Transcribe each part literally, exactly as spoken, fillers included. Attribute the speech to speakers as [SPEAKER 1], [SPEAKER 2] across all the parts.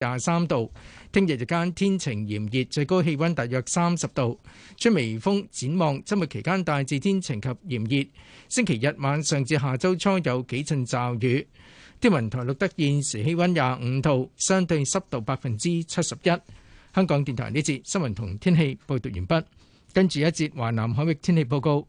[SPEAKER 1] 廿三度。聽日日間天晴炎熱，最高氣溫大約三十度，吹微風。展望周末期間大致天晴及炎熱，星期日晚上至下周初有幾陣驟雨。天文台錄得現時氣溫廿五度，相對濕度百分之七十一。香港電台呢節新聞同天氣報道完畢，跟住一節華南海域天氣報告。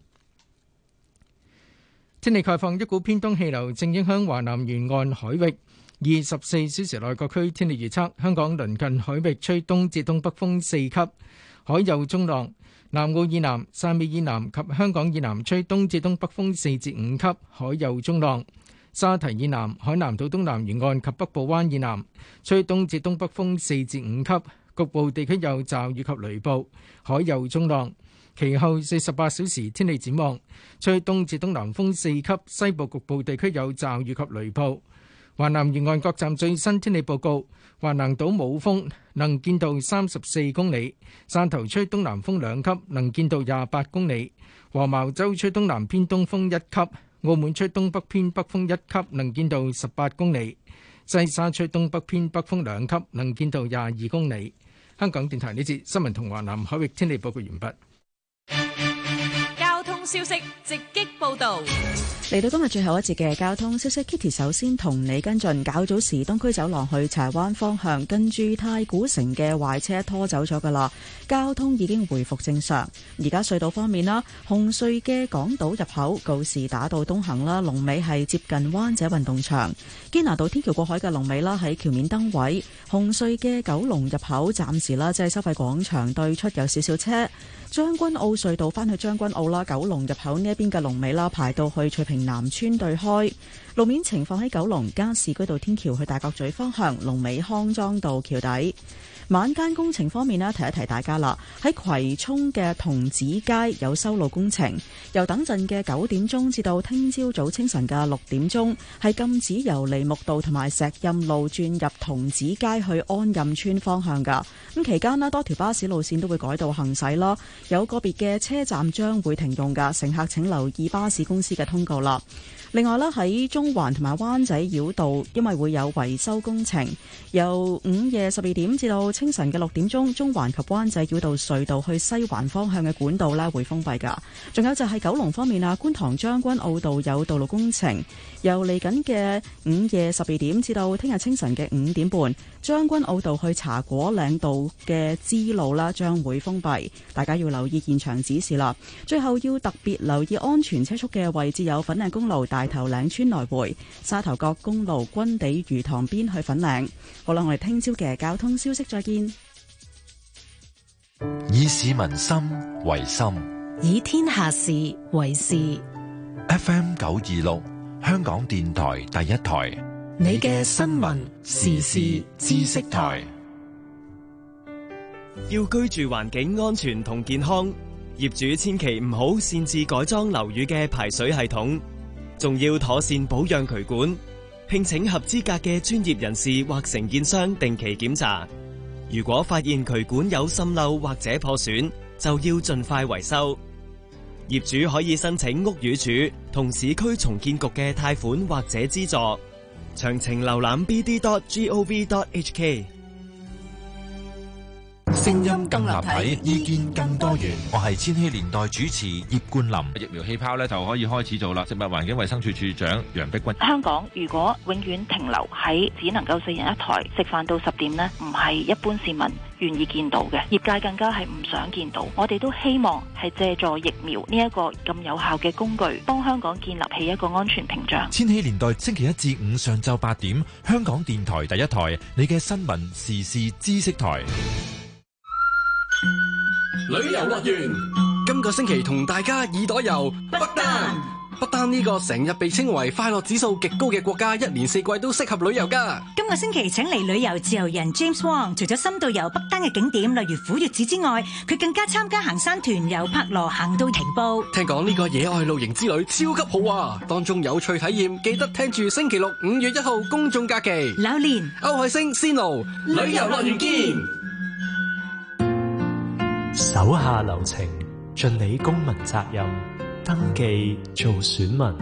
[SPEAKER 1] 天氣概況，一股偏東氣流正影響華南沿岸海域。二十四小時內各區天氣預測：香港鄰近海域吹東至東北風四級，海有中浪；南澳以南、汕尾以南及香港以南吹東至東北風四至五級，海有中浪；沙堤以南、海南島東南沿岸及北部灣以南吹東至東北風四至五級，局部地區有驟雨及雷暴，海有中浪。其後四十八小時天氣展望：吹東至東南風四級，西部局部地區有驟雨及雷暴。華南沿岸各站最新天氣報告：華南島冇風，能見度三十四公里；汕頭吹東南風兩級，能見度廿八公里；黃茅洲吹東南偏東風一級；澳門吹東北偏北風一級，能見度十八公里；西沙吹東北偏北風兩級，能見度廿二公里。香港電台呢節新聞同華南海域天氣報告完畢。
[SPEAKER 2] 交通消息直擊報道。
[SPEAKER 3] 嚟到今日最後一節嘅交通消息 ，Kitty 首先同你跟進。較早時東區走廊去柴灣方向，跟住太古城嘅壞車拖走咗噶啦，交通已經回復正常。而家隧道方面啦，紅隧嘅港島入口告士打道東行啦，龍尾係接近灣仔運動場；堅拿道天橋過海嘅龍尾啦喺橋面燈位。紅隧嘅九龍入口暫時啦，即係收費廣場對出有少少車。將軍澳隧道翻去將軍澳啦，九龍入口呢一邊嘅龍尾啦，排到去翠屏南村對開。路面情況喺九龍加士居道天橋去大角咀方向，龍尾康莊道橋底。晚間工程方面呢，提一提大家啦，喺葵涌嘅童子街有修路工程，由等陣嘅九點鐘至到聽朝早清晨嘅六點鐘，係禁止由梨木道同埋石蔭路轉入童子街去安蔭村方向噶。咁期間呢，多條巴士路線都會改道行駛啦，有個別嘅車站將會停用噶，乘客請留意巴士公司嘅通告啦。另外咧，喺中環同埋灣仔繞道，因為會有維修工程，由午夜十二點至到清晨嘅六點鐘，中環及灣仔繞道隧道去西環方向嘅管道咧會封閉㗎。仲有就係九龍方面啊，觀塘將軍澳道有道路工程，由嚟緊嘅午夜十二點至到聽日清晨嘅五點半，將軍澳道去茶果嶺道嘅支路啦將會封閉，大家要留意現場指示啦。最後要特別留意安全車速嘅位置有粉嶺公路大頭嶺村來回、沙頭角公路軍地魚塘邊去粉嶺。好啦，我哋聽朝嘅交通消息再見。
[SPEAKER 4] 以市民心為心，
[SPEAKER 2] 以天下事為事。
[SPEAKER 4] F M 九二六，香港電台第一台，
[SPEAKER 2] 你嘅新聞時事知識台。
[SPEAKER 5] 要居住環境安全同健康，業主千祈唔好擅自改裝樓宇嘅排水系統，仲要妥善保養渠管，聘請合資格嘅專業人士或承建商定期檢查。如果發現渠管有滲漏或者破損，就要盡快維修。業主可以申請屋宇署同市區重建局嘅貸款或者資助。詳情瀏覽 b d dot gov dot h k。
[SPEAKER 4] 聲音更立體，意見更多元。我係千禧年代主持葉冠霖。
[SPEAKER 6] 疫苗氣泡咧就可以開始做啦。食物環境衛生署署長楊碧君。
[SPEAKER 7] 香港如果永遠停留喺只能夠四人一台食飯到十點呢，唔係一般市民願意見到嘅，業界更加係唔想見到。我哋都希望係借助疫苗呢一個咁有效嘅工具，幫香港建立起一個安全屏障。
[SPEAKER 4] 千禧年代星期一至五上晝八點，香港電台第一台，你嘅新聞時事知識台。
[SPEAKER 8] 旅遊樂園今個星期同大家耳朵遊不丹。不丹呢個成日被稱為快樂指數極高嘅國家，一年四季都適合旅遊噶。
[SPEAKER 9] 今個星期請嚟旅遊自由人 James Wong， 除咗深度遊北丹嘅景點，例如虎穴寺之外，佢更加參加行山團由柏羅行到廷布。
[SPEAKER 8] 聽講呢個野外露營之旅超級豪華，當中有趣體驗，記得聽住星期六五月一號公眾假期。
[SPEAKER 9] 榴蓮、
[SPEAKER 8] 歐海星、Sino 旅遊樂園見。
[SPEAKER 10] 手下留情，盡你公民責任，登記做選民。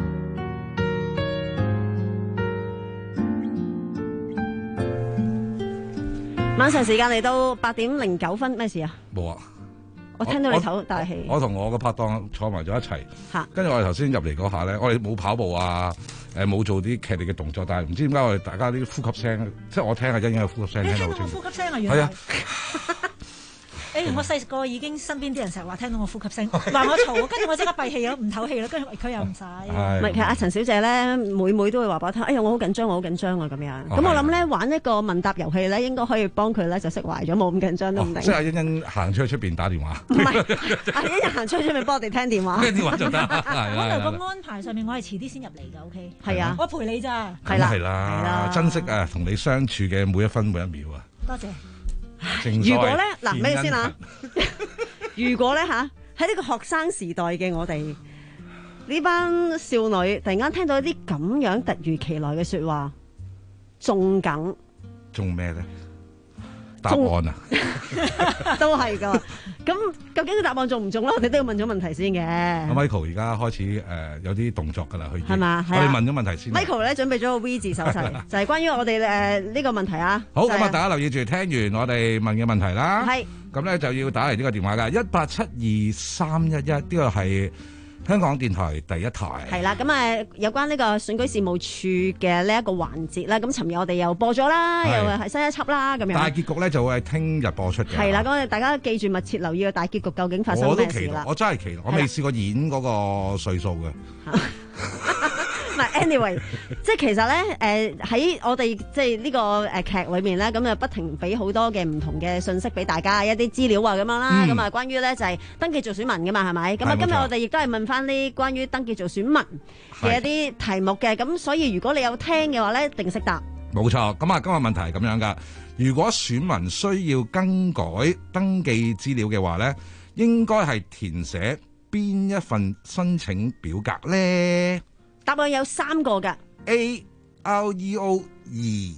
[SPEAKER 11] 晚上時間嚟到八點零九分，咩事啊？
[SPEAKER 12] 冇啊！
[SPEAKER 11] 我聽到你唞大氣。
[SPEAKER 12] 我同我個拍檔坐埋咗一齊，
[SPEAKER 11] 嚇。
[SPEAKER 12] 跟住我哋頭先入嚟嗰下咧，我哋冇跑步啊，誒冇做啲劇烈嘅動作，但係唔知點解我哋大家啲呼吸聲，即係我聽係欣欣嘅呼吸聲聽到好清楚。
[SPEAKER 9] 你聽到我呼吸聲啊？原來
[SPEAKER 12] 係啊。
[SPEAKER 9] 誒，我細個已經身邊啲人成日話聽到我呼吸聲，話我嘈，跟住我即刻閉氣咗，唔唞氣啦，跟住佢又唔使。
[SPEAKER 11] 唔係，其實阿陳小姐咧，每每都會話俾我聽，哎呀，我好緊張，我好緊張啊咁樣。咁我諗咧，玩一個問答遊戲咧，應該可以幫佢咧就釋懷咗，冇咁緊張都唔定。
[SPEAKER 12] 即係阿欣欣行出去出邊打電話。
[SPEAKER 11] 唔係，阿欣欣行出去出邊幫我哋聽電話。
[SPEAKER 12] 聽電話就得。
[SPEAKER 9] 可能個安排上面，我係遲啲先入嚟㗎，OK。
[SPEAKER 11] 係啊，
[SPEAKER 9] 我陪你咋。
[SPEAKER 11] 係啦，
[SPEAKER 12] 係啦，珍惜啊，同你相處嘅每一分每一秒啊。
[SPEAKER 9] 多謝。
[SPEAKER 11] 如果咧嗱咩先啊？如果咧吓喺呢個學生時代嘅我哋呢班少女，突然間聽到一啲咁樣突如其來嘅說話，中梗
[SPEAKER 12] 中咩咧？答案啊，
[SPEAKER 11] 都係噶。咁究竟個答案中唔中咧？我哋都要問咗問題先嘅。
[SPEAKER 12] 阿 Michael 而家開始誒、呃、有啲動作噶啦，佢
[SPEAKER 11] 係嘛？
[SPEAKER 12] 我哋問咗問題先。
[SPEAKER 11] Michael 咧準備咗個 V 字手勢，就係關於我哋誒呢個問題啊。
[SPEAKER 12] 好，咁啊、
[SPEAKER 11] 就是，
[SPEAKER 12] 大家留意住，聽完我哋問嘅問題啦。
[SPEAKER 11] 係。
[SPEAKER 12] 咁咧就要打嚟呢個電話噶，一八七二三一一，呢個係香港電台第一台。
[SPEAKER 11] 係啦，咁啊有關呢個選舉事務處嘅呢一個環節啦，咁尋日我哋又播咗啦，又係新一輯啦，咁樣。
[SPEAKER 12] 大結局咧就會係聽日播出嘅。
[SPEAKER 11] 係啦，咁我哋大家記住密切留意個大結局究竟發生咩事啦。
[SPEAKER 12] 我都期待，我真係期待，我未試過演嗰個歲數嘅。
[SPEAKER 11] 唔係 anyway，即係其實咧，誒、呃、喺我哋即係呢個誒劇裏面咧，咁就不停俾好多嘅唔同嘅信息俾大家，一啲資料啊咁樣啦，咁啊、嗯、關於咧就係、是、登記做選民噶嘛，係咪？咁啊今日我哋亦都係問翻啲關於登記做選民嘅一啲題目嘅，咁所以如果你有聽嘅話咧，一定識答。
[SPEAKER 12] 冇錯，咁啊今日問題係咁樣噶，如果選民需要更改登記資料嘅話咧，應該係填寫邊一份申請表格咧？
[SPEAKER 11] 答案有三個㗎
[SPEAKER 12] ，A R E O 二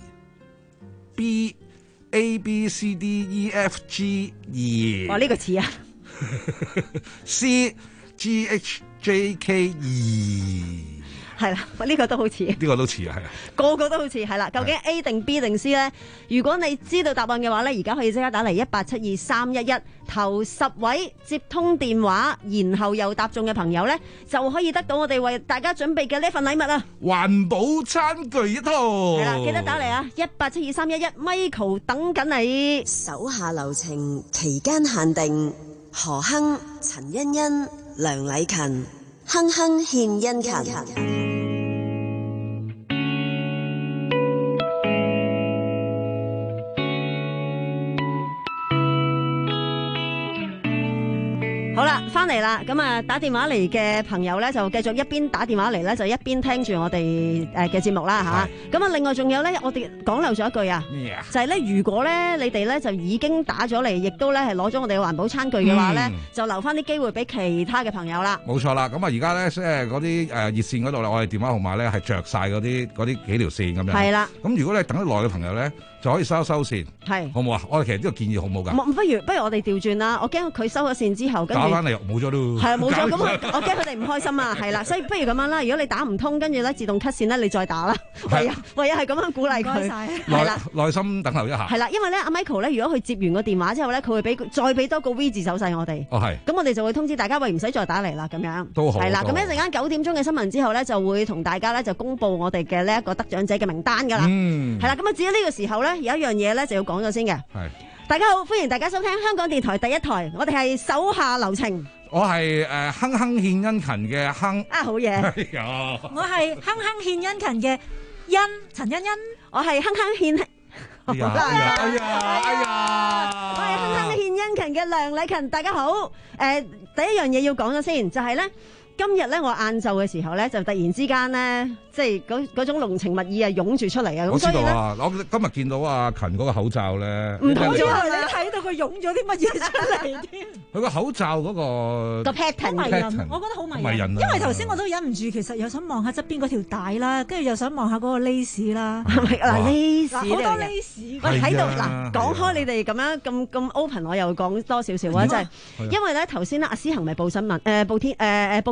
[SPEAKER 12] ，B A B C D E F G 二。
[SPEAKER 11] 哇，呢、這個似啊
[SPEAKER 12] ！C G H J K 二。
[SPEAKER 11] 係啦，呢、這個都好似，呢
[SPEAKER 12] 個都似啊，係啊，
[SPEAKER 11] 個個都好似係啦。究竟 A 定 B 定 C 咧？如果你知道答案嘅話咧，而家可以即刻打嚟一八七二三一一，頭十位接通電話，然後又答中嘅朋友咧，就可以得到我哋為大家準備嘅呢份禮物啊！
[SPEAKER 12] 環保餐具一套。
[SPEAKER 11] 係啦，記得打嚟啊！一八七二三一一 ，Michael 等緊你。
[SPEAKER 13] 手下留情，期間限定。何鏗、陳欣欣、梁禮勤。哼哼獻殷勤。
[SPEAKER 11] 好啦，翻嚟啦，咁啊打電話嚟嘅朋友咧，就繼續一邊打電話嚟咧，就一邊聽住我哋誒嘅節目啦吓。咁啊，另外仲有咧，我哋講漏咗一句啊，就係咧，如果咧你哋咧就已經打咗嚟，亦都咧係攞咗我哋嘅環保餐具嘅話咧，嗯、就留翻啲機會俾其他嘅朋友啦。
[SPEAKER 12] 冇錯啦，咁啊而家咧即係嗰啲誒熱線嗰度咧，我哋電話號碼咧係着晒嗰啲嗰啲幾條線咁樣。係啦。咁如果你等得耐嘅朋友咧，就可以收一收線。係。好唔好啊？我哋其實呢個建議好唔好噶？
[SPEAKER 11] 不如不如我哋調轉啦，我驚佢收咗線之後跟住。
[SPEAKER 12] 翻嚟冇咗咯，
[SPEAKER 11] 係啊冇咗，咁我我驚佢哋唔開心啊，係啦，所以不如咁樣啦，如果你打唔通，跟住咧自動 cut 線咧，你再打啦，唯有唯有係咁樣鼓勵佢，係啦，
[SPEAKER 12] 耐心等候一下，
[SPEAKER 11] 係啦，因為咧阿 Michael 咧，如果佢接完個電話之後咧，佢會俾再俾多個 V 字手勢我哋，哦係，咁我哋就會通知大家喂唔使再打嚟啦，咁樣
[SPEAKER 12] 都好，
[SPEAKER 11] 係啦，咁一陣間九點鐘嘅新聞之後咧，就會同大家咧就公布我哋嘅呢一個得獎者嘅名單噶啦，嗯，係啦，咁啊至於呢個時候咧有一樣嘢咧就要講咗先嘅，係，大家好，歡迎大家收聽香港電台第一台，我哋係手下留情。
[SPEAKER 12] 我係誒哼哼獻殷勤嘅哼
[SPEAKER 11] 啊好嘢，
[SPEAKER 9] 我係哼哼獻殷勤嘅殷陳欣欣，
[SPEAKER 11] 我係哼哼獻，
[SPEAKER 12] 哎呀哎呀哎呀哎呀，
[SPEAKER 11] 我係哼哼獻殷勤嘅梁禮勤，大家好，誒、呃、第一樣嘢要講咗先，就係、是、咧今日咧我晏晝嘅時候咧就突然之間咧。即係嗰嗰種濃情蜜意啊，湧住出嚟啊！
[SPEAKER 12] 我知道啊，我今日見到阿勤嗰個口罩咧，
[SPEAKER 9] 唔同咗啊！你睇到佢湧咗啲乜嘢出嚟添？
[SPEAKER 12] 佢個口罩嗰個
[SPEAKER 11] 個 pattern，
[SPEAKER 9] 迷人，我覺得好迷人。因為頭先我都忍唔住，其實又想望下側邊嗰條帶啦，跟住又想望下嗰個 lace 啦。
[SPEAKER 11] 係咪嗱 lace
[SPEAKER 9] 好多 lace。
[SPEAKER 11] 我喺度嗱，講開你哋咁樣咁咁 open，我又講多少少啊，就係因為咧頭先咧阿思恒咪報新聞誒報天誒誒報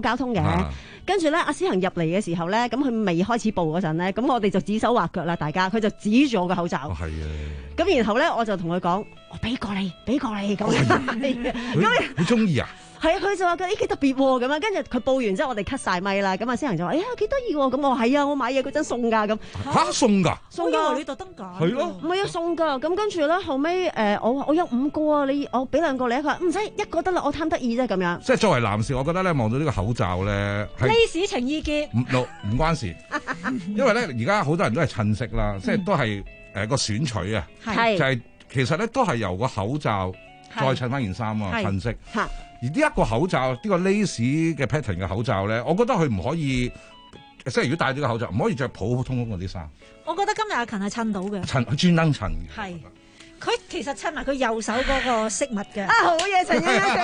[SPEAKER 11] 交通嘅。
[SPEAKER 12] 啊
[SPEAKER 11] 跟住咧，阿思恒入嚟嘅時候咧，咁佢未開始報嗰陣咧，咁我哋就指手畫腳啦，大家佢就指住我個口罩。
[SPEAKER 12] 係啊。
[SPEAKER 11] 咁然後咧，我就同佢講：我俾過你，俾過你咁。咁
[SPEAKER 12] 好中意啊！
[SPEAKER 11] 係啊，佢就話佢咦幾特別喎咁樣，跟住佢報完之後，我哋 cut 晒咪啦。咁阿思恒就話：哎呀幾得意喎！咁我話係啊，我買嘢嗰陣送㗎咁。
[SPEAKER 12] 嚇送㗎？
[SPEAKER 11] 送㗎，
[SPEAKER 14] 你特登揀。
[SPEAKER 12] 係咯。
[SPEAKER 11] 唔係啊，送㗎。咁跟住咧，後尾誒我話我有五個啊，你我俾兩個你，佢話唔使一個得啦，我貪得意啫咁樣。
[SPEAKER 12] 即係作為男士，我覺得咧望到呢個口罩咧係。
[SPEAKER 14] 呢史情意結。
[SPEAKER 12] 唔唔關事，因為咧而家好多人都係襯色啦，即係都係誒個選取啊，
[SPEAKER 11] 係
[SPEAKER 12] 就係其實咧都係由個口罩再襯翻件衫啊，襯色。而呢一個口罩，呢個 lace 嘅 pattern 嘅口罩咧，我覺得佢唔可以，即係如果戴咗個口罩，唔可以着普普通通嗰啲衫。
[SPEAKER 14] 我覺得今日阿勤係襯到嘅，
[SPEAKER 12] 襯佢專登襯嘅。
[SPEAKER 14] 係，佢其實襯埋佢右手嗰個飾物嘅。
[SPEAKER 11] 啊，好嘢，陳欣欣。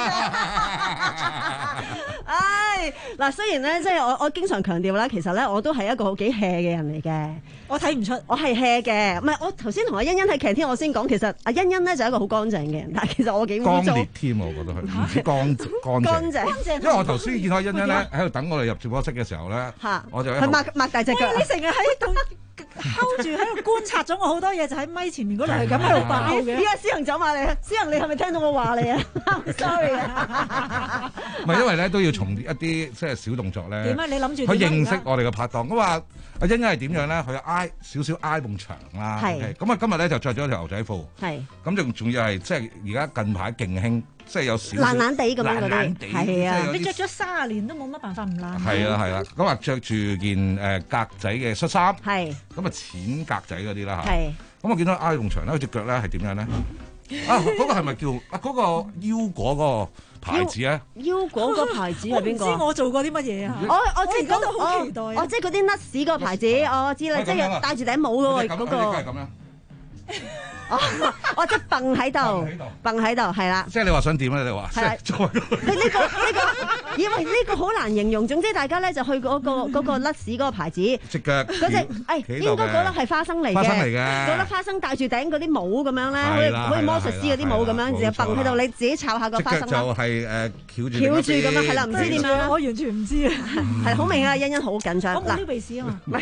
[SPEAKER 11] 唉，嗱，雖然咧，即係我我經常強調啦，其實咧我都係一個幾 hea 嘅人嚟嘅。
[SPEAKER 14] 我睇唔出，
[SPEAKER 11] 我係 hea 嘅，唔係我頭先同阿欣欣喺劇天，我先講，其實阿欣欣咧就係一個好乾淨嘅人，但係其實我幾污糟。
[SPEAKER 12] 乾裂添，我覺得佢唔止乾乾
[SPEAKER 11] 乾淨。
[SPEAKER 12] 因為我頭先見到欣欣咧喺度等我哋入直播室嘅時候咧，我就
[SPEAKER 11] 佢擘擘大隻腳。
[SPEAKER 14] 你成日喺度睺住喺度觀察咗我好多嘢，就喺咪前面嗰度係咁喺度爆嘅。
[SPEAKER 11] 依家思恒走埋嚟啊！思恒，你係咪聽到我話你啊？Sorry 啊。
[SPEAKER 12] 唔係因為咧都要從一啲即係小動作咧。
[SPEAKER 14] 點啊？你諗住
[SPEAKER 12] 佢認識我哋嘅拍檔。咁話阿欣欣係點樣咧？佢挨少少挨埲牆啦。
[SPEAKER 11] 係。
[SPEAKER 12] 咁啊，今日咧就着咗條牛仔褲。
[SPEAKER 11] 係。咁
[SPEAKER 12] 仲仲要係即係而家近排勁興，即係有少
[SPEAKER 11] 懶懶地咁樣嗰啲。
[SPEAKER 14] 係啊。你着咗三十年都冇乜辦法唔懶。
[SPEAKER 12] 係啦係啦。咁啊着住件誒格仔嘅恤衫。
[SPEAKER 11] 係。
[SPEAKER 12] 咁啊淺格仔嗰啲啦嚇。
[SPEAKER 11] 係。
[SPEAKER 12] 咁我見到挨埲牆咧，佢隻腳咧係點樣咧？啊，嗰個係咪叫啊？嗰個腰果嗰個牌子咧？
[SPEAKER 11] 腰果個牌子係邊個？
[SPEAKER 14] 我唔知我做過啲乜嘢啊！
[SPEAKER 11] 我我即係嗰
[SPEAKER 14] 度好期待。
[SPEAKER 11] 我即係嗰啲 nuts 個牌子，我知啦，即係戴住頂帽嗰個嗰個。
[SPEAKER 12] 咁樣。
[SPEAKER 11] 哦，我即係蹦喺度，蹦喺度，係啦。
[SPEAKER 12] 即係你話想點咧？你話
[SPEAKER 11] 係啊，
[SPEAKER 12] 作為
[SPEAKER 11] 呢個呢個，因為呢個好難形容。總之大家咧就去嗰個嗰個甩屎嗰個牌子，
[SPEAKER 12] 隻腳
[SPEAKER 11] 嗰隻誒應該嗰粒係花生嚟嘅，
[SPEAKER 12] 花生嚟嘅，
[SPEAKER 11] 嗰粒花生戴住頂嗰啲帽咁樣咧，好似好似魔術師嗰啲帽咁樣，就蹦喺度，你自己摷下個花生啦。
[SPEAKER 12] 就係誒翹住
[SPEAKER 11] 翹住咁樣，係啦，唔知點樣，
[SPEAKER 14] 我完全唔知啊。
[SPEAKER 11] 係好明啊，欣欣好緊張。
[SPEAKER 14] 我冇撩鼻屎啊嘛，
[SPEAKER 11] 唔係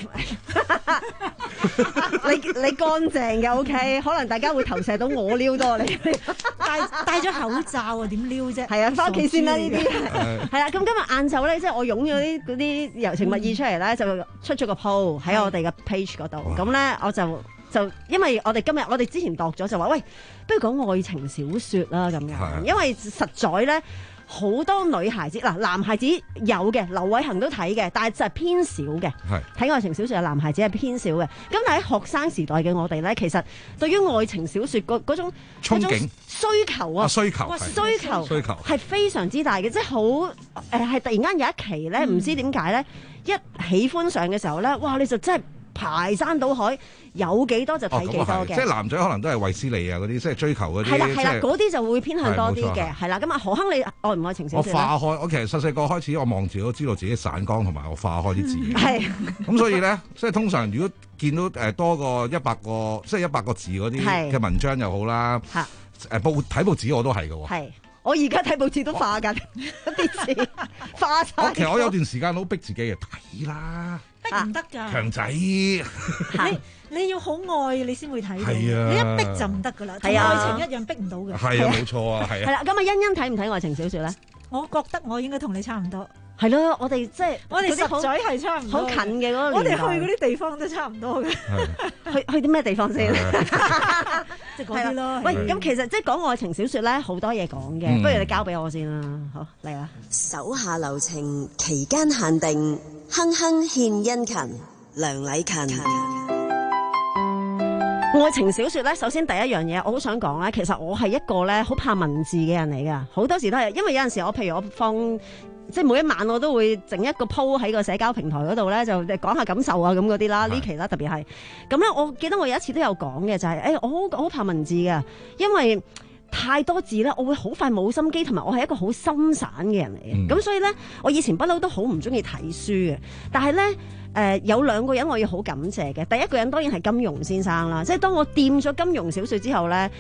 [SPEAKER 11] 你你乾淨嘅 OK，可能大家會投射到我撩多你。
[SPEAKER 14] 戴戴咗口罩啊，點撩啫？
[SPEAKER 11] 係啊，翻屋企先啦呢啲。係啦，咁今日晏晝咧，即係我湧咗啲嗰啲柔情蜜意出嚟咧，就出咗個 po 喺我哋嘅 page 嗰度。咁咧我就就因為我哋今日我哋之前度咗就話，喂，不如講愛情小説啦咁樣，因為實在咧。好多女孩子嗱，男孩子有嘅，劉偉恒都睇嘅，但係就係偏少嘅。睇愛情小説嘅男孩子係偏少嘅。咁但喺學生時代嘅我哋咧，其實對於愛情小説嗰嗰種
[SPEAKER 12] 憧憬、
[SPEAKER 11] 需求啊，
[SPEAKER 12] 需求、
[SPEAKER 11] 需求、
[SPEAKER 12] 需求
[SPEAKER 11] 係非常之大嘅，即係好誒係突然間有一期咧，唔知點解咧，一喜歡上嘅時候咧，哇！你就真係排山倒海，有幾多就睇幾多嘅。
[SPEAKER 12] 即係男仔可能都係衛斯理啊嗰啲，即係追求嗰啲。
[SPEAKER 11] 係啦係啦，嗰啲就會偏向多啲嘅。係啦，咁啊何亨你愛唔愛情小説咧？
[SPEAKER 12] 我化開，我其實細細個開始，我望住都知道自己散光，同埋我化開啲字。
[SPEAKER 11] 係。
[SPEAKER 12] 咁所以咧，即係通常如果見到誒多過一百個，即係一百個字嗰啲嘅文章又好啦。嚇。誒報睇報紙我都係嘅喎。係。
[SPEAKER 11] 我而家睇報紙都化緊啲字，化晒。
[SPEAKER 12] 其實我有段時間都逼自己嘅睇啦。
[SPEAKER 14] 逼唔得㗎，
[SPEAKER 12] 強仔，
[SPEAKER 14] 你你要好愛你先會睇到，你一逼就唔得㗎啦，同愛情一樣逼唔到嘅。
[SPEAKER 12] 係啊，冇錯啊，係啊。
[SPEAKER 11] 係啦，咁啊，欣欣睇唔睇愛情小説咧？
[SPEAKER 14] 我覺得我應該同你差唔多。
[SPEAKER 11] 係咯，我哋即係
[SPEAKER 14] 我哋實在係差唔多，
[SPEAKER 11] 好近嘅嗰個年代。
[SPEAKER 14] 我哋去嗰啲地方都差唔多嘅。
[SPEAKER 11] 去去啲咩地方先？
[SPEAKER 14] 即係嗰啲咯。
[SPEAKER 11] 喂，咁其實即係講愛情小説咧，好多嘢講嘅，不如你交俾我先啦。好，嚟啦。
[SPEAKER 13] 手下留情，期間限定，亨亨獻殷勤，梁禮勤。
[SPEAKER 11] 愛情小説咧，首先第一樣嘢，我好想講咧，其實我係一個咧好怕文字嘅人嚟噶，好多時都係，因為有陣時我譬如我放即係每一晚我都會整一個 po 喺個社交平台嗰度咧，就講下感受啊咁嗰啲啦，呢期啦特別係，咁咧我記得我有一次都有講嘅就係、是，誒、欸、我好我好怕文字嘅，因為太多字咧，我會好快冇心機，同埋我係一個好心散嘅人嚟嘅，咁、嗯、所以咧我以前不嬲都好唔中意睇書嘅，但係咧。誒、呃、有兩個人我要好感謝嘅，第一個人當然係金庸先生啦，即係當我掂咗金庸小説之後咧，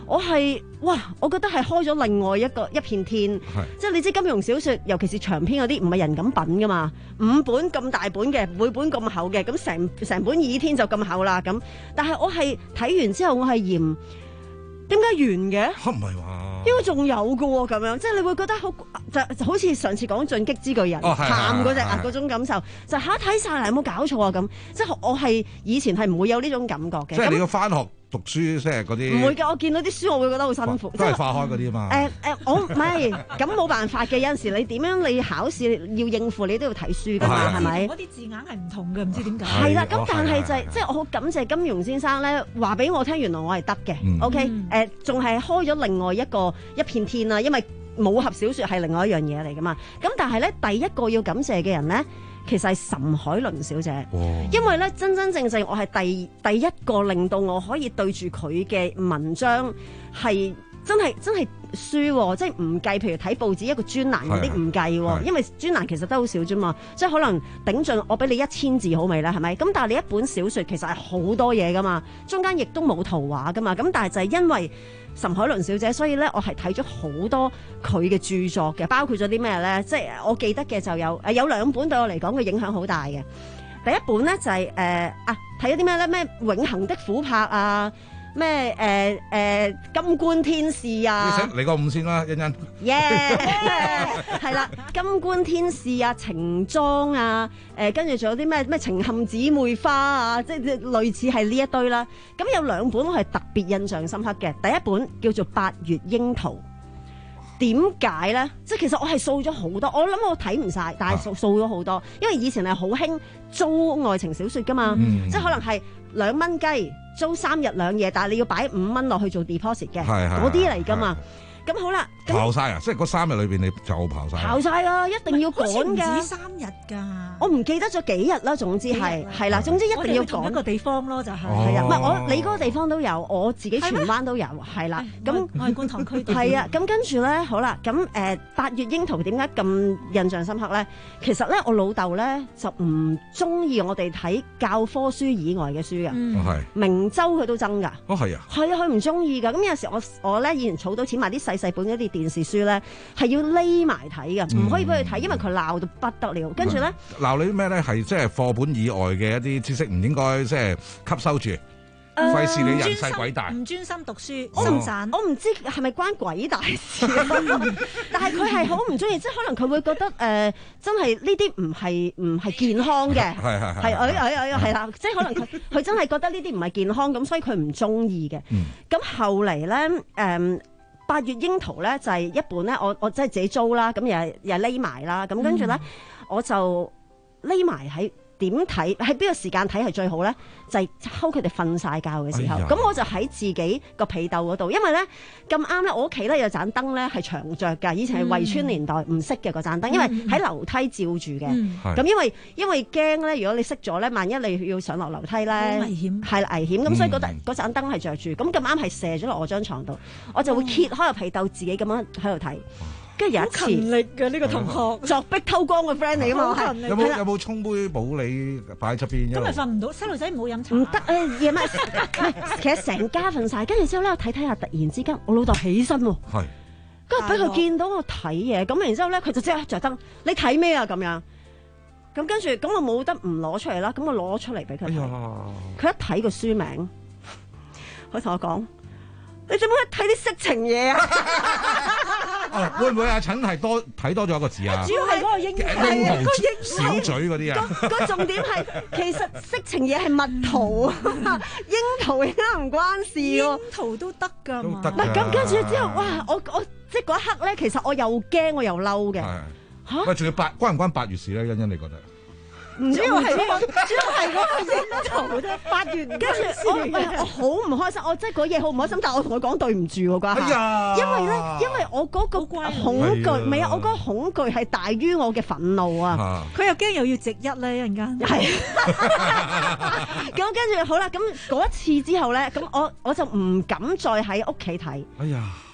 [SPEAKER 11] 我係哇，我覺得係開咗另外一個一片天，即係你知金庸小説，尤其是長篇嗰啲，唔係人咁品噶嘛，五本咁大本嘅，每本咁厚嘅，咁成成本倚天就咁厚啦咁。但係我係睇完之後，我係嫌點解完嘅？
[SPEAKER 12] 嚇唔係話？
[SPEAKER 11] 應該仲有嘅喎，咁樣即係你會覺得好就就好似上次講《進擊之巨人》喊嗰隻啊嗰種感受，就嚇睇晒啦，有冇搞錯啊咁？即係我係以前係唔會有呢種感覺嘅。
[SPEAKER 12] 即係你要返學讀書，即係嗰啲
[SPEAKER 11] 唔會㗎，我見到啲書我會覺得好辛苦。
[SPEAKER 12] 都係化開嗰啲啊嘛。
[SPEAKER 11] 誒誒，我唔係咁冇辦法嘅，有陣時你點樣你考試要應付，你都要睇書㗎嘛，係咪？
[SPEAKER 14] 嗰啲字眼係唔同嘅，唔知點解。
[SPEAKER 11] 係啦，咁但係就係即係我好感謝金庸先生咧，話俾我聽，原來我係得嘅。OK，誒，仲係開咗另外一個一片天啦，因為武俠小説係另外一樣嘢嚟㗎嘛。咁但係咧，第一個要感謝嘅人咧，其實係岑海倫小姐，因為咧真真正正我係第第一個令到我可以對住佢嘅文章係真係真係書，即係唔計譬如睇報紙一個專欄嗰啲唔計，因為專欄其實都好少啫嘛，即係可能頂盡我俾你一千字好未咧，係咪？咁但係你一本小説其實係好多嘢噶嘛，中間亦都冇圖畫噶嘛，咁但係就係因為岑海倫小姐，所以咧我係睇咗好多佢嘅著作嘅，包括咗啲咩咧？即係我記得嘅就有誒有兩本對我嚟講嘅影響好大嘅。第一本咧就係、是、誒、呃、啊睇咗啲咩咧？咩永恆的琥珀啊，咩誒誒金冠天使啊？
[SPEAKER 12] 你個五先啦，欣欣。
[SPEAKER 11] 耶，係啦，金冠天使啊，情莊啊，誒跟住仲有啲咩咩情陷姊妹花啊，即係類似係呢一堆啦。咁有兩本我係特別印象深刻嘅，第一本叫做《八月櫻桃》。點解咧？即係其實我係掃咗好多，我諗我睇唔晒，但係掃掃咗好多，因為以前係好興租愛情小説噶嘛，嗯、即係可能係兩蚊雞租三日兩夜，但係你要擺五蚊落去做 deposit 嘅，嗰啲嚟噶嘛。咁好啦，
[SPEAKER 12] 跑晒啊！即係嗰三日裏邊你就跑晒。
[SPEAKER 11] 跑晒啊！一定要趕㗎。
[SPEAKER 14] 唔止三日㗎。
[SPEAKER 11] 我唔記得咗幾日啦，總之係係啦，總之一定要趕
[SPEAKER 14] 一個地方咯，就係
[SPEAKER 11] 係啊，唔係我你嗰個地方都有，我自己荃灣都有，係啦。咁
[SPEAKER 14] 我係觀塘區。
[SPEAKER 11] 係啊，咁跟住咧，好啦，咁誒八月櫻桃點解咁印象深刻咧？其實咧，我老豆咧就唔中意我哋睇教科書以外嘅書嘅。
[SPEAKER 14] 嗯。
[SPEAKER 12] 係。
[SPEAKER 11] 明州佢都憎㗎。
[SPEAKER 12] 哦，係啊。
[SPEAKER 11] 係啊，佢唔中意㗎。咁有時我我咧以前儲到錢買啲細細本嗰啲電視書咧，係要匿埋睇嘅，唔可以俾佢睇，因為佢鬧到不得了。跟住咧，
[SPEAKER 12] 鬧你啲咩咧？係即係課本以外嘅一啲知識，唔應該即係吸收住，費事你人細鬼大，
[SPEAKER 14] 唔專心讀書。
[SPEAKER 11] 我唔我唔知係咪關鬼大事，但係佢係好唔中意，即係可能佢會覺得誒，真係呢啲唔係唔係健康嘅，係係係係係係啦，即係可能佢佢真係覺得呢啲唔係健康，咁所以佢唔中意嘅。咁後嚟咧誒。八月櫻桃咧就係、是、一本咧，我我即係自己租啦，咁又係又係匿埋啦，咁跟住咧我就匿埋喺點睇，喺邊個時間睇係最好咧？就係睺佢哋瞓晒覺嘅時候，咁、哎、我就喺自己個被竇嗰度，因為咧咁啱咧，我屋企咧有盞燈咧係長着㗎，以前係惠村年代唔熄嘅嗰盞燈，因為喺樓梯照住嘅，咁、嗯、因為因為驚咧，如果你熄咗咧，萬一你要上落樓梯咧，
[SPEAKER 14] 危險係
[SPEAKER 11] 危險，咁、嗯、所以嗰盞嗰盞燈係着住，咁咁啱係射咗落我張床度，我就會揭開個被竇自己咁樣喺度睇。跟住有一次，
[SPEAKER 14] 勤力嘅呢、呢個同學，
[SPEAKER 11] 作壁偷光嘅 friend 嚟啊嘛，
[SPEAKER 12] 有冇有冇沖杯普洱擺喺側邊？
[SPEAKER 14] 今日瞓唔到，細路仔唔好飲茶。
[SPEAKER 11] 唔得誒，夜晚其實成家瞓晒。跟住之後咧，我睇睇下，突然之間我老豆起身喎，係，跟住俾佢見到我睇嘢，咁然之後咧，佢就即刻着燈，你睇咩啊？咁樣，咁跟住咁我冇得唔攞出嚟啦，咁我攞出嚟俾佢睇，佢、哎、一睇個書名，佢同我講：你做乜睇啲色情嘢啊？
[SPEAKER 12] 哦，會唔會阿陳係多睇多咗一個字啊？
[SPEAKER 11] 主要係嗰個櫻桃，
[SPEAKER 12] 櫻桃小嘴嗰啲啊。
[SPEAKER 11] 個重點係其實色情嘢係蜜桃啊，櫻桃應該唔關事喎。
[SPEAKER 14] 櫻桃都得㗎嘛。
[SPEAKER 11] 唔係咁，跟住之後，哇！我我即係嗰一刻咧，其實我又驚我又嬲嘅。
[SPEAKER 12] 嚇！喂，仲要八關唔關八月事咧？欣欣，你覺得？
[SPEAKER 11] 唔主要係嗰個，主要係嗰個櫻桃啫。八月，跟住我我好唔開心，我即係嗰嘢好唔開心，但係我同佢講對唔住喎，嗰下，因為咧，因為我嗰個恐懼，唔係啊，我嗰個恐懼係大於我嘅憤怒啊。
[SPEAKER 14] 佢又驚又要值一咧，一陣間。
[SPEAKER 11] 係。咁跟住好啦，咁嗰一次之後咧，咁我我就唔敢再喺屋企睇。
[SPEAKER 12] 哎呀！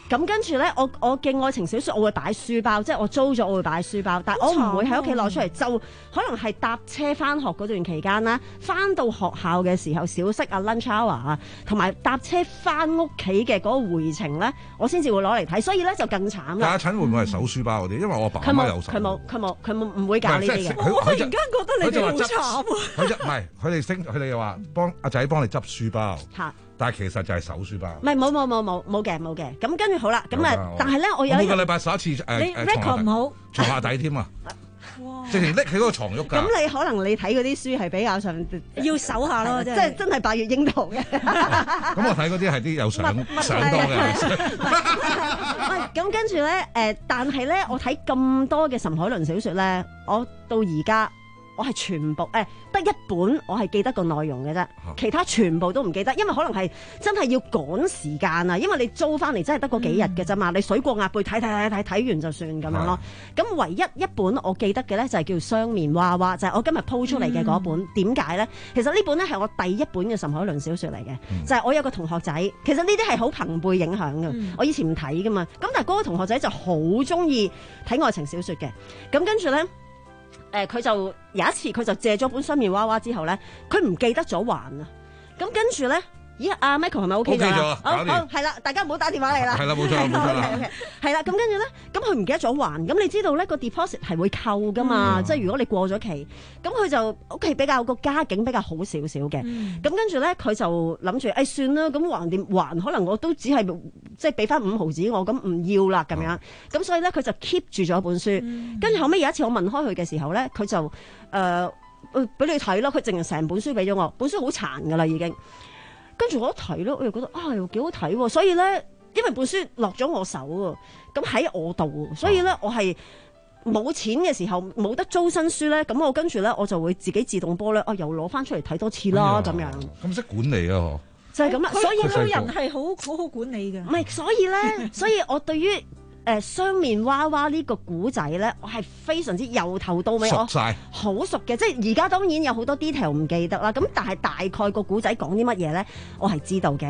[SPEAKER 11] 咁跟住咧，我我嘅愛情小説我會擺書包，即係我租咗我會擺書包，但係我唔會喺屋企攞出嚟，就可能係搭車翻學嗰段期間啦，翻到學校嘅時候小息啊 lunch hour 啊，同埋搭車翻屋企嘅嗰個回程咧，我先至會攞嚟睇，所以咧就更慘啦。
[SPEAKER 12] 阿陳會唔會係手書包嗰啲？因為我爸媽有手。
[SPEAKER 11] 佢冇佢冇佢冇唔會搞呢啲嘅。
[SPEAKER 14] 我忽然間覺得你哋好慘啊！
[SPEAKER 12] 佢就唔係佢哋升，佢哋又話幫阿仔幫你執書包。
[SPEAKER 11] 嚇！
[SPEAKER 12] 但係其實就係手書包。
[SPEAKER 11] 唔係冇冇冇冇冇嘅冇嘅。咁跟住好啦，咁啊，但係咧我有
[SPEAKER 12] 每個禮拜洗一次誒
[SPEAKER 14] 你 record 唔好
[SPEAKER 12] 床下底添啊！直情拎起嗰個床喐㗎。
[SPEAKER 11] 咁你可能你睇嗰啲書係比較上
[SPEAKER 14] 要搜下咯，即
[SPEAKER 11] 係真係八月櫻桃嘅。
[SPEAKER 12] 咁我睇嗰啲係啲有相相多嘅。
[SPEAKER 11] 咁跟住咧誒，但係咧我睇咁多嘅岑凱倫小説咧，我到而家。我係全部誒得、欸、一本我係記得個內容嘅啫，其他全部都唔記得，因為可能係真係要趕時間啊！因為你租翻嚟真係得嗰幾日嘅啫嘛，嗯、你水過鴨背睇睇睇睇睇完就算咁樣咯。咁唯一一本我記得嘅咧就係叫雙面娃娃，就係、是、我今日鋪出嚟嘅嗰本。點解咧？其實呢本咧係我第一本嘅岑凱倫小説嚟嘅，嗯、就係我有個同學仔，其實呢啲係好朋輩影響嘅。嗯、我以前唔睇噶嘛，咁但係嗰個同學仔就好中意睇愛情小説嘅，咁跟住咧。誒佢、呃、就有一次佢就借咗本雙面娃娃之後咧，佢唔記得咗還啊！咁跟住咧，咦阿、啊、Michael 係咪 OK 咗啊？好，好係啦，大家唔好打電話嚟啦。係啦，冇錯冇錯啦。係啦，咁跟住咧，咁佢唔記得咗還，咁你知道咧個 deposit 係會扣噶嘛？嗯、即係如果你過咗期，咁佢就屋企比較個家境比較好少少嘅。咁、嗯、跟住咧，佢就諗住誒算啦，咁還掂還，可能我都只係即係俾翻五毫子我，咁唔要啦咁樣。咁、嗯、所以咧，佢就 keep 住咗本書。嗯、跟住後尾有一次我問開佢嘅時候咧，佢就誒誒俾你睇咯，佢淨係成本書俾咗我，本書好殘噶啦已經。跟住我一睇咯，我又覺得啊又幾好睇喎，所以咧，因為本書落咗我手啊，咁喺我度，所以咧我係冇錢嘅時候冇得租新書咧，咁我跟住咧我就會自己自動波咧，啊又攞翻出嚟睇多次啦咁、哎、樣。咁識
[SPEAKER 12] 管理啊，嗬？
[SPEAKER 11] 就係咁啦，所以
[SPEAKER 14] 個人係好好好管理嘅。
[SPEAKER 11] 唔係，所以咧，所以我對於誒雙面娃娃呢個古仔咧，我係非常之由頭到尾我好熟嘅，即係而家當然有好多 detail 唔記得啦，咁但係大概個古仔講啲乜嘢咧，我係知道嘅。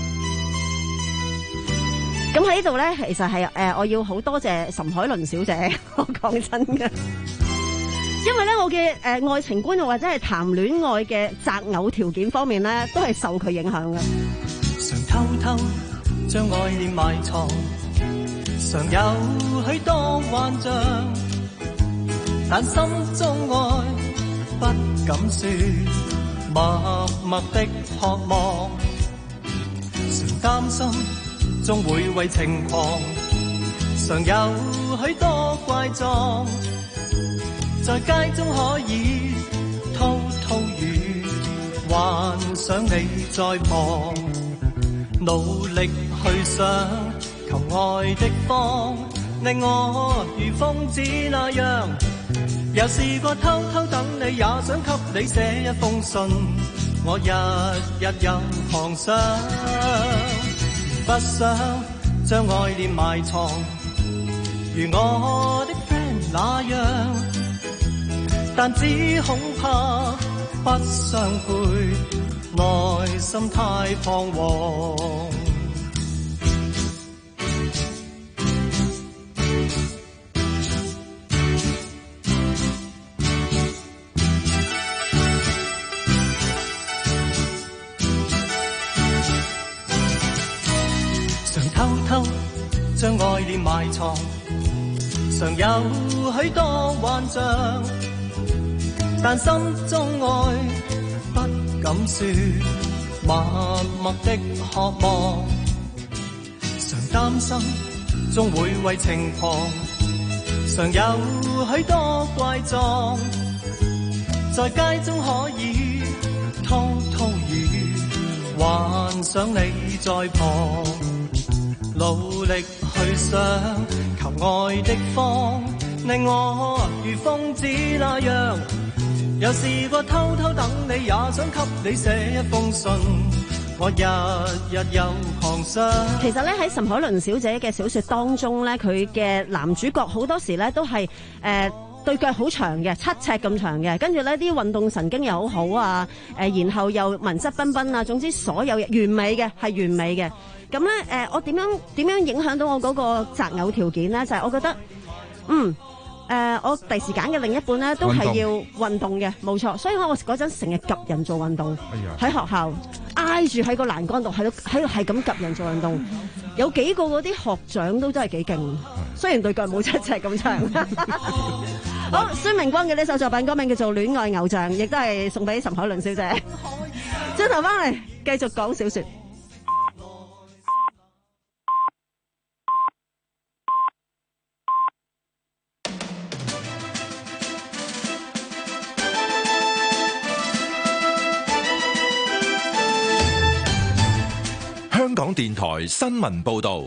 [SPEAKER 11] 咁喺呢度咧，其實係誒、呃、我要好多謝岑凱倫小姐，我講真嘅，因為咧我嘅誒、呃、愛情觀或者係談戀愛嘅擇偶條件方面咧，都係受佢影響嘅。
[SPEAKER 15] 常偷偷將愛念埋藏，常有許多幻象，但心中愛不敢說，默默的渴望，常擔心終會為情狂，常有許多怪狀，在街中可以偷偷語，幻想你在旁，努力去想求愛的方，令我如瘋子那樣，又試過偷偷等你，也想給你寫一封信，我日日有狂想，不想將愛念埋藏，如我的 friend 那樣，但只恐怕不相配，內心太彷徨。將愛念埋藏，常有許多幻想，但心中愛不敢說，默默的渴望，常擔心終會為情狂，常有許多怪狀，在街中可以偷偷語，幻想你在旁，努力去想求愛的方，令我如瘋子那樣，又試過偷偷等你，也想給你寫一封信，我日日有狂想。
[SPEAKER 11] 其實咧喺岑凱倫小姐嘅小說當中咧，佢嘅男主角好多時咧都係誒。呃對腳好長嘅，七尺咁長嘅，跟住咧啲運動神經又好好啊，誒、呃，然後又文質彬彬啊，總之所有嘢完美嘅，係完美嘅。咁咧誒，我點樣點樣影響到我嗰個擇偶條件咧？就係、是、我覺得，嗯，誒、呃，我第時揀嘅另一半咧都係要運動嘅，冇錯。所以我嗰陣成日及人做運動，喺、哎、學校挨住喺個欄杆度，喺度喺度係咁及人做運動。有幾個嗰啲學長都真係幾勁，雖然對腳冇七尺咁長。好，孫明光嘅呢首作品歌名叫做《戀愛偶像》，亦都係送俾岑凱倫小姐。轉頭翻嚟繼續講小說。
[SPEAKER 4] 香港電台新聞報道。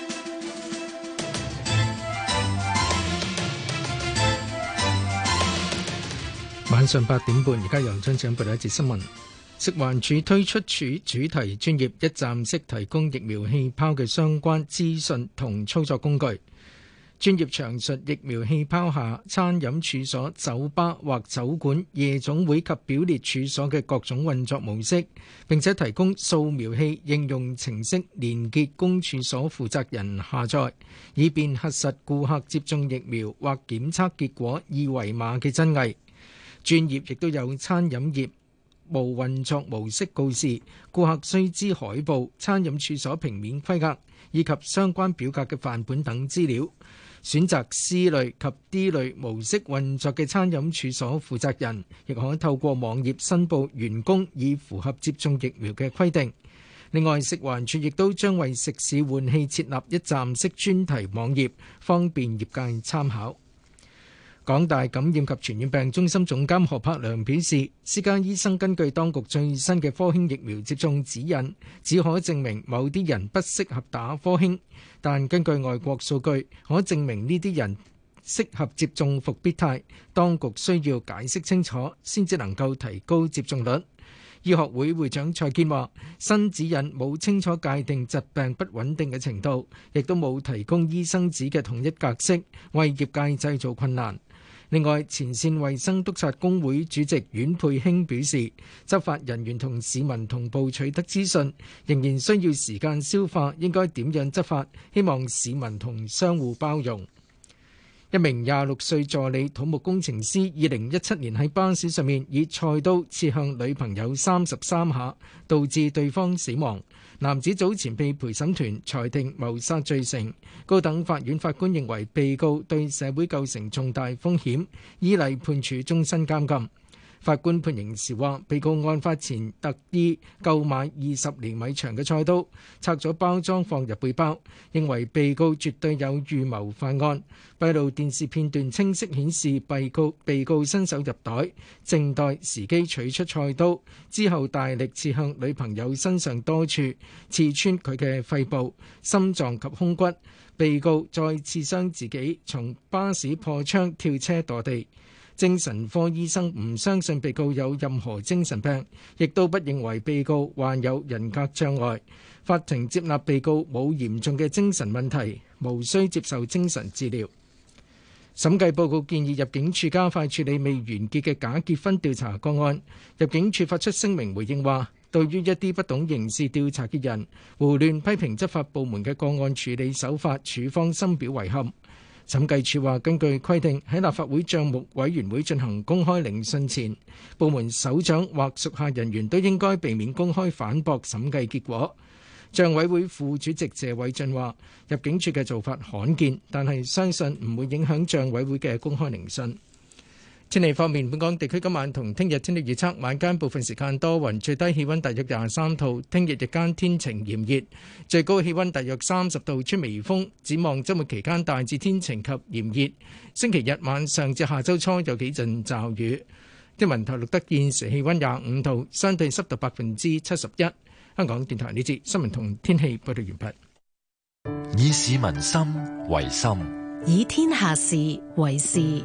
[SPEAKER 1] 晚上八點半，而家由張長報道一節新聞。食環署推出主主題專業一站式提供疫苗氣泡嘅相關資訊同操作工具。專業詳述疫苗氣泡下餐飲處所、酒吧或酒館、夜總會及表列處所嘅各種運作模式，並且提供掃描器應用程式連結供處所負責人下載，以便核實顧客接種疫苗或檢測結果二維碼嘅真偽。專業亦都有餐飲業務運作模式告示，顧客須知海報、餐飲處所平面規格以及相關表格嘅範本等資料。選擇 C 類及 D 類模式運作嘅餐飲處所負責人，亦可透過網頁申報員工以符合接種疫苗嘅規定。另外，食環署亦都將為食肆換氣設立一站式專題網頁，方便業界參考。港大感染及傳染病中心總監何柏良表示，私家醫生根據當局最新嘅科興疫苗接種指引，只可證明某啲人不適合打科興，但根據外國數據，可證明呢啲人適合接種復必泰。當局需要解釋清楚，先至能夠提高接種率。醫學會會長蔡堅話，新指引冇清楚界定疾病不穩定嘅程度，亦都冇提供醫生紙嘅統一格式，為業界製造困難。另外，前線衛生督察工會主席阮佩興表示，執法人員同市民同步取得資訊，仍然需要時間消化，應該點樣執法，希望市民同商戶包容。一名廿六歲助理土木工程師，二零一七年喺巴士上面以菜刀刺向女朋友三十三下，導致對方死亡。男子早前被陪審團裁定謀殺罪成，高等法院法官認為被告對社會構成重大風險，依例判處終身監禁。法官判刑時話，被告案發前特意購買二十厘米長嘅菜刀，拆咗包裝放入背包，認為被告絕對有預謀犯案。閉路電視片段清晰顯示被告被告伸手入袋，靜待時機取出菜刀，之後大力刺向女朋友身上多處，刺穿佢嘅肺部、心臟及胸骨。被告再刺傷自己，從巴士破窗跳車墮地。精神科醫生唔相信被告有任何精神病，亦都不認為被告患有人格障礙。法庭接納被告冇嚴重嘅精神問題，無需接受精神治療。審計報告建議入境處加快處理未完結嘅假結婚調查個案。入境處發出聲明回應話，對於一啲不懂刑事調查嘅人胡亂批評執法部門嘅個案處理手法，處方深表遺憾。審計署話，根據規定，喺立法會帳目委員會進行公開聆訊前，部門首長或屬下人員都應該避免公開反駁審計結果。帳委會副主席謝偉俊話，入境處嘅做法罕見，但係相信唔會影響帳委會嘅公開聆訊。天氣方面，本港地區今晚同聽日天氣預測，晚間部分時間多雲，最低氣溫大約廿三度；聽日日間天晴炎熱，最高氣溫大約三十度，吹微風。展望週末期間大致天晴及炎熱，星期日晚上至下周初有幾陣驟雨。天文台錄得現時氣溫廿五度，相對濕度百分之七十一。香港電台呢節新聞同天氣報道完畢。
[SPEAKER 4] 以市民心為心，
[SPEAKER 16] 以天下事為事。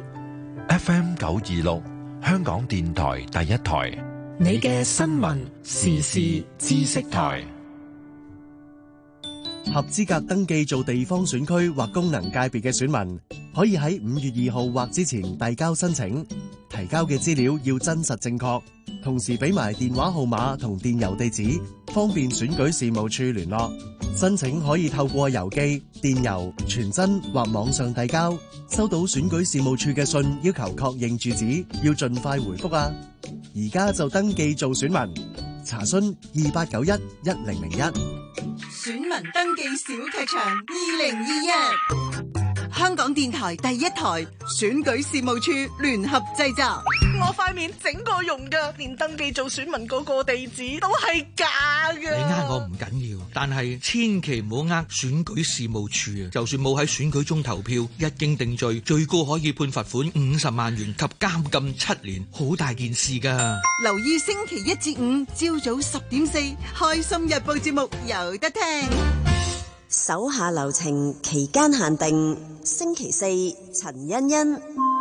[SPEAKER 4] F M 九二六，香港電台第一台，
[SPEAKER 16] 你嘅新聞時事知識台。
[SPEAKER 17] 合資格登記做地方選區或功能界別嘅選民， 可以喺五月二號或之前遞交申請，提交嘅資料要真實正確，同時俾埋電話號碼同電郵地址，方便選舉事務處聯絡。申請可以透過郵寄、電郵、傳真或網上遞交。收到選舉事務處嘅信要求確認住址，要盡快回覆啊！而家就登記做選民，查詢二八九一一零零一。
[SPEAKER 18] 選民登記小劇場二零二一，香港電台第一台選舉事務處聯合製作。
[SPEAKER 19] 我塊面整過容噶，連登記做選民嗰個地址都係假噶。
[SPEAKER 20] 你呃我唔緊要，但係千祈唔好呃選舉事務處啊！就算冇喺選舉中投票，一經定罪，最高可以判罰款五十萬元及監禁七年，好大件事噶。
[SPEAKER 18] 留意星期一至五朝早十點四，開心日報節目有得聽。
[SPEAKER 13] 手下留情，期間限定，星期四陳欣欣。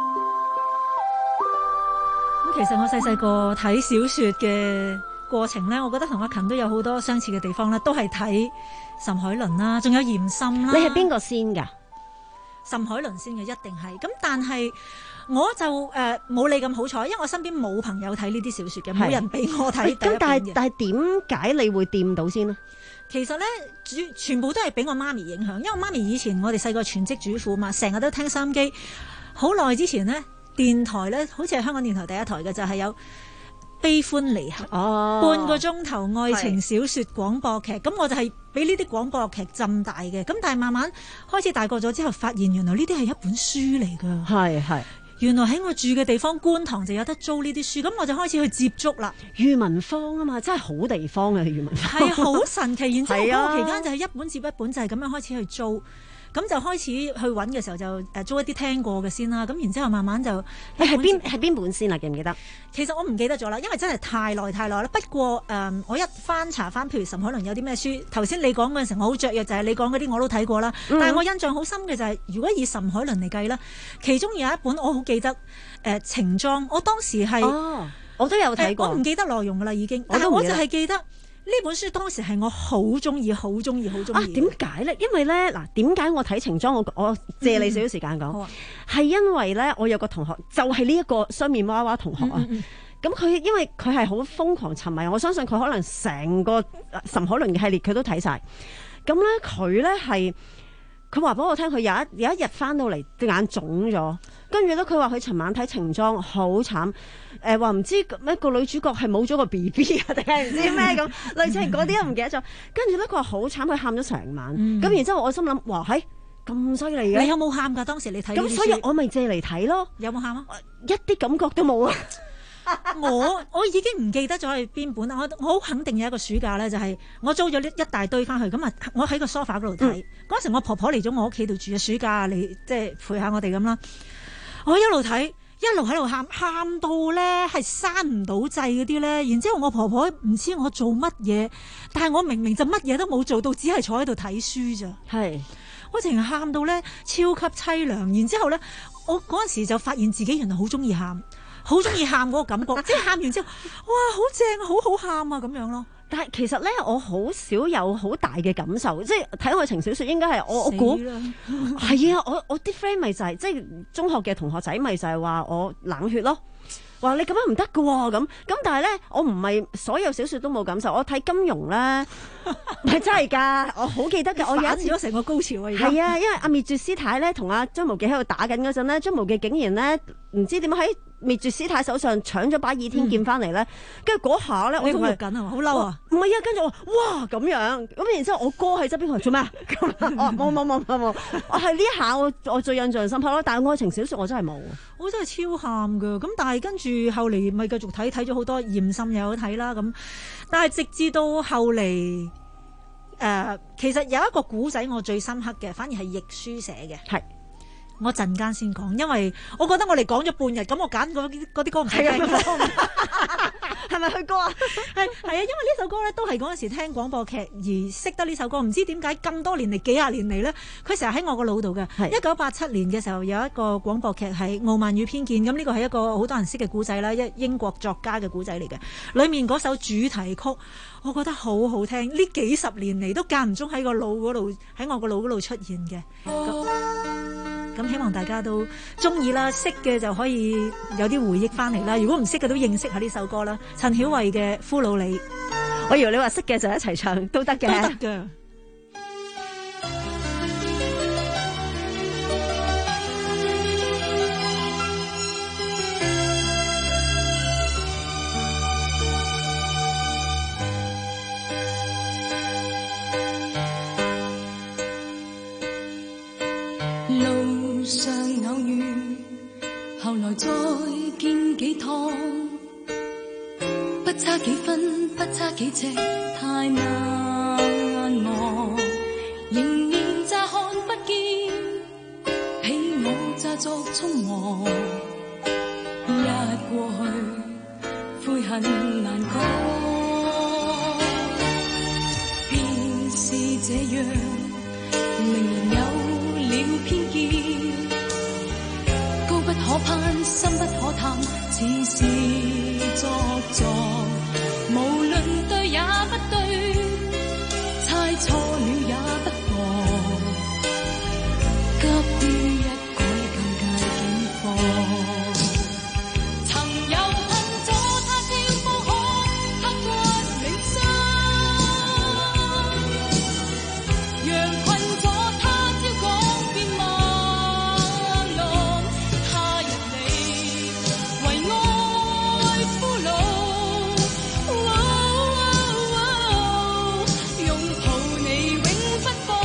[SPEAKER 14] 其實我細細個睇小說嘅過程咧，我覺得同阿勤都有好多相似嘅地方啦，都係睇岑海倫啦，仲有嚴沁啦。
[SPEAKER 11] 你係邊個先㗎？
[SPEAKER 14] 岑海倫先嘅，一定係。咁但係我就誒冇、呃、你咁好彩，因為我身邊冇朋友睇呢啲小說嘅，冇人俾我睇。
[SPEAKER 11] 咁但係但係點解你會掂到先呢？
[SPEAKER 14] 其實咧，主全部都係俾我媽咪影響，因為我媽咪以前我哋細個全職主婦嘛，成日都聽收音機。好耐之前呢，電台咧，好似係香港電台第一台嘅，就係、是、有悲歡離合，哦、半個鐘頭愛情小說廣播劇，咁我就係俾呢啲廣播劇浸大嘅。咁但係慢慢開始大個咗之後，發現原來呢啲係一本書嚟㗎。係係。原來喺我住嘅地方觀塘就有得租呢啲書，咁我就開始去接觸啦。
[SPEAKER 11] 裕民坊啊嘛，真係好地方啊！裕民坊
[SPEAKER 14] 係好神奇。然之後嗰個期間就係一本接一本，就係咁樣開始去租。咁就開始去揾嘅時候就誒租一啲聽過嘅先啦。咁然之後慢慢就
[SPEAKER 11] 你係邊係邊本先啊？記唔記得？
[SPEAKER 14] 其實我唔記得咗啦，因為真係太耐太耐啦。不過誒、呃，我一翻查翻，譬如岑海倫有啲咩書，頭先你講嗰陣時，我好雀躍，就係、是、你講嗰啲我都睇過啦。嗯、但係我印象好深嘅就係、是，如果以岑海倫嚟計啦，其中有一本我好記得誒、呃、情裝，我當時係、
[SPEAKER 11] 哦、我都有睇過，
[SPEAKER 14] 呃、我唔記得內容噶啦已經，但係我就係記得。呢本書當時係我好中意、好中意、好中意。啊，點解咧？因為咧，嗱，點解我睇情裝？我我借你少少時間講，係、嗯、因為咧，我有個同學就係呢一個雙面娃娃同學啊。咁、嗯、佢、嗯、因為佢係好瘋狂沉迷，我相信佢可能成個岑海倫嘅系列佢都睇晒。咁咧，佢咧係佢話俾我聽，佢有一有一日翻到嚟隻眼腫咗，跟住咧佢話佢尋晚睇情裝好慘。誒話唔知咩個女主角係冇咗個 B B 啊，定係唔知咩咁，類似係嗰啲都唔記得咗。跟住咧佢話好慘，佢喊咗成晚。咁、嗯、然之後我心諗，哇係咁犀利嘅。你有冇喊㗎？當時你睇
[SPEAKER 11] 咁，所以我咪借嚟睇咯。
[SPEAKER 14] 有冇喊啊？
[SPEAKER 11] 一啲感覺都冇啊！
[SPEAKER 14] 我我已經唔記得咗係邊本啦。我我好肯定有一個暑假咧，就係我租咗一大堆翻去。咁啊，我喺個 sofa 嗰度睇。嗰、嗯、時我婆婆嚟咗我屋企度住嘅暑假嚟，即係陪下我哋咁啦。我一路睇。一路喺度喊，喊到咧係閂唔到掣嗰啲咧，然之後我婆婆唔知我做乜嘢，但係我明明就乜嘢都冇做到，只係坐喺度睇書咋。係，我淨係喊到咧超級凄涼。然之後咧，我嗰陣時就發現自己原來好中意喊，好中意喊嗰個感覺，即係喊完之後，哇，好正啊，好好喊啊咁樣咯。
[SPEAKER 11] 但係其實咧，我好少有好大嘅感受，即係睇愛情小說應該係我我估係啊，我我啲 friend 咪就係、是、即係中學嘅同學仔咪就係話我冷血咯，話你咁樣唔得噶喎咁咁，但係咧我唔係所有小說都冇感受，我睇金庸咧係真係㗎，我好記得㗎，我有一次咗成個高潮啊！而家係啊，因為阿滅絕師太咧同阿張無忌喺度打緊嗰陣咧，張無忌竟然咧唔知點樣喺滅絕師太手上搶咗把倚天劍翻嚟咧，跟住嗰下咧，我好肉緊啊，好嬲啊！唔係啊，跟住我哇咁樣，咁然之後我哥喺側邊話做咩啊？哦，冇冇冇冇冇，我係呢一下我我最印象深刻咯。但係愛情小說我真係冇，我真係超喊噶。咁但係跟住後嚟咪繼續睇，睇咗好多嚴沁又有睇啦。咁但係直至到後嚟，誒、呃，其實有一個古仔我最深刻嘅，反而係亦舒寫嘅，係。我陣間先講，因為我覺得我哋講咗半日，咁我揀嗰啲嗰啲歌唔使聽㗎，係咪佢歌啊？係係啊，因為呢首歌咧都係嗰陣時聽廣播劇而識得呢首歌，唔知點解咁多年嚟幾廿年嚟咧，佢成日喺我個腦度嘅。一九八七年嘅時候有一個廣播劇係《傲慢與偏見》，咁呢個係一個好多人識嘅古仔啦，一英國作家嘅古仔嚟嘅。裡面嗰首主題曲，我覺得好好聽，呢幾十年嚟都間唔中喺個腦嗰度，喺我個腦嗰度出現嘅。
[SPEAKER 14] 咁希望大家都中意啦，識嘅就可以有啲回憶翻嚟啦。如果唔識嘅都認識下呢首歌啦，陳曉慧嘅《俘虜你》。
[SPEAKER 11] 我以為你話識嘅就一齊唱都得嘅，
[SPEAKER 14] 都得㗎。
[SPEAKER 21] 路上偶遇，後來再見幾趟，不差幾分，不差幾尺，太難忘。迎面乍看不見，彼我乍作匆忙。一過去，悔恨難講，便是這樣，令人有了偏見，高不可攀，深不可探，似是作狀。無論對也不對，猜錯了也不妨，急於一改尷尬境況。曾有困咗他朝放海，刻骨銘心，讓困咗他朝講變萬浪。他日你為愛俘虜，擁抱你永不放。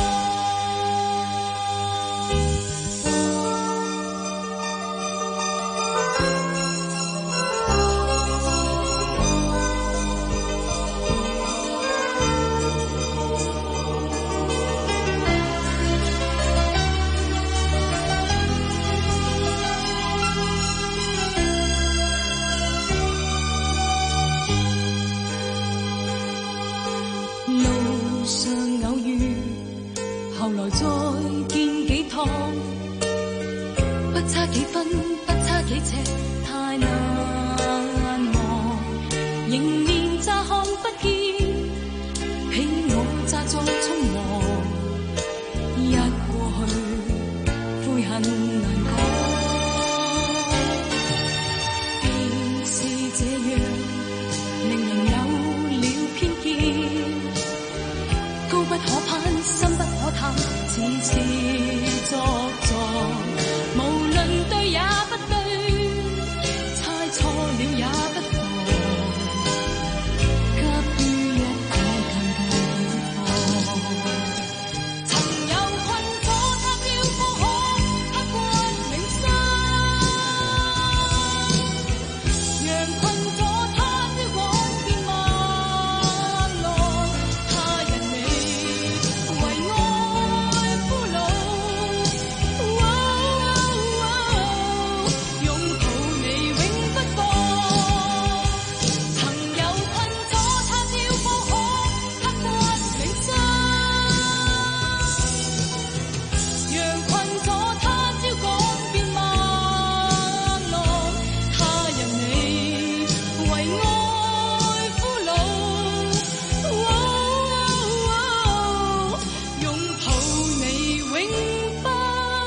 [SPEAKER 21] 路上偶遇，後來再見幾趟，不差幾分，不差幾尺，太難忘。迎面乍看不見，彼我乍作匆忙。一過去，悔恨難講，便是這樣，令人有了偏見。高不可攀，深不可探，似是作狀。無論對也不對，猜錯了也不妨，急於一改尷尬境況。曾有困咗他朝放海，刻骨銘心，讓困咗他朝講變萬浪。他日你為愛俘虜，擁抱你永不放。曾有困咗他朝放海，刻骨銘心，讓困咗他朝講變萬浪。他日你為愛俘虜，擁抱你永不放。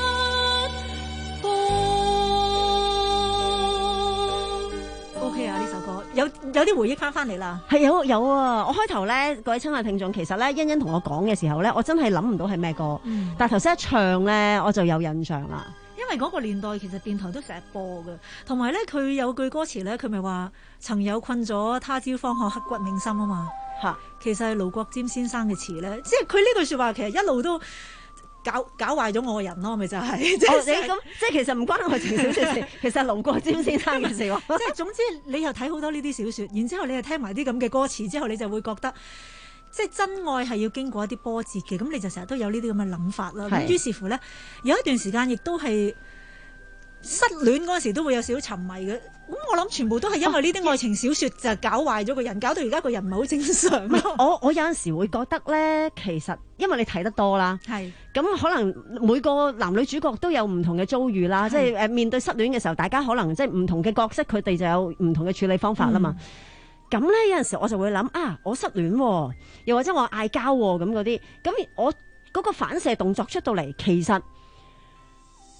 [SPEAKER 14] O K 啊，呢首歌有有啲回憶翻翻嚟啦。
[SPEAKER 11] 係有有啊！我開頭咧，各位親愛聽眾，其實咧，欣欣同我講嘅時候咧，我真係諗唔到係咩歌。
[SPEAKER 14] 嗯
[SPEAKER 11] 但係頭先一唱咧，我就有印象啦。
[SPEAKER 14] 因為嗰個年代其實電台都成日播嘅，同埋咧佢有句歌詞咧，佢咪話曾有困咗他朝方可刻骨銘心啊嘛嚇。其實係盧國沾先生嘅詞咧，即係佢呢句説話其實一路都搞搞壞咗我個人咯，咪就係、即係
[SPEAKER 11] 哦，你咁即係其實唔關愛情小説事，其實係盧國沾先生嘅事喎。
[SPEAKER 14] 即係總之你又睇好多呢啲小説，然之後你又聽埋啲咁嘅歌詞之後，你就會覺得即係真愛係要經過一啲波折嘅，咁你就成日都有呢啲咁嘅諗法啦。咁
[SPEAKER 11] 係
[SPEAKER 14] 於是乎咧，有一段時間亦都係失戀嗰陣時都會有少少沉迷嘅。咁我諗全部都係因為呢啲愛情小説就搞壞咗個人，搞到而家個人唔係好正常咯。
[SPEAKER 11] 我我有陣時會覺得咧，其實因為你睇得多啦，
[SPEAKER 14] 係
[SPEAKER 11] 咁可能每個男女主角都有唔同嘅遭遇啦，即係誒面對失戀嘅時候，大家可能即係唔同嘅角色，佢哋就有唔同嘅處理方法啦嘛。咁咧、嗯、有陣時我就會諗啊，我失戀喎，又或者我嗌交喎咁嗰啲，咁我嗰個反射動作出到嚟，其實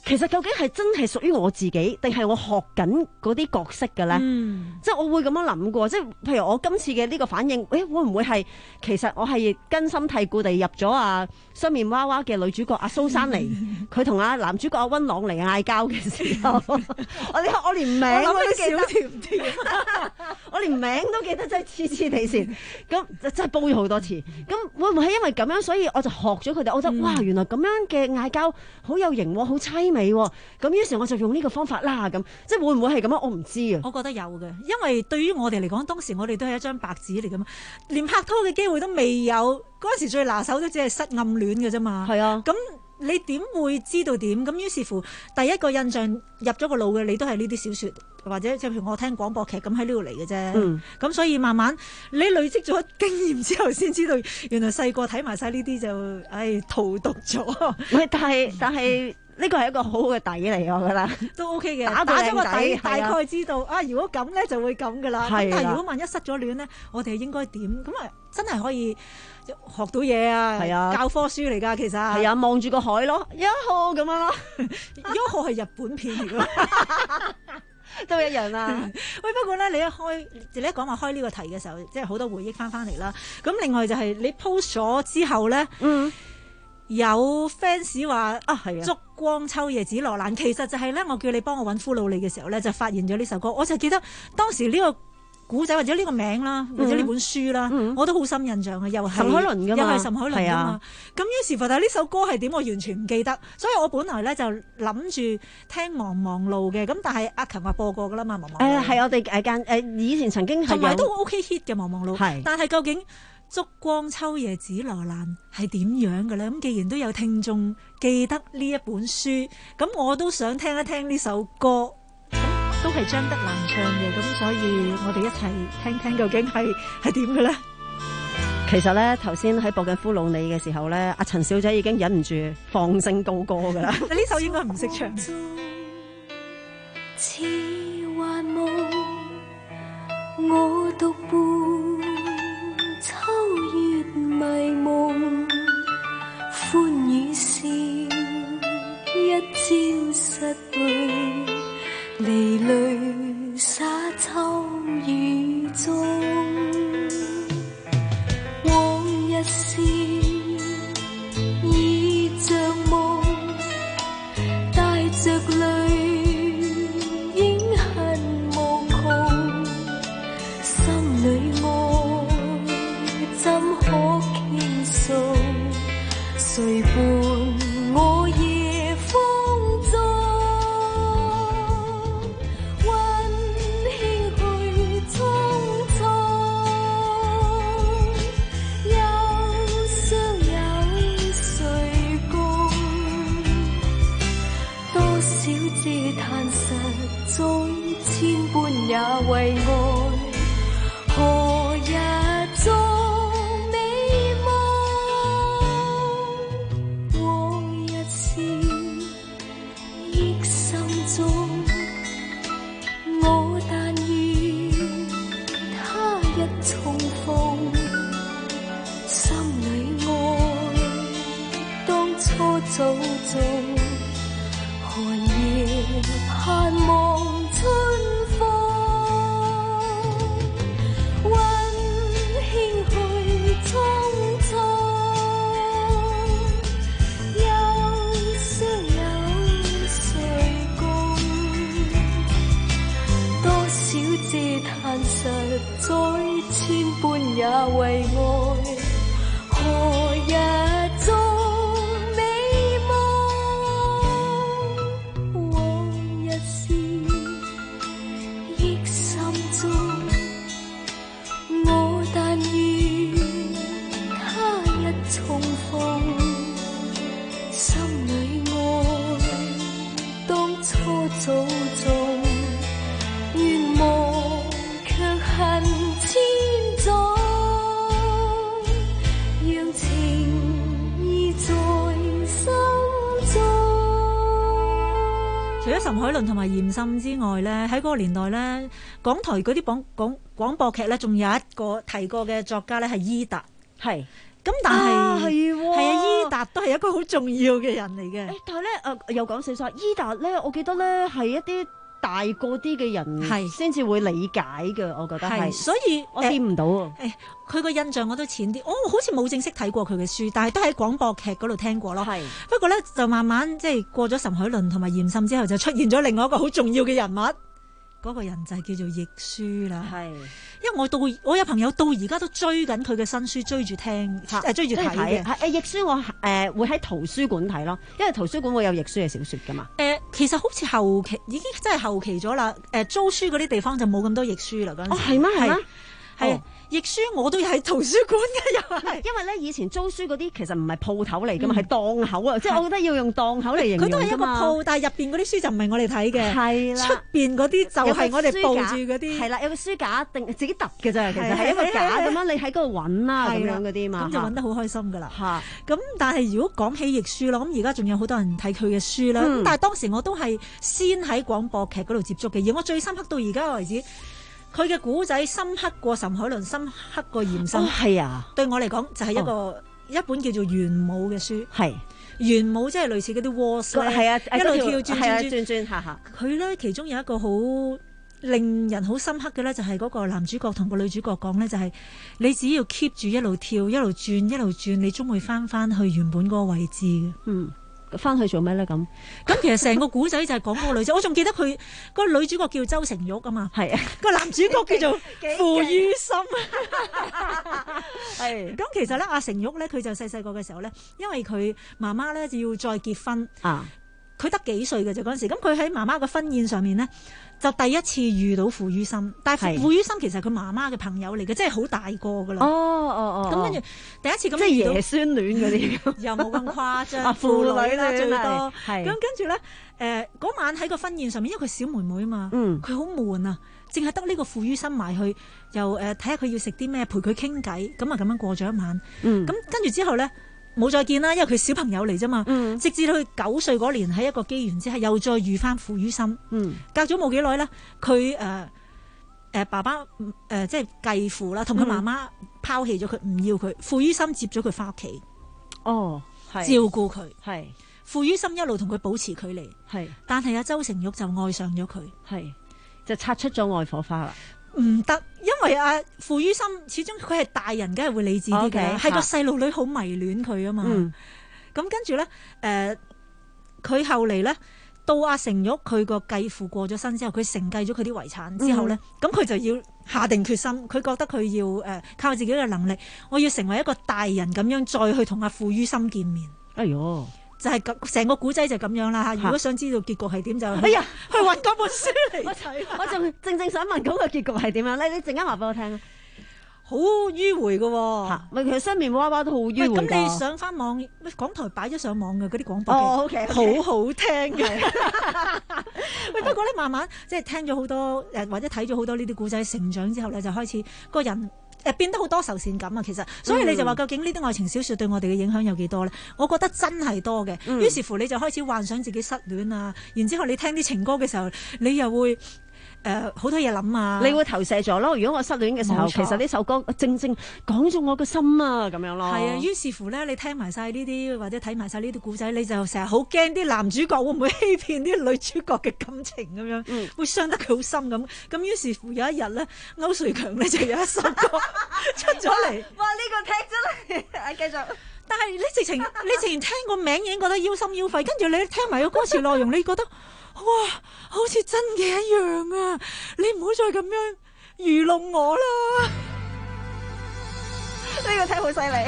[SPEAKER 11] 其實究竟係真係屬於我自己，定係我學緊嗰啲角色嘅咧？
[SPEAKER 14] 嗯、
[SPEAKER 11] 即係我會咁樣諗過，即係譬如我今次嘅呢個反應，誒會唔會係其實我係根深蒂固地入咗啊雙面娃娃嘅女主角阿蘇珊妮，佢同阿男主角阿溫朗尼嗌交嘅時候，我連我連名我都記得，
[SPEAKER 14] 小甜甜
[SPEAKER 11] 我連名都記得，真係黐黐地線，咁真係煲咗好多次。咁會唔會係因為咁樣，所以我就學咗佢哋？我覺得、嗯、哇，原來咁樣嘅嗌交好有型，好凄美。咁於是我就用呢個方法啦，咁即係會唔會係咁樣？我唔知啊。
[SPEAKER 14] 我覺得有嘅，因為對於我哋嚟講，當時我哋都係一張白紙嚟噶嘛，連拍拖嘅機會都未有，嗰陣時最拿手都只係失暗戀嘅啫嘛。係啊，咁你點會知道點？咁於是乎，第一個印象入咗個腦嘅，你都係呢啲小說或者即係譬如我聽廣播劇咁喺呢度嚟嘅啫。咁、嗯、所以慢慢你累積咗經驗之後，先知道原來細個睇埋晒呢啲就唉荼毒咗。
[SPEAKER 11] 喂，但係但係。呢個係一個好好嘅底嚟，我覺得
[SPEAKER 14] 都 OK 嘅。
[SPEAKER 11] 打
[SPEAKER 14] 打咗個底，
[SPEAKER 11] 個底
[SPEAKER 14] 大概知道啊。如果咁咧，就會咁噶啦。
[SPEAKER 11] 但
[SPEAKER 14] 係如果萬一失咗戀咧，我哋應該點？咁啊，真係可以學到嘢啊！係啊，教科書嚟㗎，其實
[SPEAKER 11] 係啊，望住個海咯，一號咁樣咯，
[SPEAKER 14] 一號係日本片嚟㗎，
[SPEAKER 11] 都一樣啦。
[SPEAKER 14] 喂，不過咧，你一開你一講話開呢個題嘅時候，即係好多回憶翻翻嚟啦。咁另外就係你 post 咗之後咧，嗯。有 fans 話啊，係啊，燭光秋夜紫羅蘭，其實就係咧，我叫你幫我揾俘虜你嘅時候咧，就發現咗呢首歌，我就記得當時呢個古仔或者呢個名啦，或者呢本書啦，嗯、我都好深印象嘅，又係岑海倫噶嘛，又係岑海倫噶嘛。咁於是乎，但係呢首歌係點，我完全唔記得，所以我本來咧就諗住聽茫茫路嘅，咁但係阿琴話播過噶啦嘛，茫茫路。誒係、呃、我哋誒間誒以前曾經同埋都 OK hit 嘅茫茫路，係，但係究竟燭光秋夜紫羅蘭係點樣嘅咧？咁既然都有聽眾記得呢一本書，咁我都想聽一聽呢首歌，咁都係張德蘭唱嘅，咁所以我哋一齊聽聽究竟係係點嘅咧？其實咧，頭先喺播緊俘虜你嘅時候咧，阿陳小姐已經忍唔住放聲高歌噶啦。你呢首應該唔識唱。
[SPEAKER 21] 似幻夢，我獨伴秋月迷夢，歡與笑一朝失去，離淚灑秋雨中。往日事已像夢，帶着淚影恨無窮，心裏愛怎可傾訴？誰伴我夜風中？溫馨去匆匆，憂傷有誰共？多少嗟嘆實在千般也為愛，何日終？早做寒夜盼望春風，溫馨去匆匆，憂傷有誰共？多少嗟嘆實在千般也為愛，何日終？早做願望卻恨千種，讓情意在心中。
[SPEAKER 14] 除咗岑海倫同埋嚴沁之外咧，喺嗰個年代咧，港台嗰啲廣廣廣播劇咧，仲有一個提過嘅作家咧係伊達，係咁但係
[SPEAKER 11] 係
[SPEAKER 14] 係啊，伊達都係一個好重要嘅人嚟嘅。
[SPEAKER 11] 誒，但係咧誒又講少少，伊達咧，我記得咧係一啲大個啲嘅人係先至會理解嘅，我覺得係，
[SPEAKER 14] 所以
[SPEAKER 11] 我掂唔到啊。
[SPEAKER 14] 誒，佢個印象我都淺啲，我好似冇正式睇過佢嘅書，但係都喺廣播劇嗰度聽過咯。係，不過咧就慢慢即係過咗岑海倫同埋嚴沁之後，就出現咗另外一個好重要嘅人物。嗰個人就係叫做亦舒啦，係，因為我到我有朋友到而家都追緊佢嘅新書，追住聽，誒追住睇嘅。
[SPEAKER 11] 誒亦舒我誒、呃、會喺圖書館睇咯，因為圖書館會有亦舒嘅小説噶嘛。
[SPEAKER 14] 誒、呃、其實好似後期已經真係後期咗啦，誒、呃、租書嗰啲地方就冇咁多亦舒啦嗰陣時。
[SPEAKER 11] 哦，係咩？係咩？
[SPEAKER 14] 係。亦舒我都喺圖書館嘅，又係，
[SPEAKER 11] 因為咧以前租書嗰啲其實唔係鋪頭嚟噶嘛，係、嗯、檔口啊，即係我覺得要用檔口嚟形容。佢都係一個鋪，但係入邊嗰啲書就唔係我哋睇嘅，係啦，出邊嗰啲就係我哋佈住嗰啲，係啦，有個書架定自己揼嘅啫，其實係一個架咁樣，你喺嗰度揾啦咁樣嗰啲嘛，
[SPEAKER 14] 咁就揾得好開心噶啦。嚇，咁但係如果講起亦舒咯，咁而家仲有好多人睇佢嘅書啦，咁、嗯、但係當時我都係先喺廣播劇嗰度接觸嘅，而我最深刻到而家為止。佢嘅古仔深刻過岑海倫，深刻過嚴沁。
[SPEAKER 11] 係、哦、啊，
[SPEAKER 14] 對我嚟講就係一個、哦、一本叫做玄武嘅書。係玄武即係類似嗰啲 waltz 咧，係啊，一路跳轉轉轉轉下下。佢咧其中有一個好令人好深刻嘅咧，就係嗰個男主角同個女主角講咧，就係你只要 keep 住一路跳，一路轉，一路轉，你終會翻翻去原本嗰個位置嘅。嗯。
[SPEAKER 11] 翻去做咩咧？咁
[SPEAKER 14] 咁其實成個古仔就係講嗰個女仔，我仲記得佢個女主角叫周成玉啊嘛，係啊，個男主角叫做傅于心。係咁，其實咧阿成玉咧，佢就細細個嘅時候咧，因為佢媽媽咧就要再結婚啊，佢得幾歲嘅啫嗰陣時，咁佢喺媽媽嘅婚宴上面咧，就第一次遇到傅于心，但係傅于心其實佢媽媽嘅朋友嚟嘅，即係好大個噶啦。哦哦哦。咁跟住第一次咁，
[SPEAKER 11] 即係爺孫戀嗰啲，
[SPEAKER 14] 又冇咁誇張。啊，父女啦最多。係。咁跟住咧，誒、呃、嗰晚喺個婚宴上面，因為佢小妹妹啊嘛，嗯，佢好悶啊，淨係得呢個傅于心埋去，又誒睇下佢要食啲咩，陪佢傾偈，咁啊咁樣過咗一晚。嗯。咁跟住之後咧。冇再見啦，因為佢小朋友嚟啫嘛。嗯、直至到佢九歲嗰年，喺一個機緣之下，又再遇翻傅于心。嗯、隔咗冇幾耐咧，佢誒誒爸爸誒、呃、即係繼父啦，同佢媽媽拋棄咗佢，唔要佢。傅于心接咗佢翻屋企。哦，照顧佢。係。傅于心一路同佢保持距離。係。但係阿周成玉就愛上咗佢。係。
[SPEAKER 11] 就擦出咗愛火花啦。
[SPEAKER 14] 唔得，因為阿傅于心始終佢係大人，梗係會理智啲嘅，係、okay, 個細路女好迷戀佢啊嘛。咁、嗯、跟住咧，誒、呃，佢後嚟咧到阿成玉佢個繼父過咗身之後，佢承繼咗佢啲遺產之後咧，咁、嗯、佢就要下定決心，佢覺得佢要誒、呃、靠自己嘅能力，我要成為一個大人咁樣再去同阿傅于心見面。哎喲！就係咁，成個古仔就咁樣啦嚇。如果想知道結局係點，就哎呀，去揾嗰本書嚟睇。
[SPEAKER 11] 我仲正正想問嗰個結局係點樣咧？你陣間話俾我聽啊！
[SPEAKER 14] 好迂迴嘅喎，
[SPEAKER 11] 咪其實雙面娃娃都好迂迴㗎。
[SPEAKER 14] 咁你上翻網，港台擺咗上網嘅嗰啲廣播劇，
[SPEAKER 11] 哦 okay, okay.
[SPEAKER 14] 好好聽嘅。喂，不過咧，慢慢即係聽咗好多誒，或者睇咗好多呢啲古仔成長之後咧，就開始個人。誒變得好多愁善感啊！其實，所以你就話究竟呢啲愛情小説對我哋嘅影響有幾多咧？我覺得真係多嘅。嗯、於是乎你就開始幻想自己失戀啊，然之後你聽啲情歌嘅時候，你又會。誒、呃、好多嘢諗啊！
[SPEAKER 11] 你會投射咗咯。如果我失戀嘅時候，其實呢首歌正正講中我個心啊，咁樣咯。
[SPEAKER 14] 係啊，於是乎咧，你聽埋晒呢啲或者睇埋晒呢啲故仔，你就成日好驚啲男主角會唔會欺騙啲女主角嘅感情咁樣，嗯、會傷得佢好深咁。咁於是乎有一日咧，歐瑞強咧就有一首歌出咗嚟。
[SPEAKER 11] 哇！呢、呢個踢出嚟，啊繼續。
[SPEAKER 14] 但係你直情你直情聽個名已經覺得腰心腰肺，跟住你聽埋個歌詞內容，你覺得。哇，好似真嘅一樣啊！你唔好再咁樣愚弄我啦！
[SPEAKER 11] 呢個聽好犀利。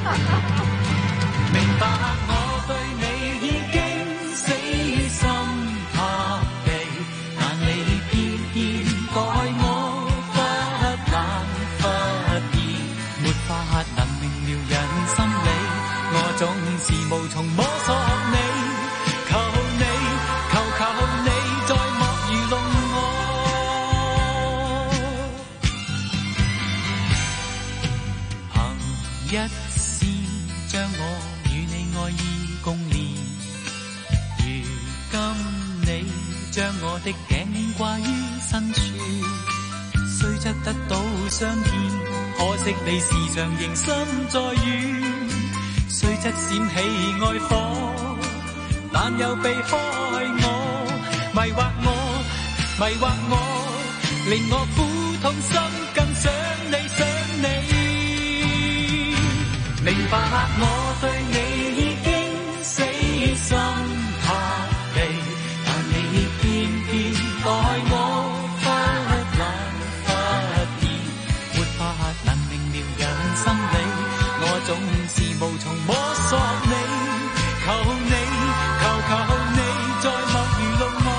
[SPEAKER 15] 明白我對你已經死心塌地，但你偏偏待我忽冷忽熱，沒法能明了人心理，我總是無從摸索你。一試將我與你愛意共練，如今你將我的頸掛於身處，雖則得到相見。 可惜你時常仍心在遠，雖則閃起愛火，但又避開我，迷惑我，迷惑我，令我苦痛心更想你想你。明白我對你已經死心塌地，但你偏偏待我忽冷忽熱，沒法能明了人心理，我總是無從摸索你，求你求求你再莫愚弄我。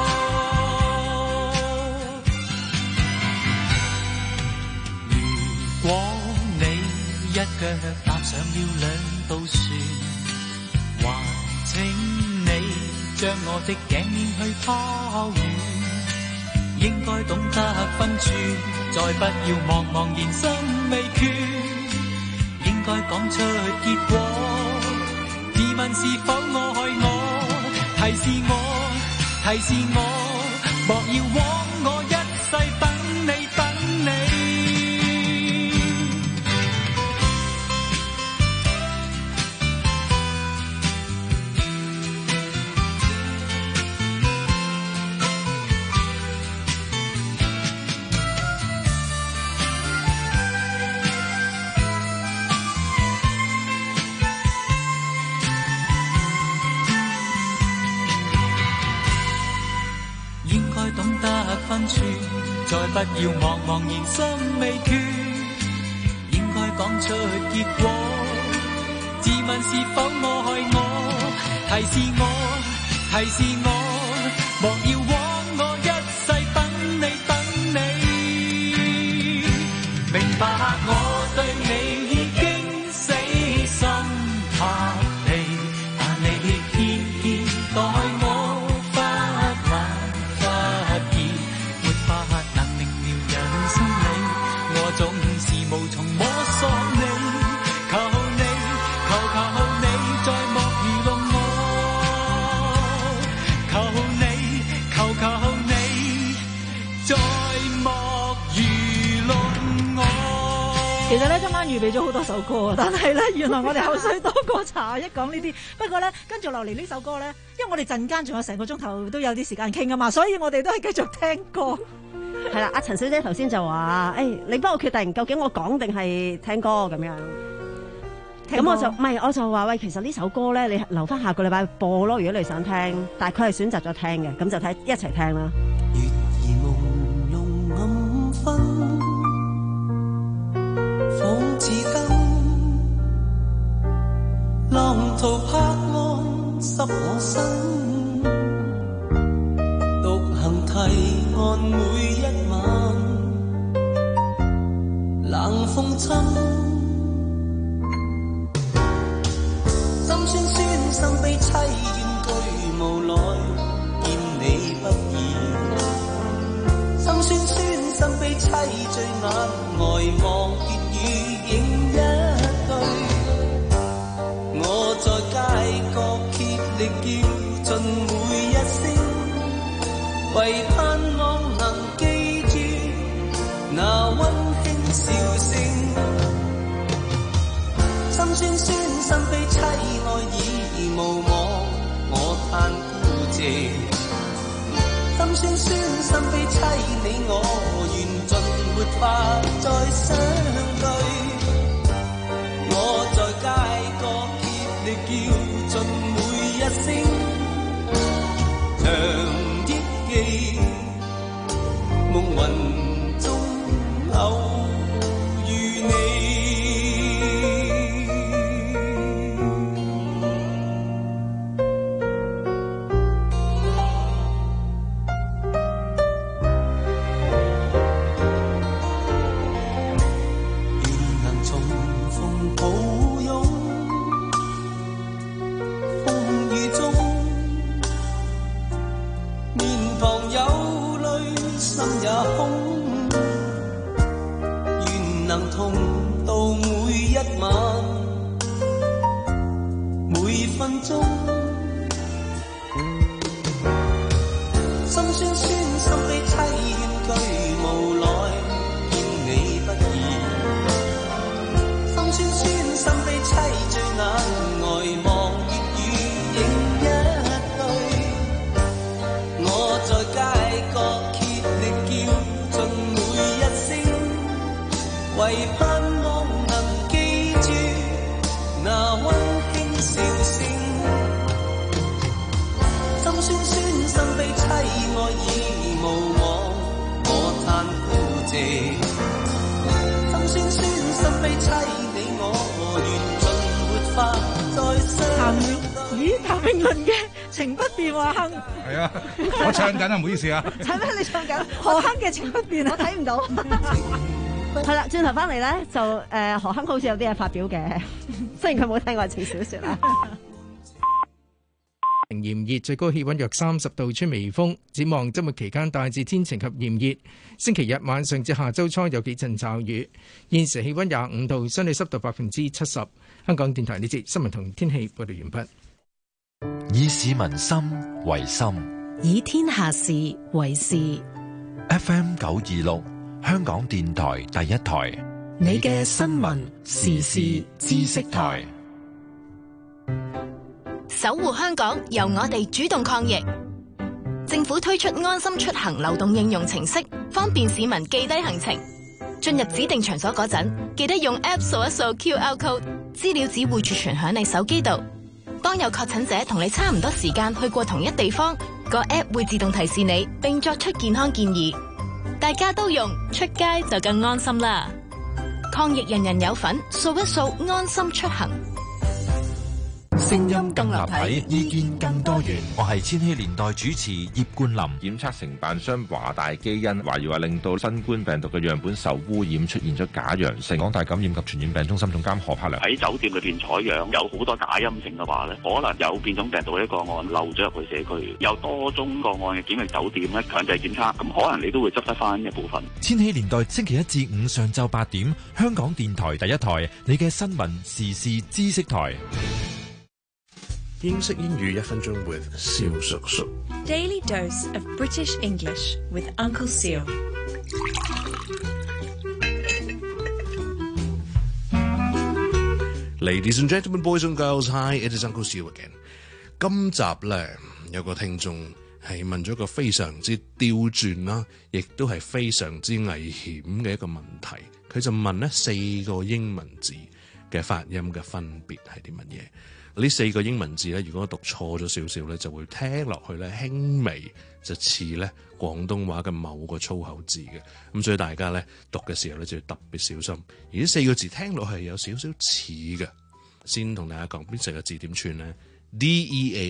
[SPEAKER 15] 如果你一腳踏上了兩道船，還請你將我的頸鏈去拋遠，應該懂得分寸，再不要茫茫然心未決，應該講出結果，自問是否愛我，提示我，提示我，莫要枉我一世等你等你。懂得分寸，再不要茫茫然心未決，應該講出結果，自問是否愛我，提示我，提示我，莫要枉我一世等你等你。明白我對你已經死心塌地，但你偏偏待我總是無從摸索你，求你，求求你再莫愚弄我，求你，求求你再莫愚弄我。
[SPEAKER 14] 其實咧，今晚預備咗好多首歌，但係咧，原來我哋口水多過茶，一講呢啲。不過咧，跟住落嚟呢首歌咧，因為我哋陣間仲有成個鐘頭都有啲時間傾啊嘛，所以我哋都係繼續聽歌。
[SPEAKER 11] 係啦，阿陳小姐頭先就話，誒、欸，你幫我決定究竟我講定係聽歌咁樣。咁我就唔係，我就話喂，其實呢首歌咧，你留翻下個禮拜播咯，如果你想聽。但係佢係選擇咗聽嘅，咁就睇一齊聽啦。
[SPEAKER 15] 月兒朦朧暗昏，仿似燈，浪濤拍岸濕我身。提案每一晚，冷風侵，心酸酸，心悲凄怨句無奈，見你不易。心酸酸，心悲凄醉眼呆望結語影一對，我在街角竭力叫盡每一聲，為盼望能記住那溫馨笑聲，心酸酸，心悲凄愛已無望，我嘆孤寂。心酸酸，心悲凄你我緣盡沒法再相對，我在街角竭力叫盡每一聲，長夢魂中偶遇你。緣影一對。我在街角竭力叫盡每一聲，為盼望能記住那溫馨笑聲。心酸酸心悲凄愛已無往，我嘆孤寂。心酸酸心悲凄你我緣盡沒法再相遇。
[SPEAKER 14] 咦，譚詠麟嘅情不變話哼。
[SPEAKER 12] 係啊，我唱緊啊，唔好意思啊。
[SPEAKER 11] 係咩？你唱緊？
[SPEAKER 14] 何亨嘅情不變啊，
[SPEAKER 11] 我睇唔到。係啦，轉頭翻嚟咧，就誒、呃、何亨好似有啲嘢發表嘅，雖然佢冇睇愛情小説啦。
[SPEAKER 1] 炎熱，最高氣溫約三十度，吹微風。展望周末期間大致天晴及炎熱，星期日晚上至下周初有幾陣驟雨。現時氣溫廿五度，相對濕度百分之七十。香港電台呢節新聞同天氣報道完畢。
[SPEAKER 4] 以市民心為心，
[SPEAKER 16] 以天下事為事。
[SPEAKER 4] F M 九二六，香港電台第一台，
[SPEAKER 16] 你嘅新聞時事知識台。
[SPEAKER 3] 守護香港，由我哋主動抗疫。政府推出安心出行流動應用程式，方便市民記低行程。進入指定場所嗰陣，記得用 App 掃一掃 Q R code， 資料只會儲存響你手機度。當有確診者同你差唔多時間去過同一地方，個 App 會自動提示你，並作出健康建議。大家都用，出街就更安心啦！抗疫人人有份，掃一掃安心出行。
[SPEAKER 4] 聲音更立體，意見更多元。我係千禧年代主持葉冠霖。
[SPEAKER 6] 檢測承辦商華大基因懷疑話令到新冠病毒嘅樣本受污染，出現咗假陽性。港大感染及傳染病中心總監何柏良
[SPEAKER 22] 喺酒店裏邊採樣有好多假陰性嘅話咧，可能有變種病毒嘅個案漏咗入去社區，有多宗個案嘅檢疫酒店咧強制檢測，咁可能你都會執得翻一部分。
[SPEAKER 4] 千禧年代星期一至五上晝八點，香港電台第一台，你嘅新聞時事知識台。
[SPEAKER 23] 英式英語一分鐘 with 蕭叔叔。
[SPEAKER 2] Daily dose of British English with Uncle Seal。
[SPEAKER 23] Ladies and gentlemen, boys and girls, hi, it is Uncle Seal again。今集咧有個聽眾係問咗一個非常之刁鑽啦，亦都係非常之危險嘅一個問題。佢就問咧四個英文字嘅發音嘅分別係啲乜嘢？呢四個英文字咧，如果讀錯咗少少咧，就會聽落去咧輕微就似咧廣東話嘅某個粗口字嘅，咁所以大家咧讀嘅時候咧就要特別小心。而呢四個字聽落係有少少似嘅，先同大家講邊四個字點串咧 ？D E A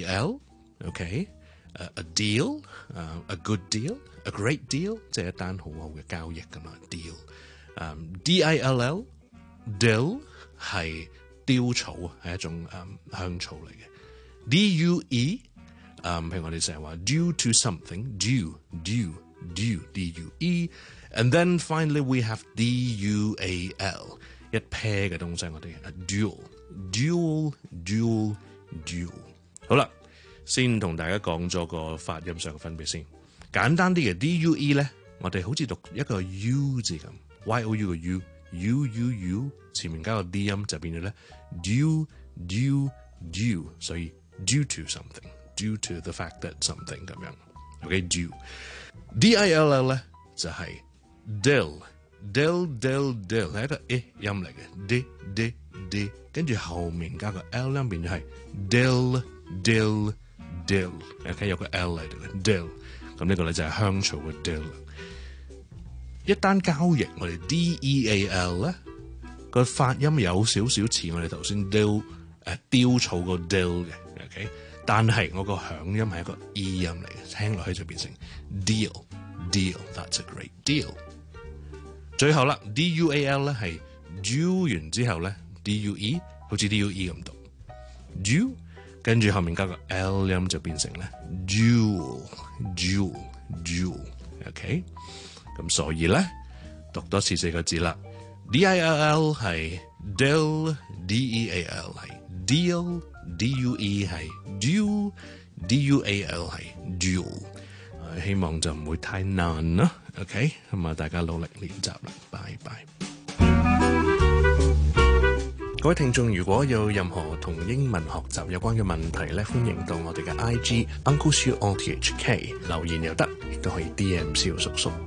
[SPEAKER 23] L，OK，、okay? uh, a deal，uh, a good deal，a great deal， 即係一單好好嘅交易㗎嘛 deal。Um, D I L L，dill 係雕草啊，係一種誒、um, 香草嚟嘅。D U E， 誒、um, 譬如我哋成日話 due to something，due due due D U E，and then finally we have D U A L， 一 pair 嘅東西我哋 a dual dual dual dual。好啦，先同大家講咗個發音上嘅分別先。簡單啲嘅 D U E 咧，我哋好似讀一個 U 字咁 ，Y O U 嘅 U。U U U 前面加個 D 音就變咗咧 due due due， 所以 due to something due to the fact that something 咁樣 ，OK due。D I L L 咧就係 dill dill dill dill 係一個 e 音嚟嘅 d d d， 跟住後面加個 L 音變咗係 dill dill dill，OK 有個 L 嚟嘅 dill， 咁呢個咧就係香草嘅 dill。一單交易，我哋 D E A L 咧個發音有少少似我哋頭先 dill 誒雕草個 dill 嘅 ，OK， 但係我個響音係一個 E 音嚟嘅，聽落去就變成 deal deal，that's a great deal。最後啦 ，D U A L 咧係 due 完之後咧 D U E 好似 D U E 咁讀 due， 跟住後面加個 L 音就變成咧 jewel jewel jewel，OK。咁所以咧，讀多次四個字啦 ，D I L L 係 dill，D E A L 係 deal，D U E 係 due，D U A L 係 dual。希望就唔會太難啦 ，OK， 咁啊大家努力練習啦，拜拜。 各位聽眾，如果有任何同英文學習有關嘅問題咧，歡迎到我哋嘅 I G Uncle Siu O T H K 留言又得，亦都可以 D M 蕭叔叔。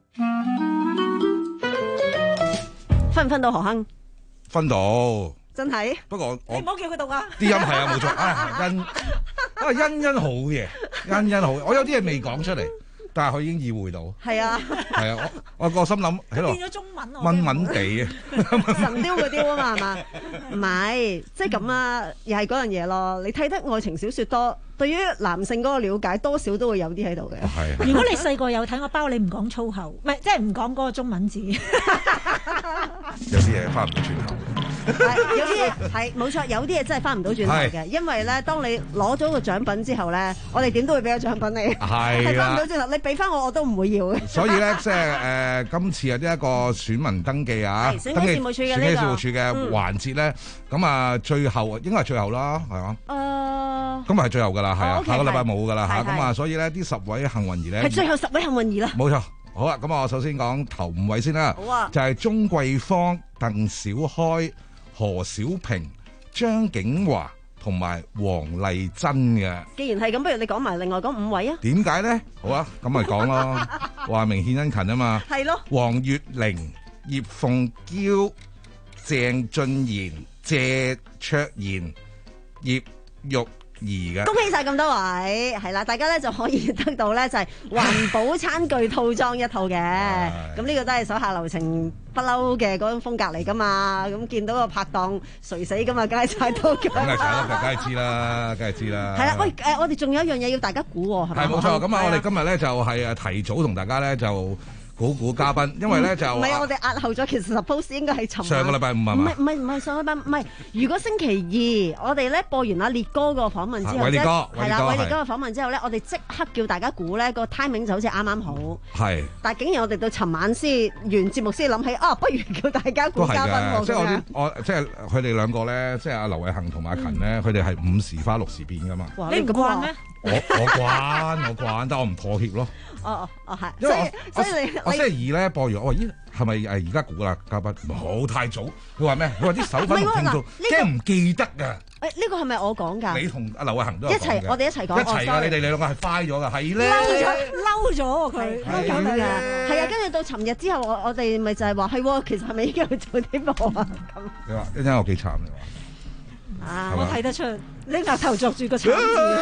[SPEAKER 11] 分唔分到何亨？
[SPEAKER 12] 分到，
[SPEAKER 11] 真係。
[SPEAKER 12] 不過我
[SPEAKER 14] 你唔好叫佢讀啊！
[SPEAKER 12] 啲音係啊，冇錯啊，欣啊欣欣好嘅，欣欣好，我有啲嘢未講出嚟。但係佢已經意會到，
[SPEAKER 11] 係啊，
[SPEAKER 12] 係啊，我我個心諗喺度
[SPEAKER 14] 變咗中文，
[SPEAKER 12] 悶悶地啊，
[SPEAKER 11] 神雕嗰雕啊嘛，係嘛？唔係，即係咁啊，又係嗰樣嘢咯。你睇得愛情小説多，對於男性嗰個了解多少都會有啲喺度嘅。
[SPEAKER 12] 係。
[SPEAKER 14] 如果你細個有睇，我包你唔講粗口，唔係即係唔講嗰個中文字。
[SPEAKER 12] 有啲嘢翻唔到轉頭。
[SPEAKER 11] 有啲嘢係冇錯，有啲嘢真係翻唔到轉頭嘅，因為咧，當你攞咗個獎品之後咧，我哋點都會俾個獎品你，係翻唔到轉頭。你俾翻我，我都唔會要嘅。
[SPEAKER 12] 所以咧，即係誒，今次啊呢一個選民登記啊，
[SPEAKER 11] 選舉事務處嘅呢個
[SPEAKER 12] 選舉事務處嘅環節咧，咁啊最後應該係最後啦，係嘛？
[SPEAKER 11] 誒，
[SPEAKER 12] 今日係最後㗎啦，係啊，下個禮拜冇㗎啦嚇，
[SPEAKER 11] 係
[SPEAKER 12] 咁啊，所以咧啲十位幸運兒咧
[SPEAKER 11] 係最後十位幸運兒啦。
[SPEAKER 12] 冇錯。好啦，咁我首先講頭五位先啦，
[SPEAKER 11] 好啊，
[SPEAKER 12] 就係鍾桂芳、鄧小開、何小平、張景華同埋黃麗珍嘅。
[SPEAKER 11] 既然係咁，不如你講埋另外嗰五位啊？
[SPEAKER 12] 點解咧？好啊，咁咪講咯。話明獻殷勤啊嘛。
[SPEAKER 11] 係咯。
[SPEAKER 12] 黃月玲、葉鳳嬌、鄭俊賢、謝卓賢、葉玉儀嘅。
[SPEAKER 11] 恭喜晒咁多位，係啦，大家咧就可以得到咧就係環保餐具套裝一套嘅。咁呢個都係手下留情不嬲嘅嗰種風格嚟噶嘛。咁見到個拍檔垂死噶嘛，梗係踩到腳。
[SPEAKER 12] 梗係踩到腳，梗係知啦，梗係知啦。
[SPEAKER 11] 係啦，喂，誒，我哋仲有一樣嘢要大家估喎，係咪？
[SPEAKER 12] 係冇錯，咁啊，我哋今日咧就係誒提早同大家咧就估估嘉賓，因為咧就
[SPEAKER 11] 唔係我哋壓後咗，其實 suppose 應該係尋
[SPEAKER 12] 上個禮拜五係嘛？
[SPEAKER 11] 唔係唔係唔係上個禮拜五，唔係。如果星期二我哋咧播完阿烈哥個訪問之後，
[SPEAKER 12] 偉烈哥
[SPEAKER 11] 係啦，偉烈哥嘅訪問之後咧，我哋即刻叫大家估咧個 timing 就好似啱啱好。
[SPEAKER 12] 係。
[SPEAKER 11] 但係竟然我哋到尋晚先完節目先諗起，啊，不如叫大家估嘉賓喎。
[SPEAKER 12] 即係我啲我即係佢哋兩個咧，即係阿劉偉恒同埋阿勤咧，佢哋係五時花六時變噶嘛。
[SPEAKER 11] 你唔慣咩？
[SPEAKER 12] 我我慣我慣，但我唔妥協咯。
[SPEAKER 11] 哦哦哦，係。
[SPEAKER 12] 因為我
[SPEAKER 11] 所以所以你
[SPEAKER 12] 我星期二咧播完，我話咦係咪誒而家估啦嘉賓？唔好太早。佢話咩？佢話啲手粉同聽眾驚唔記得㗎。誒
[SPEAKER 11] 呢個係咪我講㗎？
[SPEAKER 12] 你同阿劉偉恒都有
[SPEAKER 11] 一齊，我哋一齊講。
[SPEAKER 12] 一齊㗎，你哋兩個係快咗㗎，係咧。
[SPEAKER 14] 嬲咗嬲咗喎佢，嬲咗佢啊！
[SPEAKER 11] 係啊，跟住到尋日之後，我我哋咪就係話係喎，其實係咪已經去做啲播啊？咁
[SPEAKER 12] 你話一陣我幾慘你話？
[SPEAKER 14] 啊！我睇得出你額頭作住個慘字。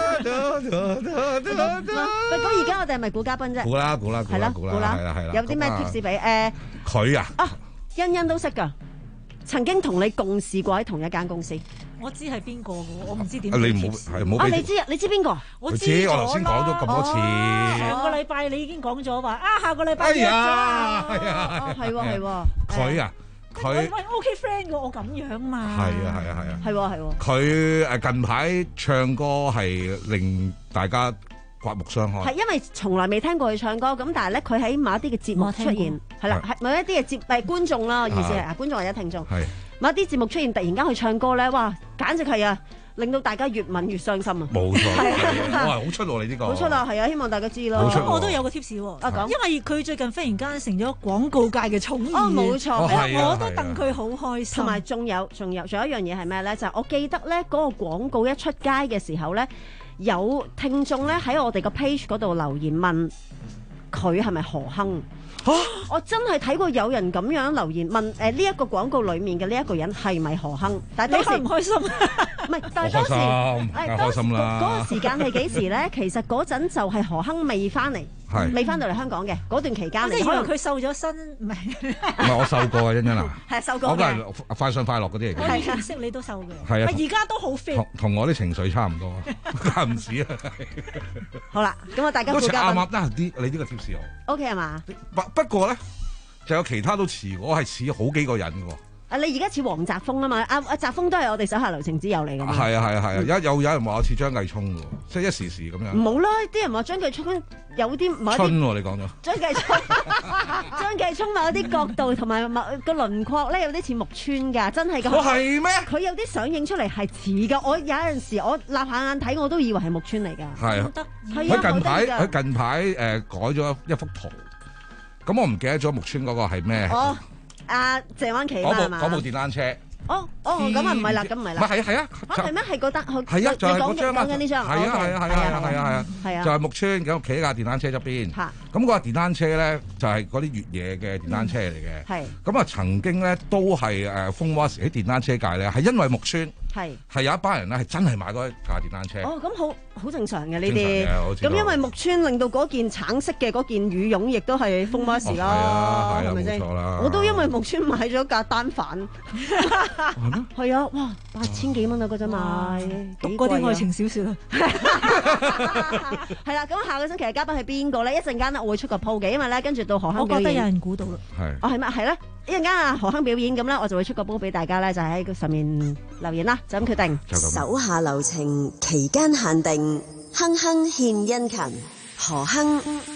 [SPEAKER 11] 喂，咁而家我哋係咪估嘉賓啫？
[SPEAKER 12] 估啦，估啦，估啦，估啦，係啦，係啦。
[SPEAKER 11] 有啲咩 tips 俾誒？
[SPEAKER 12] 佢啊？
[SPEAKER 11] 啊，欣欣都識㗎，曾經同你共事過喺同一間公司。
[SPEAKER 14] 我知係邊個嘅，我唔知點。
[SPEAKER 12] 你唔好係唔好。
[SPEAKER 11] 啊，你知啊？你知邊個？
[SPEAKER 14] 我知
[SPEAKER 12] 我頭先講咗咁多次。
[SPEAKER 14] 上個禮拜你已經講咗話啊，下個禮拜
[SPEAKER 12] 約咗。係啊，係啊，
[SPEAKER 11] 係喎，係喎。
[SPEAKER 12] 佢啊？佢
[SPEAKER 14] 喂 OK friend 嘅我咁樣嘛？
[SPEAKER 12] 係啊係啊係啊，
[SPEAKER 11] 係喎係喎。
[SPEAKER 12] 佢誒近排唱歌係令大家刮目相看。
[SPEAKER 11] 係因為從來未聽過佢唱歌，咁但係咧佢喺某一啲嘅節目出現，係啦，係某一啲嘅節誒觀眾啦，意思係啊觀眾或者聽眾，係某一啲節目出現，突然間去唱歌咧，哇！簡直係啊！令到大家越問越傷心啊！
[SPEAKER 12] 冇錯，我係好出喎你呢個。
[SPEAKER 11] 好出啊，係啊，希望大家知咯。
[SPEAKER 14] 咁我都有個 tips 喎，啊講，因為佢最近忽然間成咗廣告界嘅寵兒。
[SPEAKER 11] 哦，冇錯，
[SPEAKER 14] 係啊，我都戥佢好開心。
[SPEAKER 11] 同埋仲有，仲有，仲有一樣嘢係咩咧？就係我記得咧，嗰個廣告一出街嘅時候咧，有聽眾咧喺我哋個 page 嗰度留言問佢係咪何亨。啊、我真係睇過有人咁樣留言問誒呢一個廣告裡面嘅呢一個人係咪何亨？但係當時
[SPEAKER 14] 唔開心，
[SPEAKER 11] 唔係，但係當時誒
[SPEAKER 12] 開心啦。
[SPEAKER 11] 嗰個時間係幾時咧？其實嗰陣就係何亨未翻嚟，未翻到嚟香港嘅嗰段期間。
[SPEAKER 14] 即係以為佢瘦咗身，唔係
[SPEAKER 12] 唔係我瘦過啊，欣欣啊，
[SPEAKER 11] 係瘦過嘅。
[SPEAKER 12] 我個人快上快落嗰啲嚟嘅。
[SPEAKER 14] 我以前識你都瘦嘅，
[SPEAKER 12] 係啊，
[SPEAKER 14] 而家都好 fit。
[SPEAKER 12] 同我啲情緒差唔多，間唔時啊。
[SPEAKER 11] 好啦，咁啊大家
[SPEAKER 12] 好似啱啱啱啲，你呢個貼士我
[SPEAKER 11] OK 係嘛？
[SPEAKER 12] 不不過咧。就有其他都似，我係似好幾個人嘅。
[SPEAKER 11] 啊，你而家似黃澤峰啊嘛？阿阿澤峰都係我哋手下留情之友嚟嘅。
[SPEAKER 12] 係啊係啊係啊！有有有人話我似張繼聰嘅，即係一時時咁樣。
[SPEAKER 11] 唔好啦，啲人話張繼聰有啲某啲
[SPEAKER 12] 春喎，你講咗。
[SPEAKER 11] 張繼聰，張繼聰某啲角度同埋某個輪廓咧，有啲似木村㗎，真係㗎。
[SPEAKER 12] 我係咩？
[SPEAKER 11] 佢有啲相影出嚟係似㗎。我有陣時我立下眼睇，我都以為係木村嚟㗎。
[SPEAKER 12] 係啊，佢近排佢近排誒改咗一幅圖。咁我唔記得咗木村嗰個係咩？
[SPEAKER 11] 哦，阿謝安琪啊嘛，
[SPEAKER 12] 嗰部嗰部電單車，
[SPEAKER 11] 哦哦，咁啊唔係啦，咁唔係啦。
[SPEAKER 12] 唔係係係啊，
[SPEAKER 11] 嚇係咩？係嗰單
[SPEAKER 12] 係啊，就係嗰張啊，
[SPEAKER 11] 講緊呢張。
[SPEAKER 12] 係啊係啊係啊係啊係啊
[SPEAKER 11] 係啊，
[SPEAKER 12] 就係木村咁企喺架電單車側邊。咁嗰架電單車咧就係嗰啲越野嘅電單車嚟嘅。係。咁啊曾經咧都係誒風靡喺電單車界咧，係因為木村。係係有一班人咧係真係買嗰架電單車。哦，咁好好正常嘅呢啲。咁因為木村令到嗰件橙色嘅嗰件羽絨亦都係風靡一時啦，係咪先？我都因為木村買咗架單反。係啊，哇，八千幾蚊啊嗰陣買，
[SPEAKER 14] 讀嗰啲愛情小説啊。
[SPEAKER 11] 係啦，咁下個星期嘅嘉賓係邊個咧？一陣間咧我會出個鋪嘅，因為咧跟住到何鏗表演。
[SPEAKER 14] 我覺得有人估到啦。
[SPEAKER 12] 係。
[SPEAKER 11] 哦，係咩？係咧，一陣間啊何鏗表演咁咧，我就會出個鋪俾大家咧，就喺上面留言啦。就咁決定，
[SPEAKER 13] 手下留情，期間限定，哼哼獻殷勤，何鏗。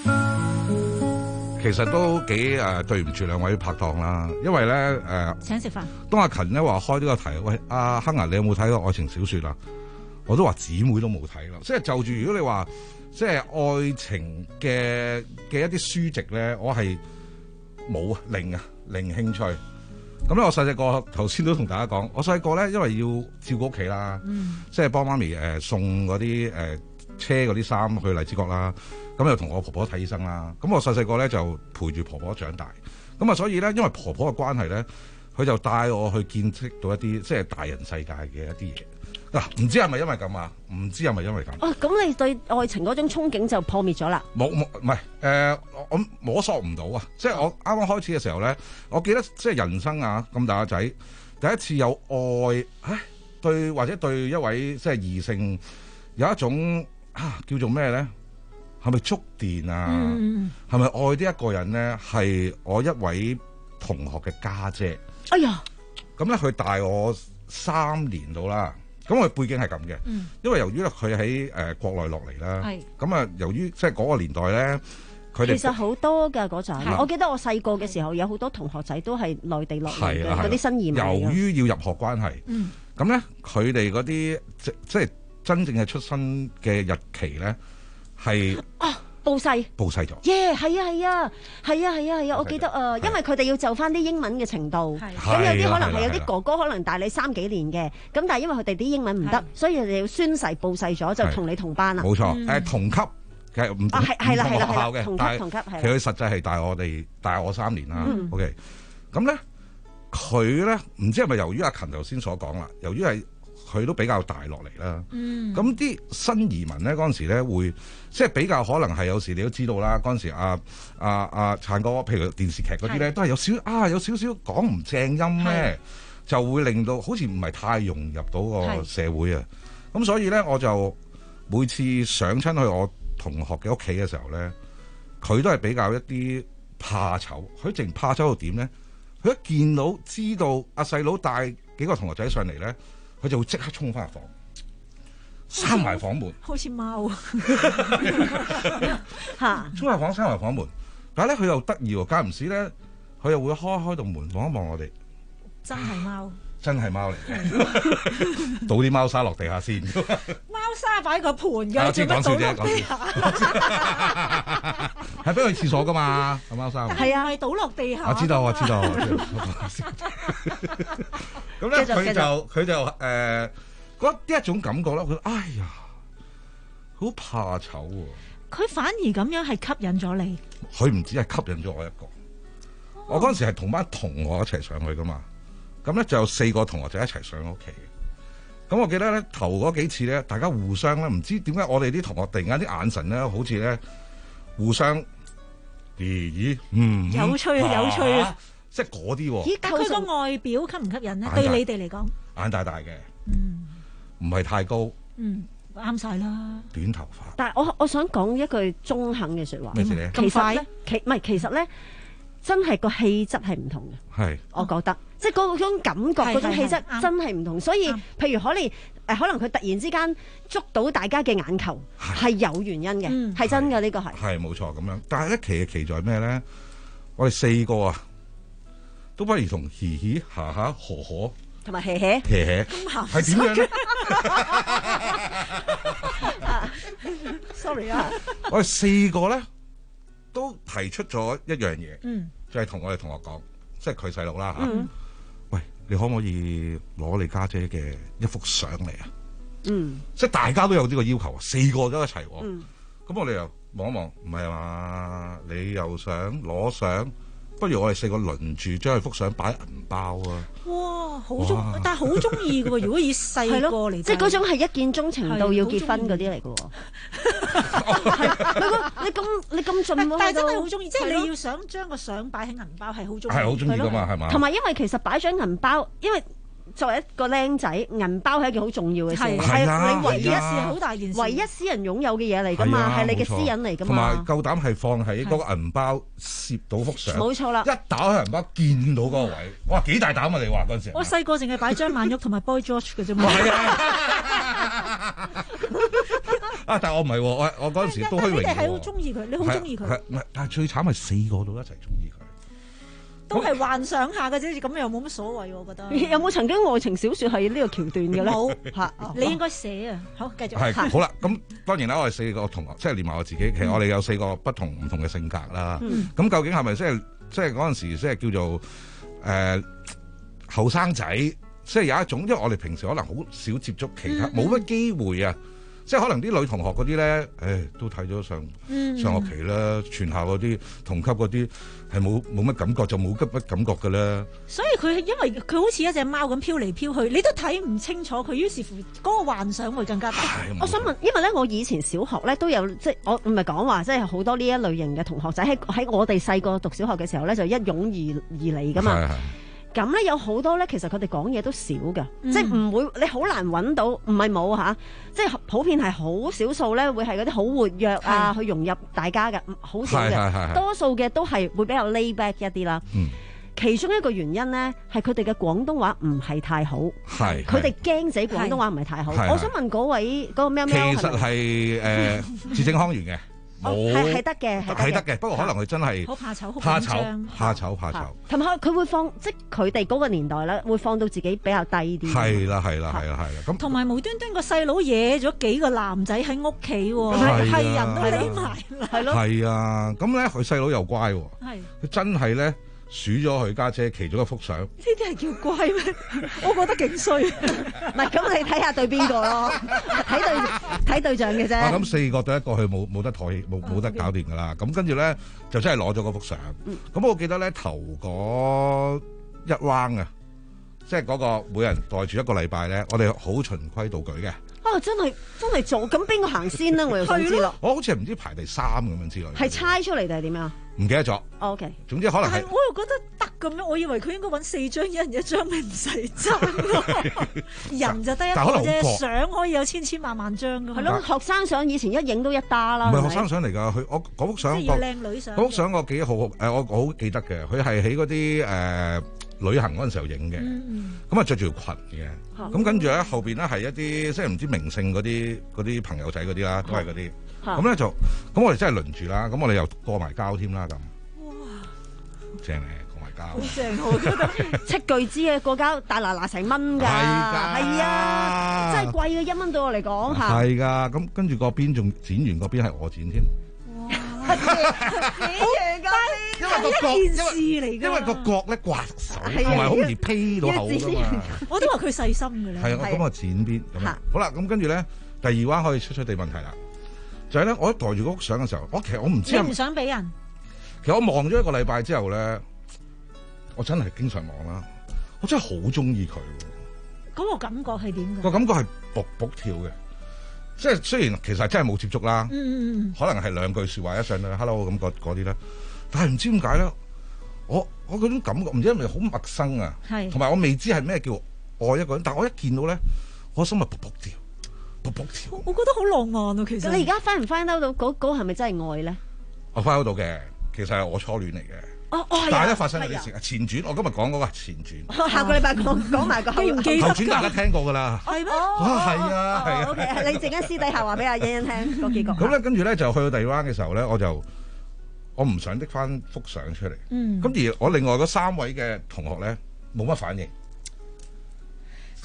[SPEAKER 12] 其實都幾誒對唔住兩位拍檔啦，因為咧誒、呃、
[SPEAKER 14] 請食飯。
[SPEAKER 12] 當阿勤咧話開呢個題，喂阿鏗啊，你有冇睇過愛情小説啊？我都話姊妹都冇睇咯，即係就住如果你話即係愛情嘅嘅一啲書籍咧，我係冇啊零啊零興趣。咁咧，我細細個頭先都同大家講，我細個咧因為要照顧屋企啦，嗯、即係幫媽咪誒、呃、送嗰啲誒車嗰啲衫去荔枝角啦，咁又同我婆婆睇醫生啦。咁我細細個咧就陪住婆婆長大，咁啊所以咧因為婆婆嘅關係咧，佢就帶我去見識到一啲即係大人世界嘅一啲嘢。嗱、啊，唔知係咪因為咁啊？唔知係咪因為咁？
[SPEAKER 11] 哦，咁你對愛情嗰種憧憬就破滅咗啦？
[SPEAKER 12] 冇冇唔係誒，我摸索唔到啊！即係我啱啱開始嘅時候咧，我記得即係人生啊咁大個仔，第一次有愛，唉，對或者對一位即係異性有一種啊叫做咩咧？係咪觸電啊？係咪、嗯、愛呢一個人咧？係我一位同學嘅家姐，姐。哎呀！咁咧佢大我三年到啦。咁佢背景係咁嘅，嗯、因為由於咧佢喺誒國內落嚟啦，咁啊由於即係嗰個年代咧，佢哋
[SPEAKER 11] 其實好多㗎嗰陣，的我記得我細個嘅時候有好多同學仔都係內地落嚟嘅嗰啲新移民。
[SPEAKER 12] 由於要入學關係，咁咧佢哋嗰啲即即係真正嘅出生嘅日期咧係。
[SPEAKER 11] 啊報細，
[SPEAKER 12] 報細咗。
[SPEAKER 11] 耶，係啊，係啊，係啊，係啊，係啊，我記得啊，因為佢哋要就翻啲英文嘅程度，咁有啲可能係有啲哥哥可能大你三幾年嘅，咁但係因為佢哋啲英文唔得，所以佢哋要宣誓報細咗，就同你同班啦。
[SPEAKER 12] 冇錯，誒同級嘅唔同唔同學校嘅，
[SPEAKER 11] 同級同級係。
[SPEAKER 12] 其實佢實際係大我哋大我三年啦。OK，咁咧佢咧唔知係咪由於阿勤頭先所講啦，由於係。佢都比較大落嚟啦，咁啲、嗯、新移民咧嗰陣時咧會即係比較可能係有時你都知道啦，嗰陣時阿阿阿燦哥，譬如電視劇嗰啲咧都係有少啊有少少講唔正音咧，是就會令到好似唔係太融入到個社會啊。咁是所以咧我就每次上親去我同學嘅屋企嘅時候咧，佢都係比較一啲怕醜，佢淨怕醜到點咧？佢一見到知道阿細佬帶幾個同學仔上嚟咧。佢就會即刻衝翻入房，閂埋房門，
[SPEAKER 14] 好似貓
[SPEAKER 11] 嚇，
[SPEAKER 12] 衝入房閂埋房門。但係咧，佢又得意喎，間唔時咧，佢又會開開道門望一望我哋。
[SPEAKER 14] 真係貓，
[SPEAKER 12] 真係貓嚟嘅，倒啲貓砂落地下先。
[SPEAKER 14] 貓砂擺個盤嘅，
[SPEAKER 12] 做乜倒落地下？係俾佢廁所噶嘛，個貓砂。
[SPEAKER 14] 係啊，係倒落地下。
[SPEAKER 12] 我知道，我知道。咁咧，佢就佢就誒嗰啲一種感覺啦。佢哎呀，好怕醜喎。
[SPEAKER 14] 佢反而咁樣係吸引咗你。
[SPEAKER 12] 佢唔止係吸引咗我一個，哦、我嗰陣時係同班同學一齊上去噶嘛。咁咧就有四個同學仔一齊上屋企。咁我記得咧頭嗰幾次咧，大家互相咧唔知點解我哋啲同學突然間啲眼神咧，好似咧互相咦咦嗯
[SPEAKER 14] 有趣啊有趣啊！
[SPEAKER 12] 即係嗰啲喎，
[SPEAKER 14] 咦？但佢個外表吸唔吸引咧？對你哋嚟講，
[SPEAKER 12] 眼大大嘅，嗯，唔係太高，
[SPEAKER 14] 嗯，啱晒啦，
[SPEAKER 12] 短頭髮。
[SPEAKER 11] 但係我我想講一句中肯嘅説話，
[SPEAKER 12] 咩事咧？
[SPEAKER 11] 其實咧，其唔係其實咧，真係個氣質係唔同嘅，係，我覺得，即係嗰種感覺、嗰種氣質真係唔同。所以，譬如可能誒，可能佢突然之間捉到大家嘅眼球，係有原因嘅，係真嘅呢個係。係冇錯咁樣，但係咧奇嘅奇在咩咧？我哋四個啊。都不如同嘻嘻下下河河同埋嘻嘻嘻嘻係點樣咧？Sorry 啊！我哋四個咧都提出咗一樣嘢，嗯，就係同我哋同學講，即係佢細佬啦嚇。喂，
[SPEAKER 12] 你可唔可以攞你家姐嘅一幅相嚟啊？
[SPEAKER 11] 嗯，
[SPEAKER 12] 即係大家都有呢個要求，四個都一齊喎。咁、
[SPEAKER 11] 嗯、
[SPEAKER 12] 我哋又望一望，唔係嘛？你又想攞相？不如我哋四個輪住將佢幅相擺銀包啊！
[SPEAKER 14] 哇，好中，但係好中意嘅喎。如果以細個嚟，
[SPEAKER 11] 即係嗰種係一見鐘情到要結婚嗰啲嚟嘅喎。你咁你咁盡喎，
[SPEAKER 14] 但係真係好中意，即係你要想將個相擺喺銀包係好中意，
[SPEAKER 12] 係好中意㗎嘛，係嘛？
[SPEAKER 11] 同埋因為其實擺張銀包，因為作為一個僆仔，銀包係一件好重要嘅事，係你唯一
[SPEAKER 14] 好大件事，
[SPEAKER 11] 唯一私人擁有嘅嘢嚟㗎嘛，係你嘅私隱嚟㗎嘛。
[SPEAKER 12] 同埋夠膽係放喺嗰個銀包攝到幅相，
[SPEAKER 11] 冇錯啦！
[SPEAKER 12] 一打開銀包見到嗰個位，哇幾大膽啊！你話嗰陣時，
[SPEAKER 14] 我細個淨係擺張曼玉同埋 Boy George 嘅啫嘛。
[SPEAKER 12] 啊！但係我唔係喎，我我嗰陣時都虛榮喎。
[SPEAKER 14] 你哋係好中意佢，你好中意佢。
[SPEAKER 12] 係唔係？但係最慘係四個都一齊中意佢。
[SPEAKER 14] 都係幻想下嘅啫，咁又冇乜所謂，我覺得。
[SPEAKER 11] 有冇曾經愛情小説係呢個橋段嘅咧？
[SPEAKER 14] 冇嚇，你應該寫啊。好，繼續。
[SPEAKER 12] 係好啦，咁當然啦，我哋四個同學，即係連埋我自己，其實我哋有四個不同唔同嘅性格啦。咁究竟係咪即係即係嗰陣時即係叫做誒後生仔，即係有一種，因為我哋平時可能好少接觸其他，冇乜機會啊。即係可能啲女同學嗰啲咧，誒都睇咗上、嗯、上學期啦，全校嗰啲同級嗰啲係冇冇乜感覺，就冇乜感覺㗎啦。
[SPEAKER 14] 所以佢因為佢好似一隻貓咁飄嚟飄去，你都睇唔清楚佢，於是乎嗰個幻想會更加大。
[SPEAKER 11] 我想問，因為咧我以前小學咧都有，即係我唔係講話，即係好多呢一類型嘅同學仔喺喺我哋細個讀小學嘅時候咧，就一擁而而嚟㗎嘛。咁咧有好多咧，其實佢哋講嘢都少嘅，嗯、即係唔會你好難揾到，唔係冇嚇，即係普遍係好少數咧，會係嗰啲好活躍啊，去融入大家嘅，好少嘅，多數嘅都係會比較 lay back 一啲啦。嗯、其中一個原因咧，係佢哋嘅廣東話唔係太好，係佢哋驚死廣東話唔係太好。我想問嗰位嗰、嗰個喵喵，
[SPEAKER 12] 其實係誒字正腔圓嘅。
[SPEAKER 11] 係係得嘅，
[SPEAKER 12] 係得嘅。不過可能佢真係
[SPEAKER 14] 好怕醜，好
[SPEAKER 12] 怕醜，怕醜，怕醜。
[SPEAKER 11] 同埋佢會放，即係佢哋嗰個年代咧，會放到自己比較低啲。
[SPEAKER 12] 係啦，係啦，係啦，係啦。咁
[SPEAKER 14] 同埋無端端個細佬惹咗幾個男仔喺屋企喎，係人都匿埋，係咯。係
[SPEAKER 12] 啊，咁咧佢細佬又乖喎，佢真係咧。數咗佢家姐其中一幅相，呢
[SPEAKER 14] 啲係叫乖咩？我覺得勁衰。
[SPEAKER 11] 唔係，咁你睇下對邊個咯？睇對睇對象嘅啫。
[SPEAKER 12] 啊，咁四個對一個，佢冇冇得妥協，冇冇得搞掂噶啦。咁跟住咧，就真係攞咗嗰幅相。咁、嗯、我記得咧頭嗰一 round 啊，即係嗰個每人袋住一個禮拜咧，我哋好循規蹈矩嘅。
[SPEAKER 11] 啊！真係真係做，咁邊個行先咧？我又想知咯。
[SPEAKER 12] 我好似係唔知排第三咁樣之類。
[SPEAKER 11] 係猜出嚟定係點樣？
[SPEAKER 12] 唔記得咗。
[SPEAKER 11] O K。總
[SPEAKER 12] 之可能係。
[SPEAKER 14] 我又覺得得咁樣，我以為佢應該揾四張，一人一張，咪唔使爭咯。人就得一個啫，相可以有千千萬萬張噶。
[SPEAKER 11] 係咯，學生相以前一影都一打啦。
[SPEAKER 12] 唔係學生相嚟㗎，佢我嗰幅相。
[SPEAKER 14] 即係要靚女相。
[SPEAKER 12] 嗰幅相我記得好誒，我我好記得嘅，佢係喺嗰啲誒。旅行嗰陣時候影嘅，咁啊着住條裙嘅，咁、嗯、跟住咧後邊咧係一啲即係唔知名勝嗰啲嗰啲朋友仔嗰啲啦，都係嗰啲，咁咧、嗯、就咁我哋真係輪住啦，咁我哋又過埋膠添啦咁，哇，正咧過埋膠，
[SPEAKER 14] 好正我覺得，
[SPEAKER 11] 斥巨資嘅過膠大嗱嗱成蚊㗎，係啊，真係貴嘅一蚊對我嚟講嚇，
[SPEAKER 12] 係㗎，咁跟住嗰邊仲剪完嗰邊係我剪添。
[SPEAKER 14] 好嘢㗎！因為個角，因為
[SPEAKER 12] 因為個角咧刮手，同埋好容易披到口㗎嘛。
[SPEAKER 14] 我都話佢細心㗎啦。
[SPEAKER 12] 係啊，咁我剪邊咁樣。好啦，咁跟住咧，第二彎可以出出地問題啦。就係咧，我一袋住嗰幅相嘅時候，我其實我唔知。
[SPEAKER 14] 你唔想俾人？
[SPEAKER 12] 其實我望咗一個禮拜之後咧，我真係經常望啦。我真係好中意佢。
[SPEAKER 14] 嗰個感覺係點㗎？
[SPEAKER 12] 個感覺係卜卜跳嘅。即係雖然其實真係冇接觸啦，
[SPEAKER 14] 嗯、
[SPEAKER 12] 可能係兩句説話一上到 hello 咁嗰啲啦，但係唔知點解咧，我我嗰種感覺唔知係咪好陌生啊，同埋我未知係咩叫愛一個人，但係我一見到咧，我心咪卜卜跳，卜卜跳。
[SPEAKER 14] 我覺得好浪漫啊，其實。
[SPEAKER 11] 你而家翻唔翻得到嗰嗰係咪真係愛咧？
[SPEAKER 12] 我翻得到嘅，其實係我初戀嚟嘅。
[SPEAKER 11] 哦哦，
[SPEAKER 12] 但係一發生嗰啲事，前傳，我今日講嗰個前傳。
[SPEAKER 11] 下個禮拜講講埋個後
[SPEAKER 14] 記
[SPEAKER 12] 後傳，大家聽過㗎啦。
[SPEAKER 11] 係咩？
[SPEAKER 12] 啊，係啊，係啊。
[SPEAKER 11] O K，你陣間私底下話俾阿欣欣聽嗰幾個。
[SPEAKER 12] 咁咧，跟住咧就去到第二彎嘅時候咧，我就我唔想拎翻幅相出嚟。嗯。咁而我另外嗰三位嘅同學咧，冇乜反應。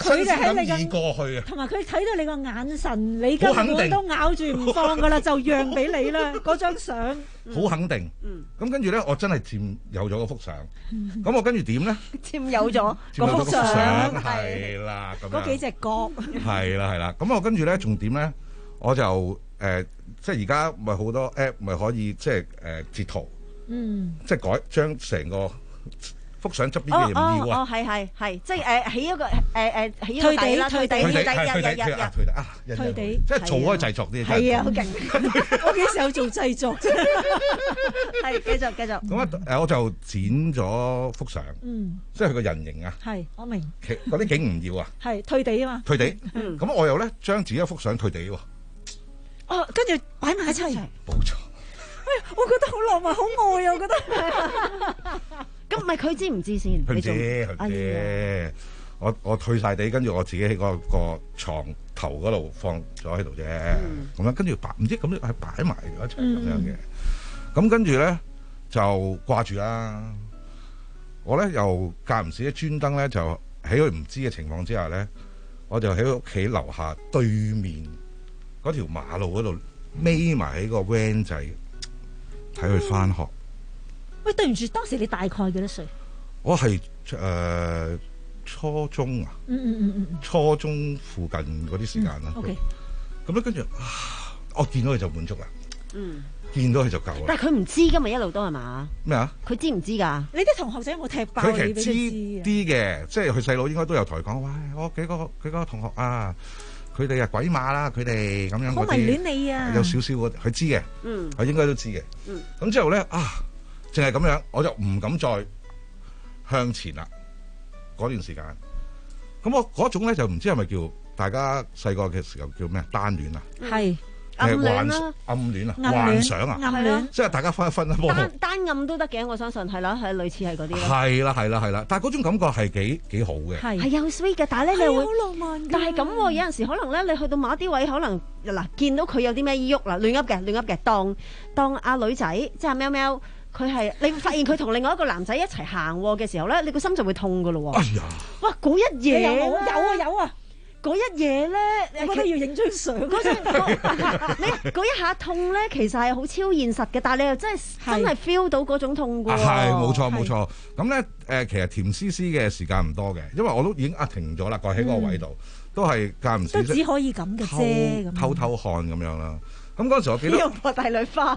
[SPEAKER 14] 佢哋喺你
[SPEAKER 12] 新鮮感已
[SPEAKER 14] 個
[SPEAKER 12] 過去啊，
[SPEAKER 14] 同埋佢睇到你個眼神，你根本都咬住唔放噶啦，就讓俾你啦。嗰張相
[SPEAKER 12] 好肯定。咁跟住咧，我真係佔有咗嗰幅相。咁我跟住點咧？
[SPEAKER 11] 佔有咗
[SPEAKER 12] 佔有咗
[SPEAKER 11] 嗰幅相，
[SPEAKER 12] 係啦，咁樣
[SPEAKER 14] 嗰幾隻角。
[SPEAKER 12] 係啦係啦，咁我跟住咧，重點咧，我就誒，即係而家咪好多 app 咪可以即係誒截圖，
[SPEAKER 14] 嗯，
[SPEAKER 12] 即係改將成個幅相側邊嘅嘢唔要啊！
[SPEAKER 11] 哦，係係係，即係誒起一個誒誒起一個
[SPEAKER 14] 退地
[SPEAKER 11] 底啦，退地，
[SPEAKER 12] 退地
[SPEAKER 11] 退地，
[SPEAKER 12] 係退地，
[SPEAKER 11] 日日日
[SPEAKER 12] 啊退地啊！
[SPEAKER 14] 退地
[SPEAKER 12] 即係做開製作啲嘢。
[SPEAKER 11] 係啊，好勁！
[SPEAKER 14] 我幾時有做製作啫？
[SPEAKER 11] 係繼續繼續。
[SPEAKER 12] 咁啊誒，我就剪咗幅相，
[SPEAKER 14] 嗯，
[SPEAKER 12] 即係佢個人形啊，
[SPEAKER 14] 係我明。
[SPEAKER 12] 其嗰啲景唔要啊，
[SPEAKER 14] 係退地啊嘛。
[SPEAKER 12] 退地。咁我又咧將自己一幅相退地喎。
[SPEAKER 14] 哦，跟住擺埋一齊。
[SPEAKER 12] 冇錯。
[SPEAKER 14] 哎，我覺得好浪漫，好愛啊！我覺得。
[SPEAKER 11] 咁唔係佢知唔知先？
[SPEAKER 12] 佢知佢知，我我退晒地，跟住我自己喺個個牀頭嗰度放咗喺度啫。咁樣跟住擺，唔知咁樣係擺埋一齊咁樣嘅。咁跟住咧就掛住啦。我咧又間唔時咧專登咧就喺佢唔知嘅情況之下咧，我就喺屋企樓下對面嗰條馬路嗰度匿埋喺個 van 仔睇佢翻學。
[SPEAKER 14] 喂，對唔住，當時你大概幾多歲？
[SPEAKER 12] 我係誒、呃、初中啊，
[SPEAKER 14] 嗯嗯嗯嗯，
[SPEAKER 12] 初中附近嗰啲時間啦。
[SPEAKER 14] OK，
[SPEAKER 12] 咁咧跟住啊，我見到佢就滿足啦。
[SPEAKER 11] 嗯，
[SPEAKER 12] 見到佢就夠啦。
[SPEAKER 11] 但係佢唔知㗎嘛，一路都係嘛？
[SPEAKER 12] 咩啊？
[SPEAKER 11] 佢知唔知㗎？
[SPEAKER 14] 你啲同學仔有冇踢爆
[SPEAKER 12] 佢
[SPEAKER 14] 你俾佢知
[SPEAKER 12] 啲嘅，即係佢細佬應該都有同佢講，喂，我幾個幾個同學啊，佢哋啊鬼馬啦，佢哋咁樣嗰啲。
[SPEAKER 14] 好迷戀你啊！
[SPEAKER 12] 有少少嗰，佢知嘅，
[SPEAKER 11] 嗯，
[SPEAKER 12] 佢應該都知嘅。
[SPEAKER 11] 嗯，
[SPEAKER 12] 咁之後咧啊。淨係咁樣，我就唔敢再向前啦。嗰段時間，咁我嗰種咧就唔知係咪叫大家細個嘅時候叫咩單戀啊？
[SPEAKER 14] 係
[SPEAKER 11] 暗戀啦，
[SPEAKER 12] 暗戀啊，
[SPEAKER 14] 暗戀
[SPEAKER 12] 幻想啊，
[SPEAKER 14] 暗戀，
[SPEAKER 12] 即係大家分一分啊。
[SPEAKER 11] 單單暗都得嘅，我相信係啦，係類似係嗰啲咯。
[SPEAKER 12] 係啦，係啦，係啦，但係嗰種感覺係幾幾好嘅。
[SPEAKER 11] 係係有 sweet 嘅，但係咧你會
[SPEAKER 14] 好浪漫。
[SPEAKER 11] 但係咁喎，有陣時可能咧，你去到某啲位，可能嗱見到佢有啲咩喐啦，亂噏嘅，亂噏嘅，當當阿女仔即係阿喵喵。佢係你發現佢同另外一個男仔一齊行嘅時候咧，你個心就會痛噶咯喎！
[SPEAKER 12] 哎呀！
[SPEAKER 11] 哇，嗰一嘢
[SPEAKER 14] 有有啊有啊！
[SPEAKER 11] 嗰一嘢咧，
[SPEAKER 14] 我覺得要影張相。
[SPEAKER 11] 嗰陣你嗰一下痛咧，其實係好超現實嘅，但係你又真係真係 feel 到嗰種痛㗎喎。
[SPEAKER 12] 係冇錯冇錯。咁咧誒，其實甜絲絲嘅時間唔多嘅，因為我都已經啊停咗啦，掛喺嗰個位度，都係間唔時
[SPEAKER 14] 都只可以咁嘅啫，
[SPEAKER 12] 偷偷看咁樣啦。咁嗰陣時我記得，
[SPEAKER 11] 用破帝女花，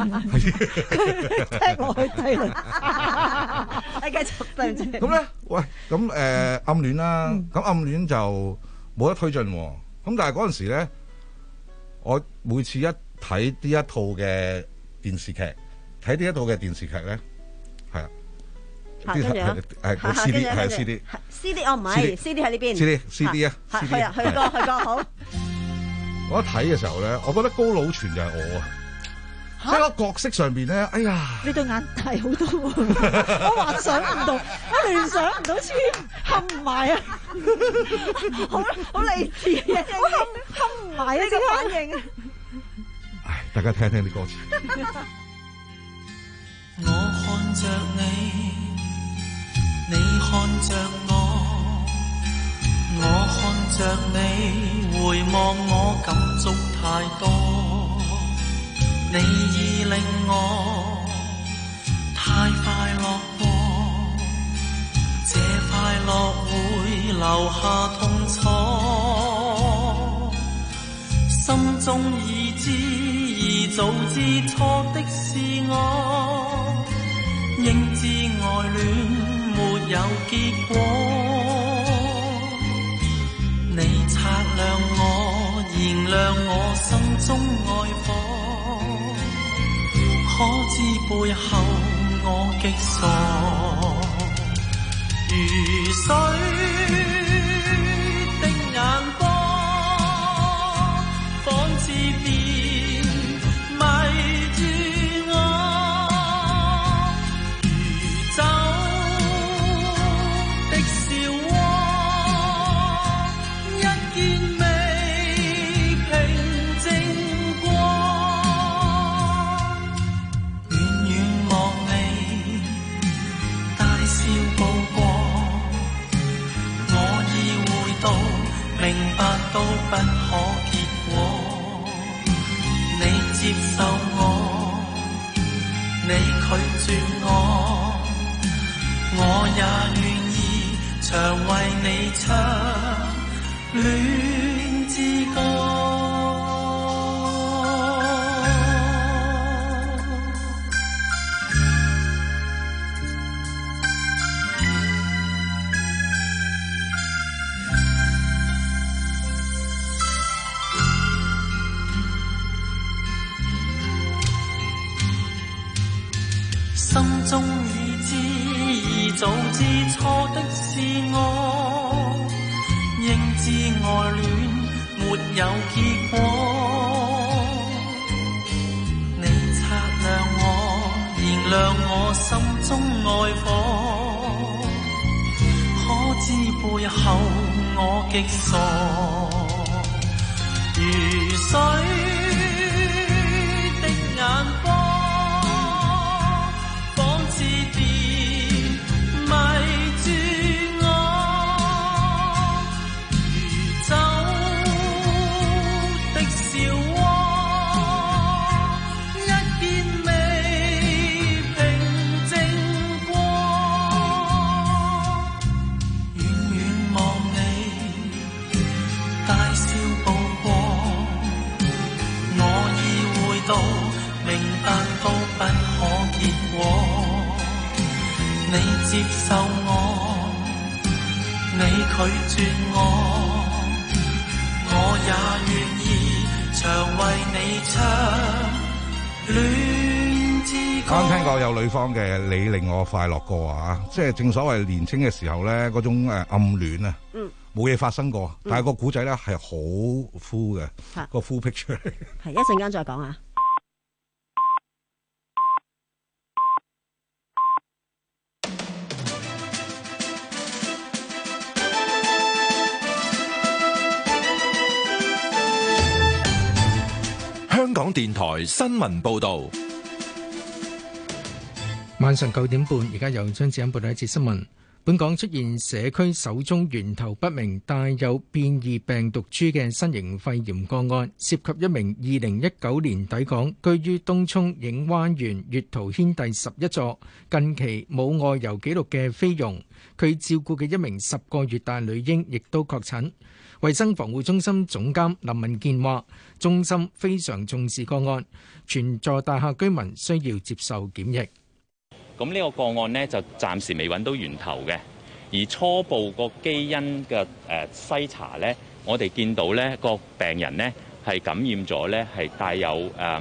[SPEAKER 11] 踢落去帝女花，你繼續對唔住。
[SPEAKER 12] 咁咧，喂，咁誒、呃、暗戀啦，咁、嗯、暗戀就冇得推進喎。咁但係嗰陣時咧，我每次一睇呢一套嘅電視劇，睇呢一套嘅電視劇咧，係啊，
[SPEAKER 11] 跟住啊，
[SPEAKER 12] 係 C D 係 C
[SPEAKER 11] D，C D 哦唔係 C D 喺呢邊
[SPEAKER 12] ，C D C D 啊，
[SPEAKER 11] 去啊去過去過好。
[SPEAKER 12] 我一睇嘅時候咧，我覺得高佬全就係我啊！即係個角色上邊咧，哎呀！
[SPEAKER 14] 你對眼大好多喎，我幻想唔到，我聯想唔到，添冚唔埋啊！好好勵志啊！我冚冚唔埋啊！呢個反應啊！
[SPEAKER 12] 唉，大家聽聽啲歌詞。
[SPEAKER 15] 我看着你，你看着我。我看着你，回望我感觸太多，你已令我太快樂過，這快樂會留下痛楚，心中已知而早知錯的是我，應知愛戀沒有結果。你擦亮我，燃亮我心中愛火，可知背後我極傻，如水的眼波，仿似電迷住我，如酒的笑窩。到受我，你拒絕我，我也願意常為你唱戀之歌。心中已知，已早知錯的是我，應知愛戀沒有結果。你擦亮我，燃亮我心中愛火，可知背後我極傻，如水的眼光。接受我，你拒絕我，我也願意常為你唱戀之歌。
[SPEAKER 12] 啱聽過有女方嘅《你令我快樂過》啊，即係正所謂年青嘅時候咧，嗰種誒暗戀啊，冇嘢發生過，嗯、但係個古仔咧係好 full 嘅，個 full picture。
[SPEAKER 11] 係一陣間再講啊。
[SPEAKER 4] 香港電台新聞報道，
[SPEAKER 1] 晚上九點半，而家由張子欣報道一節新聞。本港出現社區首宗源頭不明帶有變異病毒株嘅新型肺炎個案，涉及一名二零一九年抵港、居於東涌影灣園月桃軒第十一座、近期冇外遊記錄嘅菲傭，佢照顧嘅一名十個月大女嬰亦都確診。衛生防護中心總監林文健話，中心非常重視個案，全座大廈居民需要接受檢疫。
[SPEAKER 5] 咁呢個個案呢，就暫時未揾到源頭嘅，而初步個基因嘅誒篩查呢，我哋見到呢個病人呢係感染咗呢係帶有誒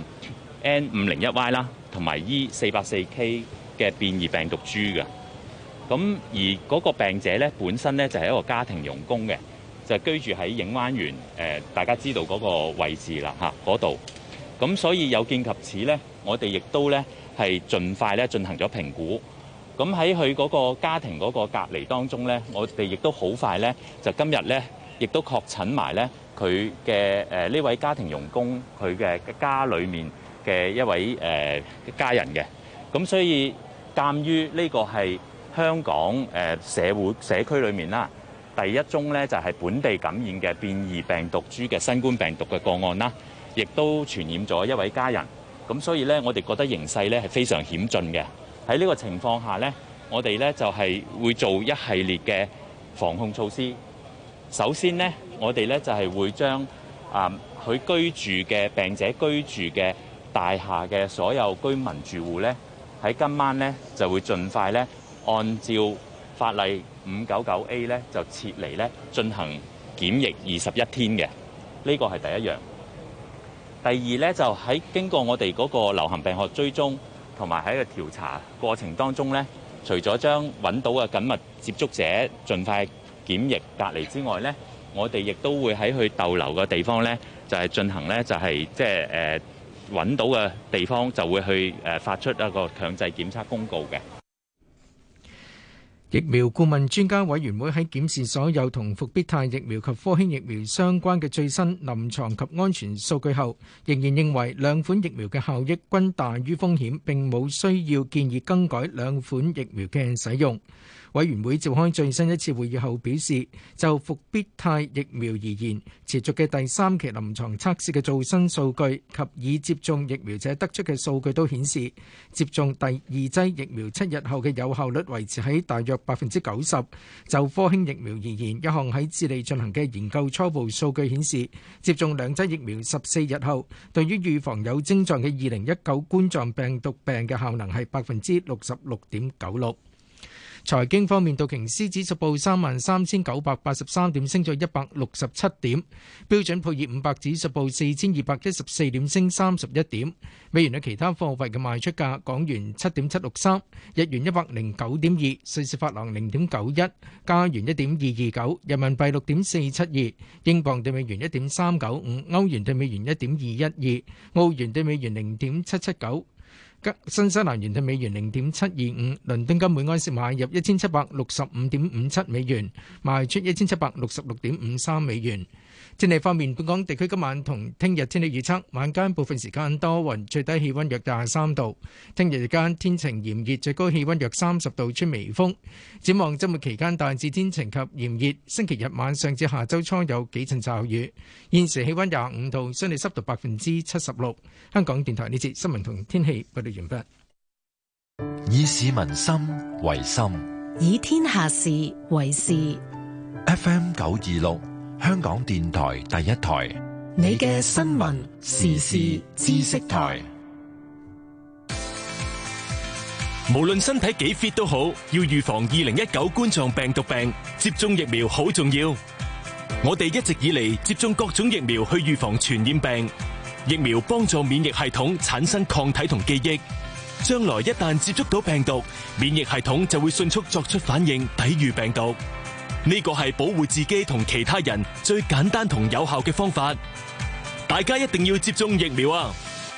[SPEAKER 5] N 五零一 Y 啦，同埋 E 四八四 K 嘅變異病毒株嘅。咁而嗰個病者呢本身呢就係一個家庭傭工嘅。就居住喺影灣園，誒、呃、大家知道嗰個位置啦嚇，嗰度。咁所以有見及此呢，我哋亦都呢係盡快咧進行咗評估。咁喺佢嗰個家庭嗰個隔離當中呢，我哋亦都好快呢，就今日呢，亦都確診埋呢佢嘅誒呢位家庭傭工佢嘅家裏面嘅一位誒、呃、家人嘅。咁所以鑑於呢個係香港誒、呃、社會社區裏面啦。第一宗呢，就係本地感染嘅變異病毒株嘅新冠病毒嘅個案啦，亦都傳染咗一位家人。咁所以呢，我哋覺得形勢呢係非常險峻嘅。喺呢個情況下呢，我哋呢就係會做一系列嘅防控措施。首先呢，我哋呢就係會將啊佢居住嘅病者居住嘅大廈嘅所有居民住戶呢，喺今晚呢就會盡快呢按照法例五九九 A 咧就撤離咧進行檢疫二十一天嘅，呢個係第一樣。第二咧就喺經過我哋嗰個流行病學追蹤同埋喺個調查過程當中咧，除咗將揾到嘅緊密接觸者盡快檢疫隔離之外咧，我哋亦都會喺佢逗留嘅地方咧，就係進行咧就係即係誒揾到嘅地方就會去誒發出一個強制檢測公告嘅。
[SPEAKER 1] 疫苗顧問專家委員會喺檢視所有同復必泰疫苗及科興疫苗相關嘅最新臨床及安全數據後，仍然認為兩款疫苗嘅效益均大於風險，並冇需要建議更改兩款疫苗嘅使用。 委員會召開最新一次會議後表示，就復必泰疫苗而言，持續嘅第三期臨床測試嘅最新數據及已接種疫苗者得出嘅數據都顯示，接種第二劑疫苗七日後嘅有效率維持喺大約百分之九十。就科興疫苗而言，一項喺智利進行嘅研究初步數據顯示，接種兩劑疫苗十四日後，對於預防有症狀嘅二零一九冠狀病毒病嘅效能係百分之六十六點九六。財經方面，道瓊斯指數報三萬三千九百八十三點，升咗一百六十七點；標準普爾五百指數報四千二百一十四點，升三十一點。美元對其他貨幣嘅賣出價：港元七點七六三，日元一百零九點二，瑞士法郎零點九一，加元一點二二九，人民幣六點四七二，英鎊對美元一點三九五，歐元對美元一點二一二，澳元對美元零點七七九。新西蘭元對美元零點七二五，倫敦金每安士買入一千七百六十五點五七美元，賣出一千七百六十六點五三美元。天氣方面，本港地區今晚同聽日天氣預測：晚間部分時間多雲，最低氣溫約廿三度；聽日日間天晴炎熱，最高氣溫約三十度，吹微風。展望周末期間大致天晴及炎熱，星期日晚上至下周初有幾陣驟雨。現時氣溫廿五度，相對濕度百分之七十六。香港電台呢節新聞同天氣報道完畢。
[SPEAKER 4] 以市民心為心，
[SPEAKER 16] 以天下事為事。
[SPEAKER 4] F M 九二六。香港電台第一台，
[SPEAKER 16] 你嘅新聞時事知識台。
[SPEAKER 7] 無論身體幾 fit 都好，要預防二零一九冠狀病毒病，接種疫苗好重要。我哋一直以嚟接種各種疫苗去預防傳染病，疫苗幫助免疫系統產生抗體同記憶，將來一旦接觸到病毒，免疫系統就會迅速作出反應，抵禦病毒。呢個係保護自己同其他人最簡單同有效嘅方法，大家一定要接種疫苗啊！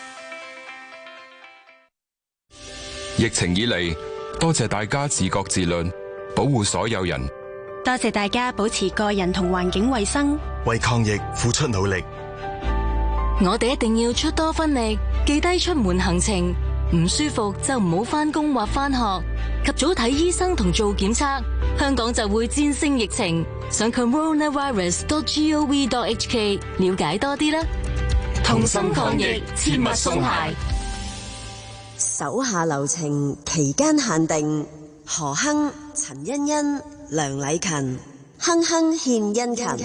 [SPEAKER 8] 疫情以嚟，多謝大家自覺自律，保護所有人。
[SPEAKER 10] 多謝大家保持個人同環境衛生，
[SPEAKER 24] 為抗疫付出努力。
[SPEAKER 10] 我哋一定要出多分力，記低出門行程，唔舒服就唔好返工或返學，及早睇醫生同做檢測，香港就會戰勝疫情。上 coronavirus dot gov dot hk 了解多啲啦。 同心抗疫，切勿鬆懈。
[SPEAKER 13] 手下留情，期間限定。何鏗、陳欣欣、梁禮勤，鏗鏗獻殷勤。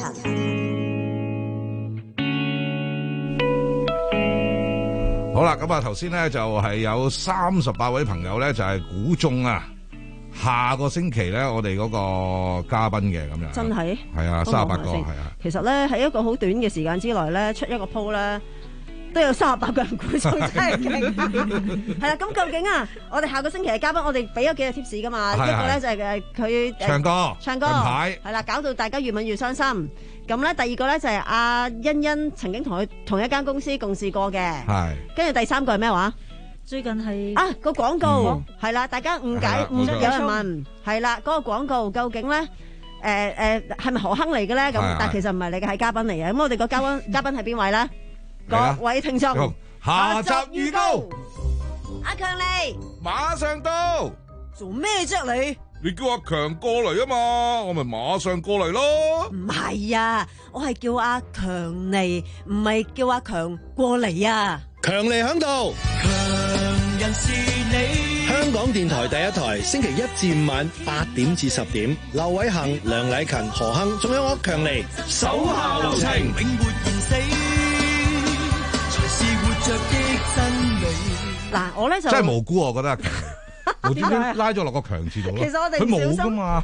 [SPEAKER 12] 好啦，咁啊，頭先咧就係有三十八位朋友咧就係估中啊，下個星期咧我哋嗰個嘉賓嘅咁樣。
[SPEAKER 11] 真係？
[SPEAKER 12] 係啊，三十八個係啊。
[SPEAKER 11] 其實咧喺一個好短嘅時間之內咧出一個鋪咧，都有三十八個人估中，真係勁。係啦，咁究竟啊，我哋下個星期嘅嘉賓，我哋俾咗幾個 tips 噶嘛？一個咧就係誒佢
[SPEAKER 12] 唱歌，
[SPEAKER 11] 唱歌，係啦，搞到大家越問越傷心。咁咧，第二個咧就係阿欣欣曾經同佢同一間公司共事過嘅，係。跟住第三個係咩話？
[SPEAKER 14] 最近係
[SPEAKER 11] 啊個廣告係啦，大家誤解誤有人問係啦，嗰個廣告究竟咧誒誒係咪何鏗嚟嘅咧？咁但其實唔係你嘅，係嘉賓嚟嘅。咁我哋個嘉賓嘉賓係邊位咧？各位聽眾，
[SPEAKER 12] 下集預告，
[SPEAKER 11] 阿強嚟，
[SPEAKER 12] 馬上到，
[SPEAKER 11] 做咩啫你？
[SPEAKER 12] 你叫阿強過嚟啊嘛，我咪馬上過嚟咯。
[SPEAKER 11] 唔係啊，我係叫阿強嚟，唔係叫阿強過嚟啊。
[SPEAKER 25] 強嚟響度，強人是你。香港電台第一台，星期一至五晚八點至十點，劉偉恒、梁禮勤、何鏗，仲有我強嚟，手下留情，永沒言死，才是活着的真理。
[SPEAKER 11] 嗱，我咧就
[SPEAKER 12] 真係無辜，我覺得阿強。無端端拉咗落個強字度咯，
[SPEAKER 11] 其實我哋
[SPEAKER 12] 佢冇噶嘛，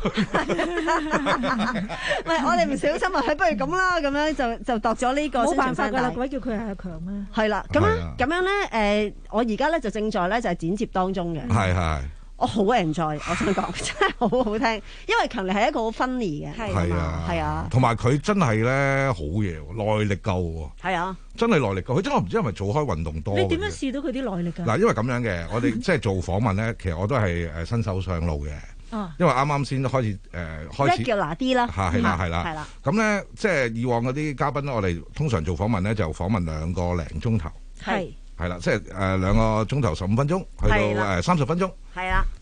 [SPEAKER 11] 唔係我哋唔小心啊，不如咁啦，咁樣就就度咗呢個，
[SPEAKER 14] 冇辦法噶啦，鬼叫佢係阿強咩？
[SPEAKER 11] 係啦，咁樣咁樣咧，誒，我而家咧就正在咧就係剪接當中嘅，
[SPEAKER 12] 係係。
[SPEAKER 11] 我好 enjoy，我想講真係好好聽，因為強尼係一個好 funny 嘅，係啊，係啊，
[SPEAKER 12] 同埋佢真係咧好嘢，耐力夠喎，
[SPEAKER 11] 係啊，
[SPEAKER 12] 真係耐力夠。佢真係唔知係咪做開運動多？
[SPEAKER 14] 你點樣試到佢啲耐力㗎？
[SPEAKER 12] 嗱，因為咁樣嘅，我哋即係做訪問咧，其實我都係誒新手上路嘅，
[SPEAKER 11] 啊、
[SPEAKER 12] 因為啱啱先開始誒、呃、開始。
[SPEAKER 11] 一叫嗱啲啦，
[SPEAKER 12] 係係啦係啦，
[SPEAKER 11] 係啦。
[SPEAKER 12] 咁咧即係以往嗰啲嘉賓咧，我哋通常做訪問咧就訪問兩個零鐘頭。係。係啦，即係誒兩個鐘頭十五分鐘，去到誒三十分鐘。
[SPEAKER 11] 係啦。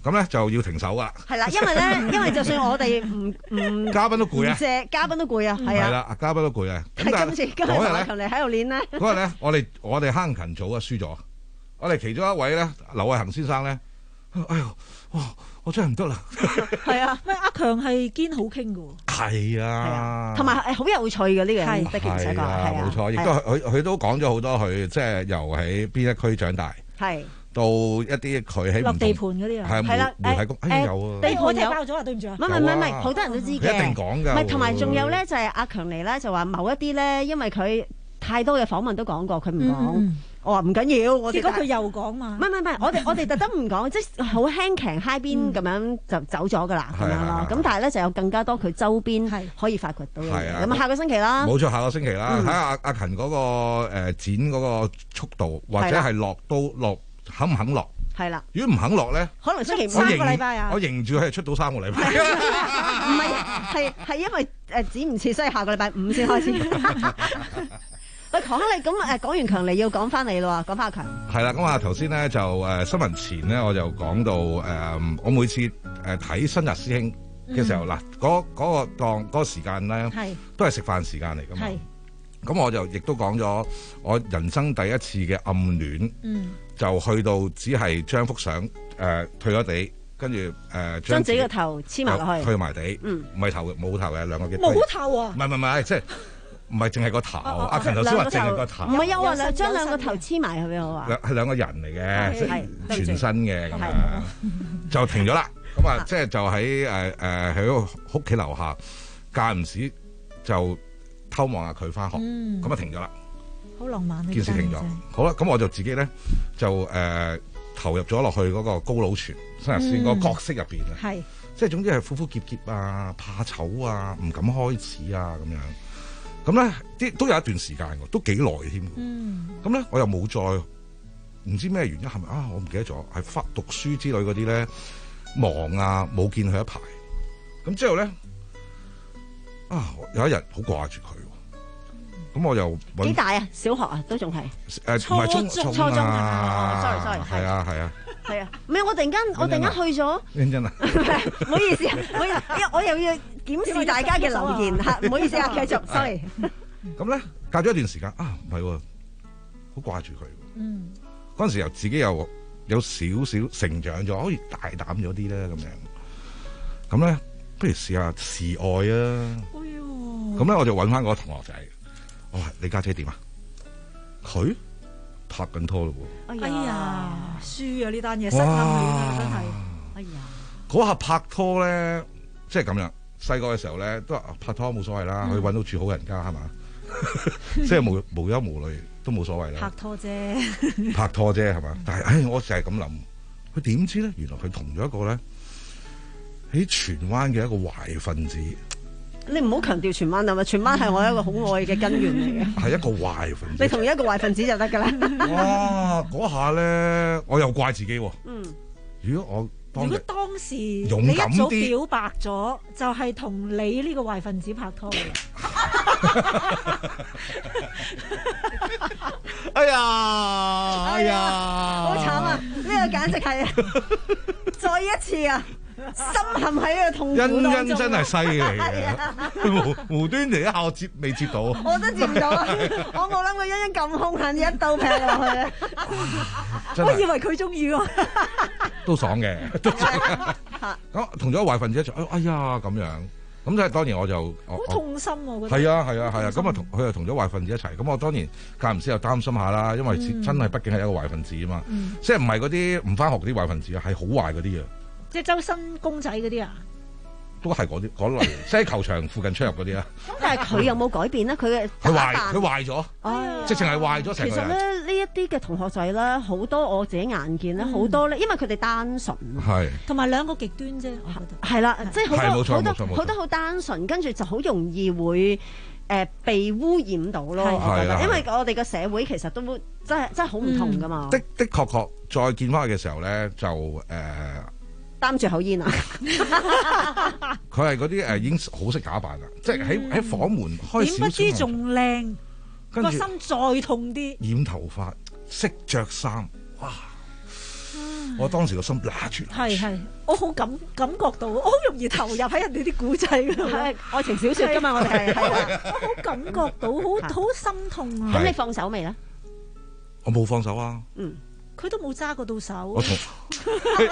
[SPEAKER 12] 咁咧就要停手噶。
[SPEAKER 11] 係啦，因為咧，因為就算我哋唔唔
[SPEAKER 12] 嘉賓都攰啊，
[SPEAKER 11] 謝嘉賓都攰啊，係啊。
[SPEAKER 12] 係啦，嘉賓都攰啊。
[SPEAKER 11] 係今次今日阿強尼喺度練咧。
[SPEAKER 12] 嗰日咧，我哋我哋坑勤組啊輸咗，我哋其中一位咧劉偉恒先生咧，哎呀，哇！我真係唔得啦。
[SPEAKER 14] 係啊，喂，阿強係堅好傾嘅喎。
[SPEAKER 12] 係啊，
[SPEAKER 11] 同埋係好有趣嘅呢個人，的確係
[SPEAKER 12] 啊，冇錯，亦都佢佢都講咗好多佢即係由喺邊一區長大，
[SPEAKER 11] 係
[SPEAKER 12] 到一啲佢喺
[SPEAKER 14] 落地盤嗰啲啊，
[SPEAKER 12] 係啦，媒體工哎有啊，
[SPEAKER 11] 地盤
[SPEAKER 14] 我踢爆咗啊，對唔住啊，
[SPEAKER 11] 唔係唔係唔係，好多人都知嘅，
[SPEAKER 12] 一定講㗎，
[SPEAKER 11] 唔係同埋仲有咧就係阿強尼咧就話某一啲咧，因為佢太多嘅訪問都講過，佢唔講。我話唔緊要，我
[SPEAKER 14] 結果佢又講嘛。
[SPEAKER 11] 唔係唔係唔係，我哋我哋特登唔講，即係好輕騎嗨邊咁樣就走咗㗎啦，咁樣咯。咁但係咧就有更加多佢周邊可以發掘到嘅嘢。咁下個星期啦，
[SPEAKER 12] 冇錯，下個星期啦，睇下阿阿勤嗰個誒剪嗰個速度，或者係落都落肯唔肯落？
[SPEAKER 11] 係啦。
[SPEAKER 12] 如果唔肯落咧，
[SPEAKER 11] 可能星期五
[SPEAKER 14] 三個禮拜啊。
[SPEAKER 12] 我認住佢係出到三個禮拜。
[SPEAKER 11] 唔係，係係因為誒剪唔切，所以下個禮拜五先開始。喂，講你咁誒講完強尼要講翻你咯喎，講翻阿強。
[SPEAKER 12] 係啦，咁啊頭先咧就誒、呃、新聞前咧我就講到誒、呃，我每次誒睇新日師兄嘅時候嗱，嗰、嗯、嗰、嗰個檔嗰、嗰個時間咧，都係食飯時間嚟㗎嘛。咁我就亦都講咗我人生第一次嘅暗戀，嗯、就去到只係將幅相誒退咗地，跟住誒
[SPEAKER 11] 將自己個頭黐埋落去，
[SPEAKER 12] 退埋地，唔係、嗯、頭冇頭嘅兩個嘅。
[SPEAKER 14] 冇頭啊！
[SPEAKER 12] 唔係唔係唔係，即係。唔係淨係個頭，阿勤頭先話淨係個頭。
[SPEAKER 11] 唔係有話兩將兩個頭黐埋係咪好啊？
[SPEAKER 12] 兩係兩個人嚟嘅，即係全身嘅咁樣，就停咗啦。咁啊，即係就喺誒誒喺屋企樓下，間唔時就偷望下佢翻學，咁啊停咗啦。
[SPEAKER 14] 好浪漫呢
[SPEAKER 12] 件事停咗。好啦，咁我就自己咧就誒投入咗落去嗰個高佬傳新日師個角色入邊啊。係，即係總之係苦苦澀澀啊，怕醜啊，唔敢開始啊咁樣。咁咧，啲都有一段時間喎，都幾耐添。咁咧、嗯，我又冇再唔知咩原因，係咪啊？我唔記得咗，係翻讀書之類嗰啲咧，忙啊，冇見佢一排。咁之後咧，啊，有一日好掛住佢，咁我又
[SPEAKER 11] 幾大啊？小學啊，都仲係
[SPEAKER 12] 誒，唔係中
[SPEAKER 11] 初中啊 ？sorry sorry，
[SPEAKER 12] 係啊係啊。
[SPEAKER 11] 係啊，唔係我突然間，我突然間去咗。
[SPEAKER 12] 認真啊！
[SPEAKER 11] 唔好意思啊，唔好意思，因為我又要檢視大家嘅留言嚇，唔好意思啊，繼續，sorry。
[SPEAKER 12] 咁咧，隔咗一段時間啊，唔係喎，好掛住佢。嗯。嗰陣時又自己又有少少成長咗，好似大膽咗啲咧咁樣。咁咧，不如試下示愛啊！哎呦！咁咧，我就揾翻嗰個同學仔。我話：你家姐點啊？佢？拍緊拖咯喎！
[SPEAKER 14] 哎呀，輸啊呢單嘢，失暗戀啊真係！哎呀，
[SPEAKER 12] 嗰下拍拖咧，即係咁樣。細個嘅時候咧，都話拍拖冇所謂啦，去揾到住好人家係嘛，即係無無憂無慮都冇所謂啦。
[SPEAKER 14] 拍拖啫，
[SPEAKER 12] 拍拖啫係嘛？但係唉，我就係咁諗，佢點知咧？原來佢同咗一個咧喺荃灣嘅一個壞分子。
[SPEAKER 11] 你唔好強調荃灣啊嘛，荃灣係我一個好愛嘅根源嚟嘅。
[SPEAKER 12] 係一個壞分子。
[SPEAKER 11] 你同一個壞分子就得㗎啦。
[SPEAKER 12] 哇！嗰下咧，我又怪自己喎。嗯。如果我當
[SPEAKER 14] 如果當時你
[SPEAKER 12] 勇敢啲
[SPEAKER 14] 一早表白咗，就係同你呢個壞分子拍拖嘅。
[SPEAKER 12] 哎呀！哎呀！
[SPEAKER 11] 好慘啊！呢個簡直係啊，再一次啊！深陷喺呢個痛苦當中。
[SPEAKER 12] 欣欣真係犀利嘅，無無端地一下我接未接到。
[SPEAKER 11] 我都接唔到啊！我冇諗過欣欣咁兇狠，一刀劈落去啊！
[SPEAKER 14] 我以為佢中意喎，
[SPEAKER 12] 都爽嘅。咁同咗壞分子一齊，哎呀咁樣，咁即係當然我就
[SPEAKER 14] 好痛心我覺得。
[SPEAKER 12] 係啊係啊係啊，咁啊同佢又同咗壞分子一齊，咁我當然間唔時又擔心下啦，因為真係畢竟係一個壞分子啊嘛，即係唔係嗰啲唔返學嗰啲壞分子啊，係好壞嗰啲啊。
[SPEAKER 14] 即係周身公仔嗰啲啊，
[SPEAKER 12] 都係嗰啲嗰類，即係球場附近出入嗰啲啊。
[SPEAKER 11] 咁但係佢有冇改變咧？佢嘅
[SPEAKER 12] 佢壞，佢壞咗，直情係壞咗成個人。
[SPEAKER 11] 其實咧，呢一啲嘅同學仔咧，好多我自己眼見咧，好多咧，因為佢哋單純，
[SPEAKER 12] 係
[SPEAKER 14] 同埋兩個極端啫。我覺得
[SPEAKER 11] 係啦，即係好多好多好多好單純，跟住就好容易會誒被污染到咯。我覺得，因為我哋嘅社會其實都真係真係好唔同噶嘛。
[SPEAKER 12] 的的確確，再見翻佢嘅時候咧，就誒。
[SPEAKER 11] 擔住口煙啊！
[SPEAKER 12] 佢係嗰啲誒已經好識打扮啦，即係喺喺房門開少少，
[SPEAKER 14] 點不知仲靚，
[SPEAKER 12] 個
[SPEAKER 14] 心再痛啲，
[SPEAKER 12] 染頭髮，識着衫，哇！ 我當時個心揦住。
[SPEAKER 14] 係係，我好感感覺到，我好容易投入喺人哋啲古仔㗎。
[SPEAKER 11] 係愛情小説㗎嘛，我哋係係。
[SPEAKER 14] 我好感覺到，好好心痛啊！
[SPEAKER 11] 咁你放手未咧？
[SPEAKER 12] 我冇放手啊。
[SPEAKER 14] 嗯。佢都冇揸過到手。
[SPEAKER 12] 我同
[SPEAKER 11] 第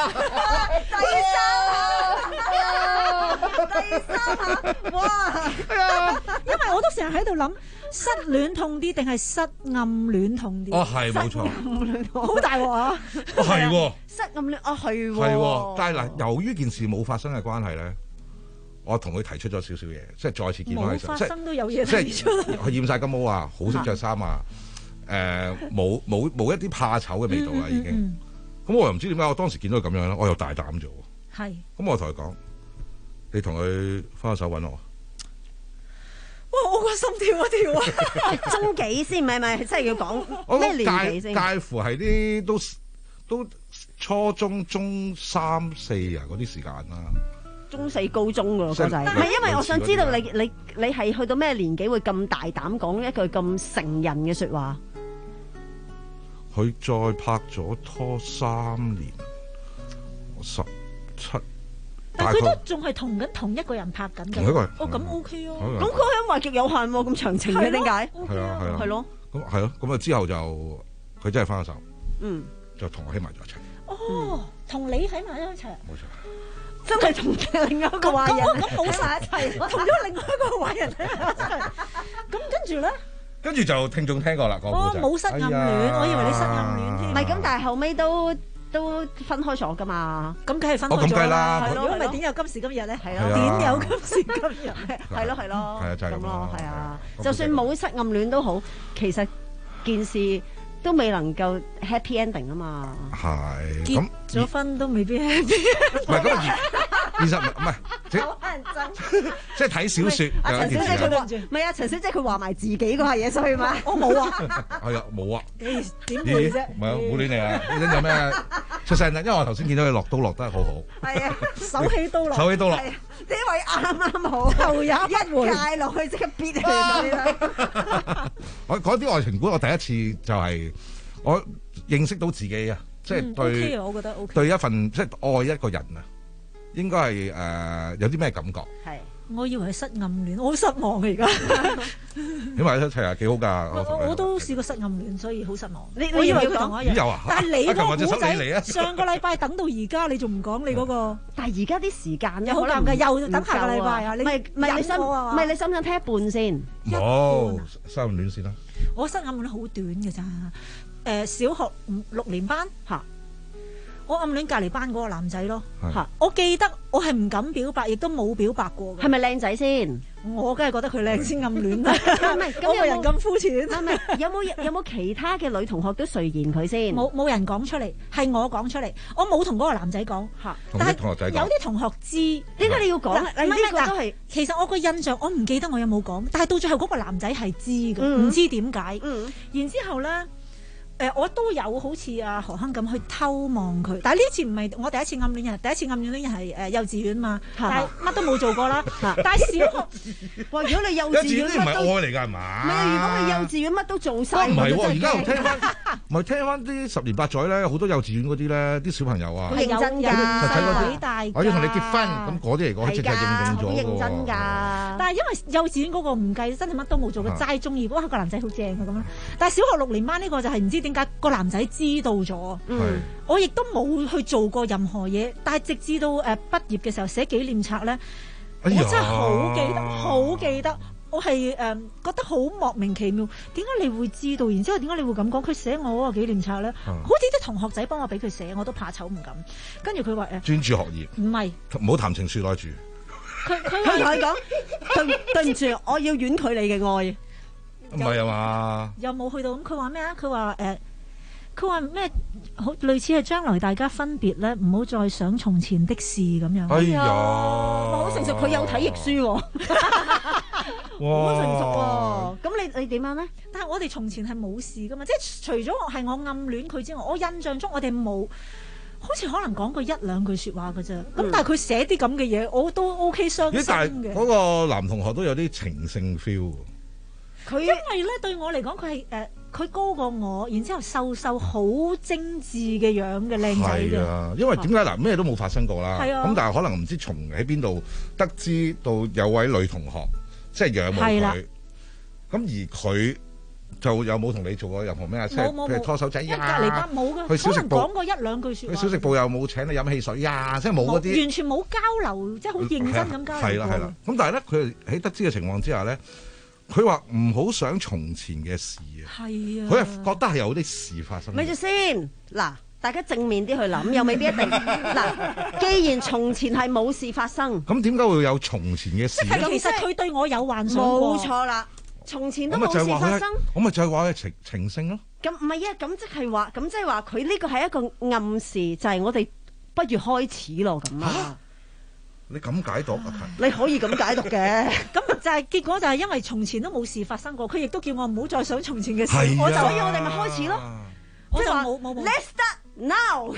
[SPEAKER 11] 三下，第三下，哇！
[SPEAKER 14] 因為我都成日喺度諗，失戀痛啲定係失暗戀痛啲？
[SPEAKER 12] 哦，係冇錯，
[SPEAKER 11] 暗戀
[SPEAKER 14] 好大鑊啊！
[SPEAKER 12] 哦，係喎，
[SPEAKER 11] 失暗戀啊，係喎，
[SPEAKER 12] 係喎。但係嗱，由於件事冇發生嘅關係咧，我同佢提出咗少少嘢，即係再次見翻佢。
[SPEAKER 14] 冇發生都有嘢
[SPEAKER 12] 提
[SPEAKER 14] 出嚟。
[SPEAKER 12] 佢染晒金毛啊，好識着衫啊。誒冇冇冇一啲怕醜嘅味道啦，已經。咁、嗯嗯、我又唔知點解，我當時見到佢咁樣咧，我又大膽咗。
[SPEAKER 14] 係。咁
[SPEAKER 12] 我同佢講：你同佢分手揾我。
[SPEAKER 14] 哇！我個心跳一跳啊！
[SPEAKER 11] 中幾先？唔係唔係，真係要講咩年紀先？
[SPEAKER 12] 介乎係啲都都初中中三四啊嗰啲時間啦。
[SPEAKER 11] 中四高中㗎嗰陣，唔係因為我想知道你你你係去到咩年紀會咁大膽講一句咁成人嘅説話？
[SPEAKER 12] 佢再拍咗拖三年，十七，
[SPEAKER 14] 但佢都仲係同緊同一個人拍緊嘅。
[SPEAKER 12] 同一個人，
[SPEAKER 14] 哦咁 OK 咯。
[SPEAKER 11] 咁嗰個話極有限喎，咁長情嘅點解？
[SPEAKER 12] 係啊係啊，
[SPEAKER 11] 係咯。
[SPEAKER 12] 咁係咯，咁啊之後就佢真係分咗手，
[SPEAKER 11] 嗯，
[SPEAKER 12] 就同我喺埋咗一齊。
[SPEAKER 14] 哦，同你喺埋一齊。
[SPEAKER 12] 冇錯。
[SPEAKER 11] 真係同另外一個壞人
[SPEAKER 14] 咁冇晒一齊，同咗另外一個壞人喺埋一齊。咁跟住咧？
[SPEAKER 12] 跟住就聽眾聽過啦，個
[SPEAKER 14] 哦冇失暗戀，我以為你失暗戀添。
[SPEAKER 11] 唔係咁，但係後尾都都分開咗噶嘛。
[SPEAKER 14] 咁梗係分開咗啦。如果唔係點有今時今日咧？係咯，點有今時今日？
[SPEAKER 11] 係咯係咯，
[SPEAKER 12] 係啊就係
[SPEAKER 11] 咁咯，係啊。就算冇失暗戀都好，其實件事都未能夠 happy ending 啊嘛。
[SPEAKER 12] 係。
[SPEAKER 14] 結咗婚都未必 happy。
[SPEAKER 12] 唔係咁現實唔係，即係即係睇小説。
[SPEAKER 11] 阿陳小姐佢話唔係啊，陳小姐佢話埋自己嗰下嘢所以嘛，我冇啊。
[SPEAKER 12] 係啊，冇啊。
[SPEAKER 14] 誒點會啫？
[SPEAKER 12] 唔係冇亂嚟啊！你有咩出聲咧？因為我頭先見到佢落刀落得好好。
[SPEAKER 11] 係啊，
[SPEAKER 14] 手起刀落。
[SPEAKER 12] 手起刀落。
[SPEAKER 11] 呢位啱啱好，投入一戒落去即刻必去嗰啲啦。
[SPEAKER 12] 我嗰啲愛情觀，我第一次就係我認識到自己啊，即係對對一份即係愛一個人啊。應該係誒有啲咩感覺？係，
[SPEAKER 14] 我以為係失暗戀，我好失望嘅而家。
[SPEAKER 12] 點解一齊啊？幾好㗎！
[SPEAKER 14] 我我都試過失暗戀，所以好失望。
[SPEAKER 11] 你
[SPEAKER 14] 我以為佢同我一樣。
[SPEAKER 12] 有啊！
[SPEAKER 14] 但係你嗰個古仔，上個禮拜等到而家，你仲唔講你嗰個？
[SPEAKER 11] 但係而家啲時間
[SPEAKER 14] 有好難㗎，又等下個禮拜啊！
[SPEAKER 11] 唔係唔係你想唔係你想唔想聽一半先？
[SPEAKER 12] 冇失暗戀先啦。
[SPEAKER 14] 我失暗戀好短嘅咋？誒，小學五六年班嚇。我暗戀隔離班嗰個男仔咯，嚇！我記得我係唔敢表白，亦都冇表白過嘅。
[SPEAKER 11] 係咪靚仔先？
[SPEAKER 14] 我梗係覺得佢靚先暗戀啦。
[SPEAKER 11] 唔係，咁有
[SPEAKER 14] 人咁膚淺。
[SPEAKER 11] 唔係，有冇有冇其他嘅女同學都垂涎佢先？
[SPEAKER 14] 冇冇人講出嚟，係我講出嚟。我冇同嗰個男仔講嚇，
[SPEAKER 12] 但係有
[SPEAKER 14] 啲同學知。
[SPEAKER 11] 點解你要講？你呢個都係
[SPEAKER 14] 其實我個印象，我唔記得我有冇講，但係到最後嗰個男仔係知嘅，唔知點解。然之後咧。誒、呃，我都有好似阿何鏗咁去偷望佢，但係呢次唔係我第一次暗戀人，第一次暗戀人係誒幼稚園嘛，但係乜都冇做過啦。但係小學，
[SPEAKER 11] 哇！如果你幼稚園
[SPEAKER 12] 唔係愛嚟㗎係嘛？
[SPEAKER 11] 唔係啊！如果係幼稚園乜都做晒，
[SPEAKER 12] 唔係喎。而家又聽翻，唔係聽翻啲十年八載咧，好多幼稚園嗰啲咧，啲小朋友啊，
[SPEAKER 11] 好認真㗎，
[SPEAKER 14] 偉大。
[SPEAKER 12] 我要同你結婚，咁嗰啲嚟講，即係認定咗
[SPEAKER 11] 好認真㗎。
[SPEAKER 14] 但係因為幼稚園嗰個唔計，真係乜都冇做過，齋中意。哇！個男仔好正啊咁樣。但係小學六年班呢個就係唔知點解個男仔知道咗，嗯、我亦都冇去做過任何嘢，但係直至到誒畢業嘅時候寫紀念冊咧，哎、呀我真係好記得，好記得，我係誒、呃、覺得好莫名其妙，點解你會知道？然之後點解你會咁講？佢寫我嗰個紀念冊咧，嗯、好似啲同學仔幫我俾佢寫，我都怕醜唔敢。跟住佢話誒，
[SPEAKER 12] 專注學業，
[SPEAKER 14] 唔係
[SPEAKER 12] 唔好談情說愛住。
[SPEAKER 11] 佢佢同你講對對唔住，我要遠距離嘅愛，
[SPEAKER 12] 唔係啊嘛？
[SPEAKER 14] 又冇去到咁，佢話咩啊？佢話誒。佢話咩？好類似係將來大家分別咧，唔好再想從前的事咁樣。
[SPEAKER 12] 哎呀，
[SPEAKER 11] 好成熟，佢有睇譯書喎，好成熟喎。咁你你點樣咧？
[SPEAKER 14] 但係我哋從前係冇事噶嘛，即係除咗係我暗戀佢之外，我印象中我哋冇，好似可能講過一兩句説話㗎啫。咁、嗯、但係佢寫啲咁嘅嘢，我都 OK 相信嘅。
[SPEAKER 12] 但係嗰個男同學都有啲情聖 feel。
[SPEAKER 14] 佢因為咧對我嚟講，佢係誒。佢佢高過我，然之後瘦瘦好精緻嘅樣嘅靚仔嘅。
[SPEAKER 12] 係啊，因為點解嗱咩都冇發生過啦，
[SPEAKER 14] 係啊
[SPEAKER 12] 咁但係可能唔知從喺邊度得知到有位女同學即係仰慕
[SPEAKER 14] 係啦
[SPEAKER 12] 佢，咁而佢就有冇同你做過任何咩啊？即係
[SPEAKER 14] 冇冇
[SPEAKER 12] 譬如拖手仔
[SPEAKER 14] 因為
[SPEAKER 12] 呀，
[SPEAKER 14] 隔離班冇嘅，
[SPEAKER 12] 去小食部
[SPEAKER 14] 可能講過一兩句説話。
[SPEAKER 12] 去小食部又冇請你飲汽水呀，即係冇嗰啲。
[SPEAKER 14] 完全冇交流，即係好認真咁交流過。
[SPEAKER 12] 係啦係啦，咁但係咧，佢喺得知嘅情況之下咧，佢話唔好想從前嘅事啊。
[SPEAKER 14] 係啊，
[SPEAKER 12] 佢係覺得係有啲事發生。
[SPEAKER 11] 咪住先，嗱，大家正面啲去諗，又未必一定。嗱，既然從前係冇事發生，
[SPEAKER 12] 咁點解會有從前嘅事咧？
[SPEAKER 14] 即係其實佢對我有幻想過。
[SPEAKER 11] 冇錯啦，從前都冇
[SPEAKER 12] 咁咪就係話佢
[SPEAKER 11] 事發生。
[SPEAKER 12] 咁咪就係話佢情情聖咯。
[SPEAKER 11] 咁唔係啊，咁即係話，咁即係話佢呢個係一個暗示，就係我哋不如開始咯咁啊！
[SPEAKER 12] 你咁解讀啊？
[SPEAKER 11] 你可以咁解讀嘅。
[SPEAKER 14] 咁就係結果就係因為從前都冇事發生過，佢亦都叫我唔好再想從前嘅事，
[SPEAKER 12] 係啊
[SPEAKER 14] 我就
[SPEAKER 11] 所以我哋咪開始咯。
[SPEAKER 14] 我就
[SPEAKER 11] 即係話
[SPEAKER 14] 冇冇冇
[SPEAKER 11] Let's start now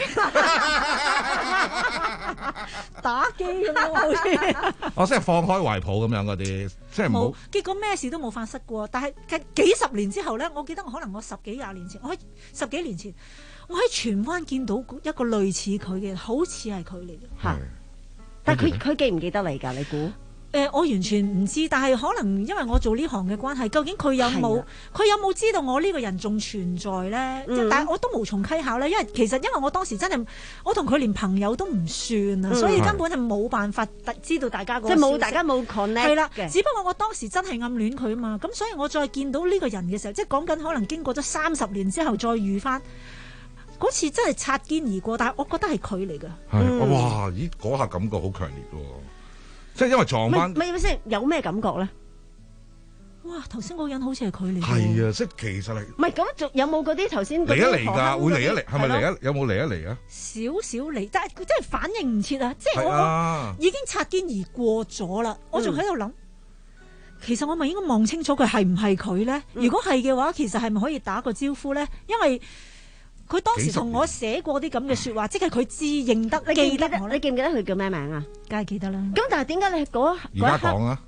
[SPEAKER 14] 打機咁樣好似。
[SPEAKER 12] 我即係放開懷抱咁樣嗰啲，即係唔
[SPEAKER 14] 冇
[SPEAKER 12] 好。
[SPEAKER 14] 結果咩事都冇發生過，但係幾十年之後咧，我記得我可能我十幾廿年前，我喺十幾年前，我喺荃灣見到一個類似佢嘅，好似係佢嚟嘅嚇。
[SPEAKER 11] 但係佢佢記唔記得你㗎？你估？
[SPEAKER 14] 誒、呃，我完全唔知，但係可能因為我做呢行嘅關係，究竟佢有冇佢有冇知道我呢個人仲存在咧？即、嗯、但係我都無從稽考咧，因為其實因為我當時真係我同佢連朋友都唔算啊、嗯，所以根本係冇辦法知道大家個
[SPEAKER 11] 即係冇大家冇 connect
[SPEAKER 14] 係啦，只不過我當時真係暗戀佢啊嘛，咁所以我再見到呢個人嘅時候，即係講緊可能經過咗三十年之後再遇翻。嗰次真係擦肩而過，但係我覺得係佢嚟㗎。
[SPEAKER 12] 係哇！咦，嗰下感覺好強烈喎，即係因為撞翻。
[SPEAKER 11] 咪咪先，有咩感覺咧？
[SPEAKER 14] 哇！頭先嗰個人好似係佢嚟。
[SPEAKER 12] 係啊，即係其實係。
[SPEAKER 11] 唔係咁，仲有冇嗰啲頭先
[SPEAKER 12] 嚟一嚟㗎？會嚟一嚟，係咪嚟一？有冇嚟一嚟啊？
[SPEAKER 14] 少少嚟，但係佢真係反應唔切啊！即係我、
[SPEAKER 12] 啊、
[SPEAKER 14] 我已經擦肩而過咗啦，我仲喺度諗。其實我咪應該望清楚佢係唔係佢咧？如果係嘅話，其實係咪可以打個招呼咧？因為佢當時同我寫過啲咁嘅説話，即係佢自認得，你記得我咧？
[SPEAKER 11] 你記唔記得佢叫咩名啊？
[SPEAKER 14] 梗係記得啦。
[SPEAKER 11] 咁但係點解你嗰
[SPEAKER 12] 而家講啊？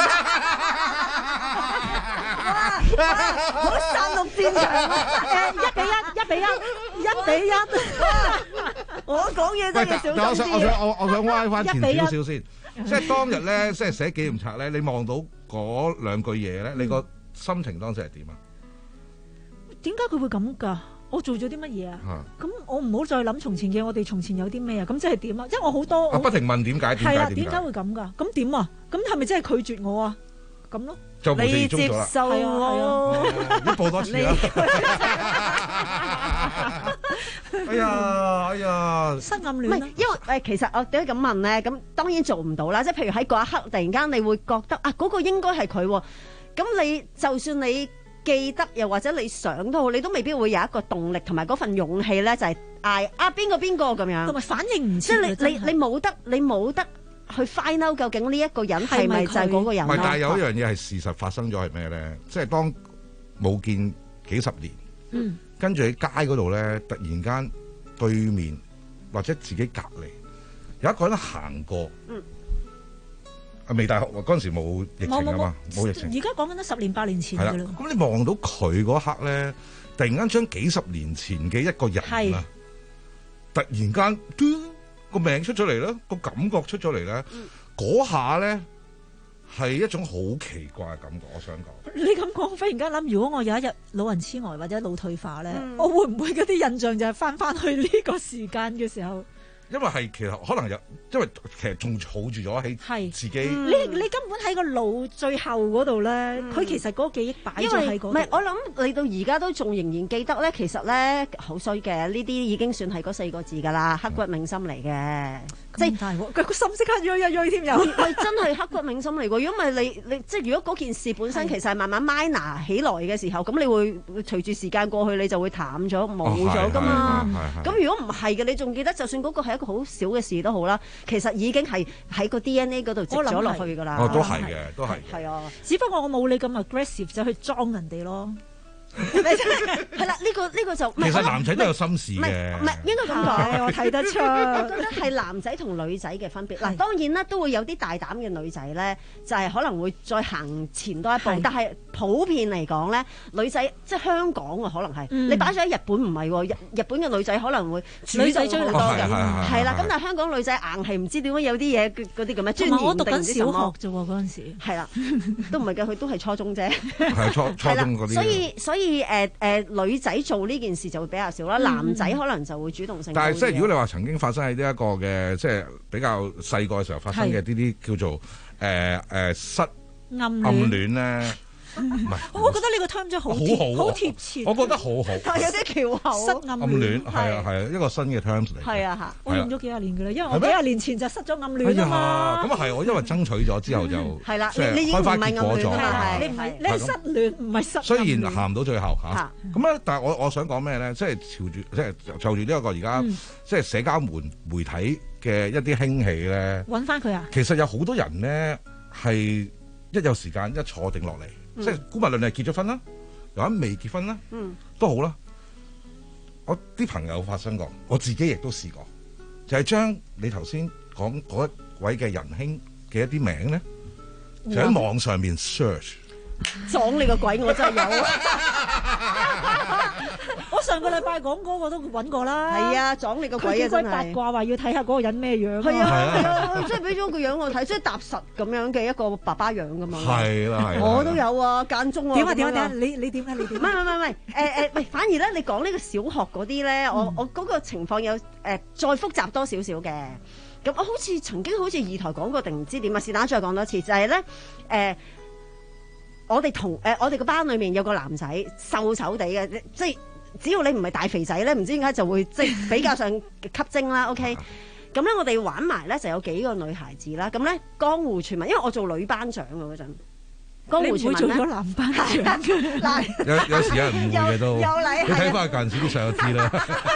[SPEAKER 11] 哇！好殺戮戰場啊！
[SPEAKER 14] 一比一，一比一，一比一。
[SPEAKER 11] 我講嘢真係小心啲。
[SPEAKER 12] 我想我想我我想歪翻前少少先，即係當日咧，即係寫紀念冊咧，你望到嗰兩句嘢咧，你個心情當時係點啊？
[SPEAKER 14] 點解佢會咁㗎？我做咗啲乜嘢啊？咁我唔好再諗從前嘅，我哋從前有啲咩啊？咁即係點啊？因為我好多
[SPEAKER 12] 我不停問點解點解點解？
[SPEAKER 14] 點解會咁㗎？咁點啊？咁係咪真係拒絕我啊？咁咯，
[SPEAKER 11] 你接受我，
[SPEAKER 12] 一播多次啦！哎呀哎呀，
[SPEAKER 14] 失暗戀啦！
[SPEAKER 11] 因為誒，其實我點解咁問咧？咁當然做唔到啦。即係譬如喺嗰一刻，突然間你會覺得啊，嗰個應該係佢喎。咁你就算你記得又或者你想都好，你都未必會有一個動力同埋嗰份勇氣咧，就係嗌啊邊個邊個咁樣，
[SPEAKER 14] 同埋反應唔切。
[SPEAKER 11] 即係你你你冇得你冇得去 find out 究竟呢一個人係咪就係嗰個人？
[SPEAKER 12] 唔係，但係有一樣嘢係事實發生咗係咩咧？即係當冇見幾十年，
[SPEAKER 14] 嗯，
[SPEAKER 12] 跟住喺街嗰度咧，突然間對面或者自己隔離有一個人行過，
[SPEAKER 14] 嗯。
[SPEAKER 12] 啊！未大學嗰陣時冇疫情啊嘛，冇疫情。
[SPEAKER 14] 而家講緊都十年八年前㗎啦。
[SPEAKER 12] 咁你望到佢嗰刻咧，突然間將幾十年前嘅一個人啊，突然間個名出咗嚟啦，個感覺出咗嚟咧，嗰、嗯、下咧係一種好奇怪嘅感覺。我想講，
[SPEAKER 14] 你咁講，忽然間諗，如果我有一日老人痴呆或者腦退化咧、嗯，我會唔會嗰啲印象就係翻翻去呢個時間嘅時候？
[SPEAKER 12] 因為係其實可能有，因為其實仲儲住咗喺自己。
[SPEAKER 14] 嗯、你你根本喺個腦最後嗰度咧，佢、嗯、其實嗰個記憶擺咗喺嗰度。
[SPEAKER 11] 唔係，我諗你到而家都仲仍然記得咧。其實咧好衰嘅，呢啲已經算係嗰四個字㗎啦，刻骨銘心嚟嘅。即係佢個心即刻喐一喐添，又係真係刻骨銘心嚟㗎。如果唔係你你即係如果嗰件事本身其實係慢慢 minor 起來嘅時候，咁你會隨住時間過去，你就會淡咗冇咗㗎嘛。咁、哦、如果唔係嘅，你仲記得，就算嗰個係一個好小嘅事都好啦，其實已經係喺個 D N A 嗰度植咗落去㗎啦。
[SPEAKER 12] 哦，都係嘅，都係。
[SPEAKER 11] 係啊，
[SPEAKER 14] 只不過我冇你咁 aggressive 就去裝人哋咯。
[SPEAKER 11] 係啦，呢個呢個就
[SPEAKER 12] 其實男仔都有心事嘅，
[SPEAKER 11] 唔係應該咁講，
[SPEAKER 14] 我睇得出。
[SPEAKER 11] 我覺得係男仔同女仔嘅分別。嗱，當然啦，都會有啲大膽嘅女仔咧，就係可能會再行前多一步。但係普遍嚟講咧，女仔即係香港啊，可能係你擺咗喺日本唔係喎，日日本嘅女仔可能會女仔追好多嘅，係啦。咁但係香港女仔硬係唔知點解有啲嘢嗰啲咁嘅尊嚴定唔知什麼。
[SPEAKER 14] 我讀緊小學啫喎，嗰陣時
[SPEAKER 11] 係啦，都唔係嘅，佢都係初中啫。
[SPEAKER 12] 係初初中嗰啲。
[SPEAKER 11] 所以所以誒誒女仔做呢件事就會比較少啦，男仔可能就會主動性。
[SPEAKER 12] 但係即係如果你話曾經發生喺呢一個嘅即係比較細個嘅時候發生嘅呢啲叫做誒誒失
[SPEAKER 14] 暗
[SPEAKER 12] 暗戀咧。唔係，
[SPEAKER 14] 我覺得呢個 term 真係好貼，好貼切。
[SPEAKER 12] 我覺得好好，
[SPEAKER 11] 但係有啲橋口。
[SPEAKER 14] 失暗戀
[SPEAKER 12] 係啊係啊，一個新嘅 terms 嚟。
[SPEAKER 11] 係啊嚇，
[SPEAKER 14] 我用咗幾廿年㗎啦，因為我幾廿年前就失咗暗戀啊嘛。
[SPEAKER 12] 咁啊係，我因為爭取咗之後就
[SPEAKER 11] 係啦，
[SPEAKER 12] 即係開花結果咗。
[SPEAKER 14] 你唔係你係失戀，唔係失。
[SPEAKER 12] 雖然行唔到最後嚇，咁咧，但係我我想講咩咧？即係朝住即係就住呢一個而家即係社交媒媒體嘅一啲興起咧，
[SPEAKER 14] 揾翻佢啊！
[SPEAKER 12] 其實有好多人咧係一有時間一坐定落嚟。嗯、即係姑勿論係結咗婚啦，又或者未結婚啦，嗯、都好啦。我啲朋友發生過，我自己亦都試過，就係、是、將你頭先講嗰一位嘅仁兄嘅一啲名咧，就喺網上面 search。
[SPEAKER 11] 撞你個鬼！我真係有。
[SPEAKER 14] 我上個禮拜講嗰個都揾過啦。
[SPEAKER 11] 係啊，撞你個鬼啊！真係
[SPEAKER 14] 八卦話要睇下嗰個人咩樣。
[SPEAKER 11] 係啊係啊，即係俾咗個樣我睇，即係踏實咁樣嘅一個爸爸樣噶嘛。
[SPEAKER 12] 係啦係。
[SPEAKER 11] 我都有啊，間中啊。
[SPEAKER 14] 點啊點啊點啊！你你點啊你點？
[SPEAKER 11] 唔係唔係唔係誒誒，喂！反而咧，你講呢個小學嗰啲咧，我我嗰個情況有誒再複雜多少少嘅。咁我好似曾經好似二台講過定唔知點啊？是但再講多次，就係咧誒。我哋同誒、呃、我哋個班裏面有個男仔瘦瘦地嘅，即係只要你唔係大肥仔咧，唔知點解就會即係比較上吸睛啦。OK，咁咧我哋玩埋咧就有幾個女孩子啦。咁咧江湖傳聞，因為我做女班長啊嗰陣。江湖傳聞
[SPEAKER 14] 做咗男班長
[SPEAKER 11] 嗱，
[SPEAKER 12] 有有時有人誤會嘅都，
[SPEAKER 11] 你
[SPEAKER 12] 睇翻近時啲相就知啦。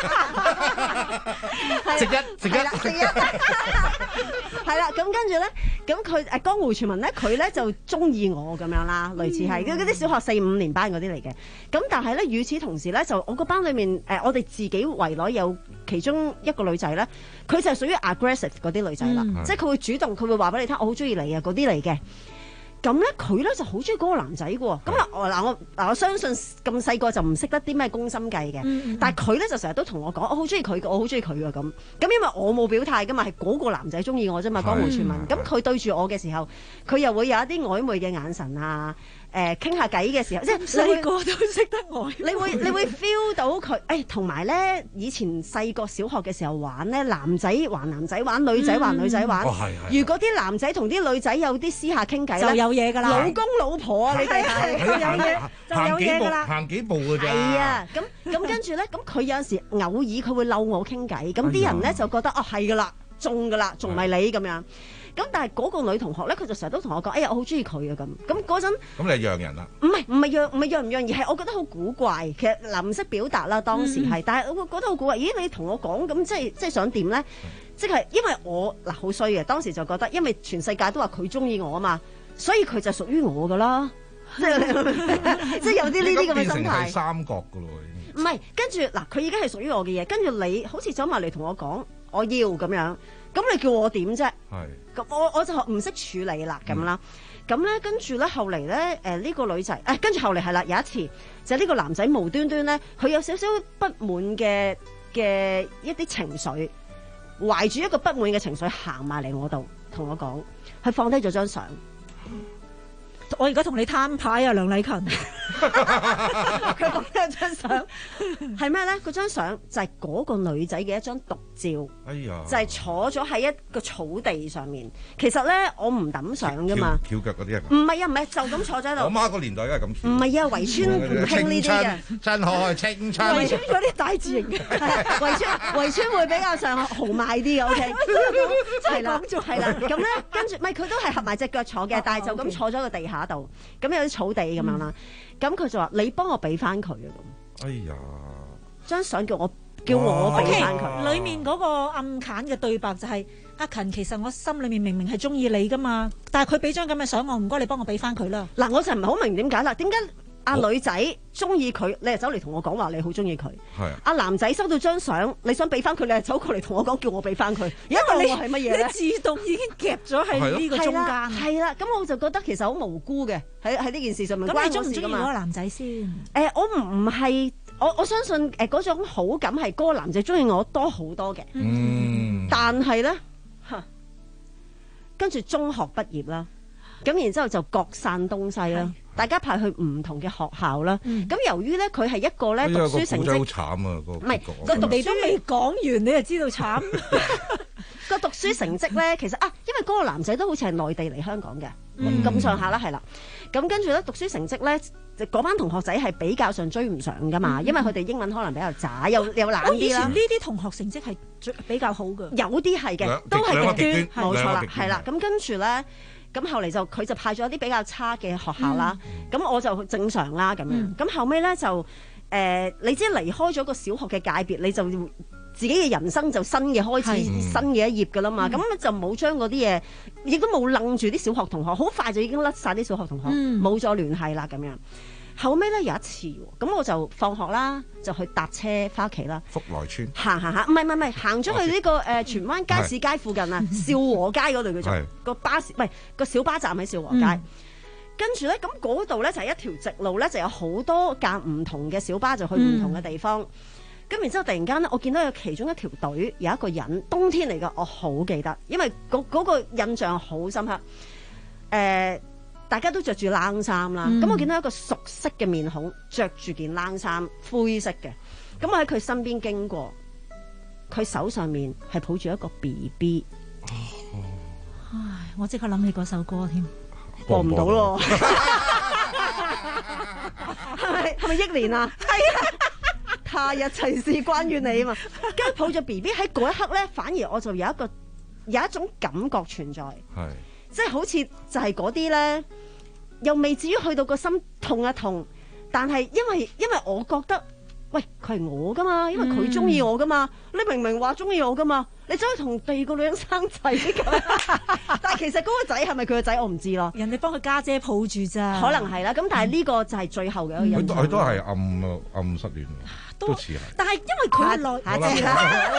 [SPEAKER 11] 值一值一值一，係啦。咁跟住咧，咁佢誒江湖傳聞咧，佢咧就中意我咁樣啦，類似係嗰啲小學四五年班嗰啲嚟嘅。咁但係咧，與此同時咧，就我個班裏面誒，我哋自己圍內有其中一個女仔咧，佢就係屬於 aggressive 嗰啲女仔啦，即係佢會主動，佢會話俾你聽，我好中意你啊嗰啲嚟嘅。咁咧，佢咧就好中意嗰個男仔嘅喎。咁啊，嗱我嗱我相信咁細個就唔識得啲咩攻心計嘅。嗯、但係佢咧就成日都同我講，我好中意佢，我好中意佢嘅咁。咁因為我冇表態噶嘛，係嗰個男仔中意我啫嘛。江湖傳聞。咁佢對住我嘅時候，佢又會有一啲曖昧嘅眼神啊。誒傾下偈嘅時候，即係
[SPEAKER 14] 細個都識得我。
[SPEAKER 11] 你會你會 feel 到佢誒，同埋咧以前細個小學嘅時候玩咧，男仔還男仔玩，女仔還女仔玩。如果啲男仔同啲女仔有啲私下傾偈咧，
[SPEAKER 14] 就有嘢㗎啦。
[SPEAKER 11] 老公老婆啊，你哋係
[SPEAKER 14] 有嘢就有嘢㗎啦。
[SPEAKER 12] 行幾步㗎咋？
[SPEAKER 11] 係啊，咁咁跟住咧，咁佢有陣時偶爾佢會嬲我傾偈，咁啲人咧就覺得哦係㗎啦，中㗎啦，仲唔係你咁樣。咁但係嗰個女同學咧，佢就成日都同我講，哎呀，我好中意佢啊咁。咁嗰陣，
[SPEAKER 12] 咁你讓人啦？
[SPEAKER 11] 唔係唔係讓唔係讓唔讓，而係我覺得好古怪。其實嗱唔識表達啦，當時係，嗯、但係我覺得好古怪。咦，你同我講咁，即係即係想點咧？即係因為我嗱好衰嘅，當時就覺得，因為全世界都話佢中意我啊嘛，所以佢就屬於我噶啦。即係即係有啲呢啲咁嘅心態。
[SPEAKER 12] 係三角噶咯，已經。
[SPEAKER 11] 唔係，跟住嗱，佢已經係屬於我嘅嘢，跟住你好似走埋嚟同我講，我要咁樣。咁你叫我點啫？係咁我我就唔識處理啦咁啦。咁咧跟住咧後嚟咧誒呢個女仔誒跟住後嚟係啦，有一次就呢個男仔無端端咧佢有少少不滿嘅嘅一啲情緒，懷住一個不滿嘅情緒行埋嚟我度同我講，佢放低咗張相。
[SPEAKER 14] 我而家同你攤牌啊，梁禮勤。
[SPEAKER 11] 佢講緊張相係咩咧？嗰張相就係嗰個女仔嘅一張獨照。哎呀！就係坐咗喺一個草地上面。其實咧，我唔抌相噶嘛。翹腳嗰啲啊？唔係啊，唔係就咁坐咗喺度。
[SPEAKER 12] 我媽個年代都係咁翹。
[SPEAKER 11] 唔係啊，圍村唔興呢啲嘅。
[SPEAKER 12] 真可青春。
[SPEAKER 14] 圍村嗰啲大字型嘅。
[SPEAKER 11] 圍村圍村會比較上豪邁啲嘅。O K。係啦，係啦。咁咧，跟住咪佢都係合埋隻腳坐嘅，但係就咁坐咗個地下度，咁有啲草地咁樣啦。咁佢就話：你幫我俾翻佢啊！咁，哎呀，張相叫我叫我俾翻佢。
[SPEAKER 14] 裡面嗰個暗砍嘅對白就係、是：阿勤，其實我心裏面明明係中意你噶嘛，但係佢俾張咁嘅相我，唔該你幫我俾翻佢啦。
[SPEAKER 11] 嗱，我就唔係好明點解啦？點解阿女仔中意佢，你係走嚟同我講話你好中意佢。
[SPEAKER 12] 係
[SPEAKER 11] 阿男仔收到張相，你想俾翻佢，你係走過嚟同我講叫我俾翻佢。而家你係乜嘢咧？
[SPEAKER 14] 你自動已經夾咗喺呢個中間。
[SPEAKER 11] 係啦，咁我就覺得其實好無辜嘅喺喺呢件事上面。
[SPEAKER 14] 咁你中唔中意嗰個男仔先？
[SPEAKER 11] 誒、呃，我唔唔係，我我相信誒嗰種好感係嗰個男仔中意我多好多嘅。
[SPEAKER 12] 嗯。但
[SPEAKER 11] 係咧，嚇，跟住中學畢業啦。咁然之後就各散東西啦，大家派去唔同嘅學校啦。咁、嗯、由於咧佢係一個咧讀書成績
[SPEAKER 12] 好慘啊，個
[SPEAKER 11] 唔係個讀
[SPEAKER 14] 書都未講完，你就知道慘。
[SPEAKER 11] 個讀書成績咧，其實啊，因為嗰個男仔都好似係內地嚟香港嘅，咁上下啦，係啦。咁跟住咧讀書成績咧，嗰班同學仔係比較上追唔上噶嘛，嗯、因為佢哋英文可能比較渣，又又懶啲啦。以前
[SPEAKER 14] 呢啲同學成績係比較好嘅，
[SPEAKER 11] 有啲係嘅，都係極端，冇錯啦，係啦。咁跟住咧。咁後嚟就佢就派咗一啲比較差嘅學校啦，咁、嗯、我就正常啦咁樣。咁、嗯、後尾咧就誒、呃，你知離開咗個小學嘅界別，你就自己嘅人生就新嘅開始，新嘅一頁噶啦嘛。咁、嗯、就冇將嗰啲嘢，亦都冇楞住啲小學同學，好快就已經甩晒啲小學同學，冇再聯繫啦咁樣。後尾咧有一次，咁我就放學啦，就去搭車翻屋企啦。
[SPEAKER 12] 福來村
[SPEAKER 11] 行行下，唔係唔係唔係，行咗去呢、這個誒、呃、荃灣街市街附近啊，兆和街嗰度叫做個巴士，唔係個小巴站喺兆和街。嗯、跟住咧，咁嗰度咧就係、是、一條直路咧，就有好多架唔同嘅小巴就去唔同嘅地方。咁、嗯、然之後突然間咧，我見到有其中一條隊有一個人，冬天嚟㗎，我好記得，因為嗰、那個印象好深刻。誒、呃。大家都着住冷衫啦，咁、嗯、我見到一個熟悉嘅面孔，着住件冷衫，灰色嘅，咁我喺佢身邊經過，佢手上面係抱住一個 B B。
[SPEAKER 14] 唉，我即刻諗起嗰首歌添，
[SPEAKER 11] 播唔到咯，係咪係咪憶蓮啊？係啊，他日齊是關於你啊嘛，跟住抱住 B B 喺嗰一刻咧，反而我就有一個有一種感覺存在，係。即係好似就係嗰啲咧，又未至於去到個心痛一痛，但係因為因為我覺得，喂，佢係我噶嘛，因為佢中意我噶嘛，嗯、你明明話中意我噶嘛，你走去同第二個女人生仔咁，但係其實嗰個仔係咪佢個仔我唔知咯，
[SPEAKER 14] 人哋幫佢家姐抱住咋，
[SPEAKER 11] 可能係啦，咁但係呢個就係最後嘅一個印象，
[SPEAKER 12] 佢、嗯、都係暗暗失戀，都似係，
[SPEAKER 14] 但係因為佢係內。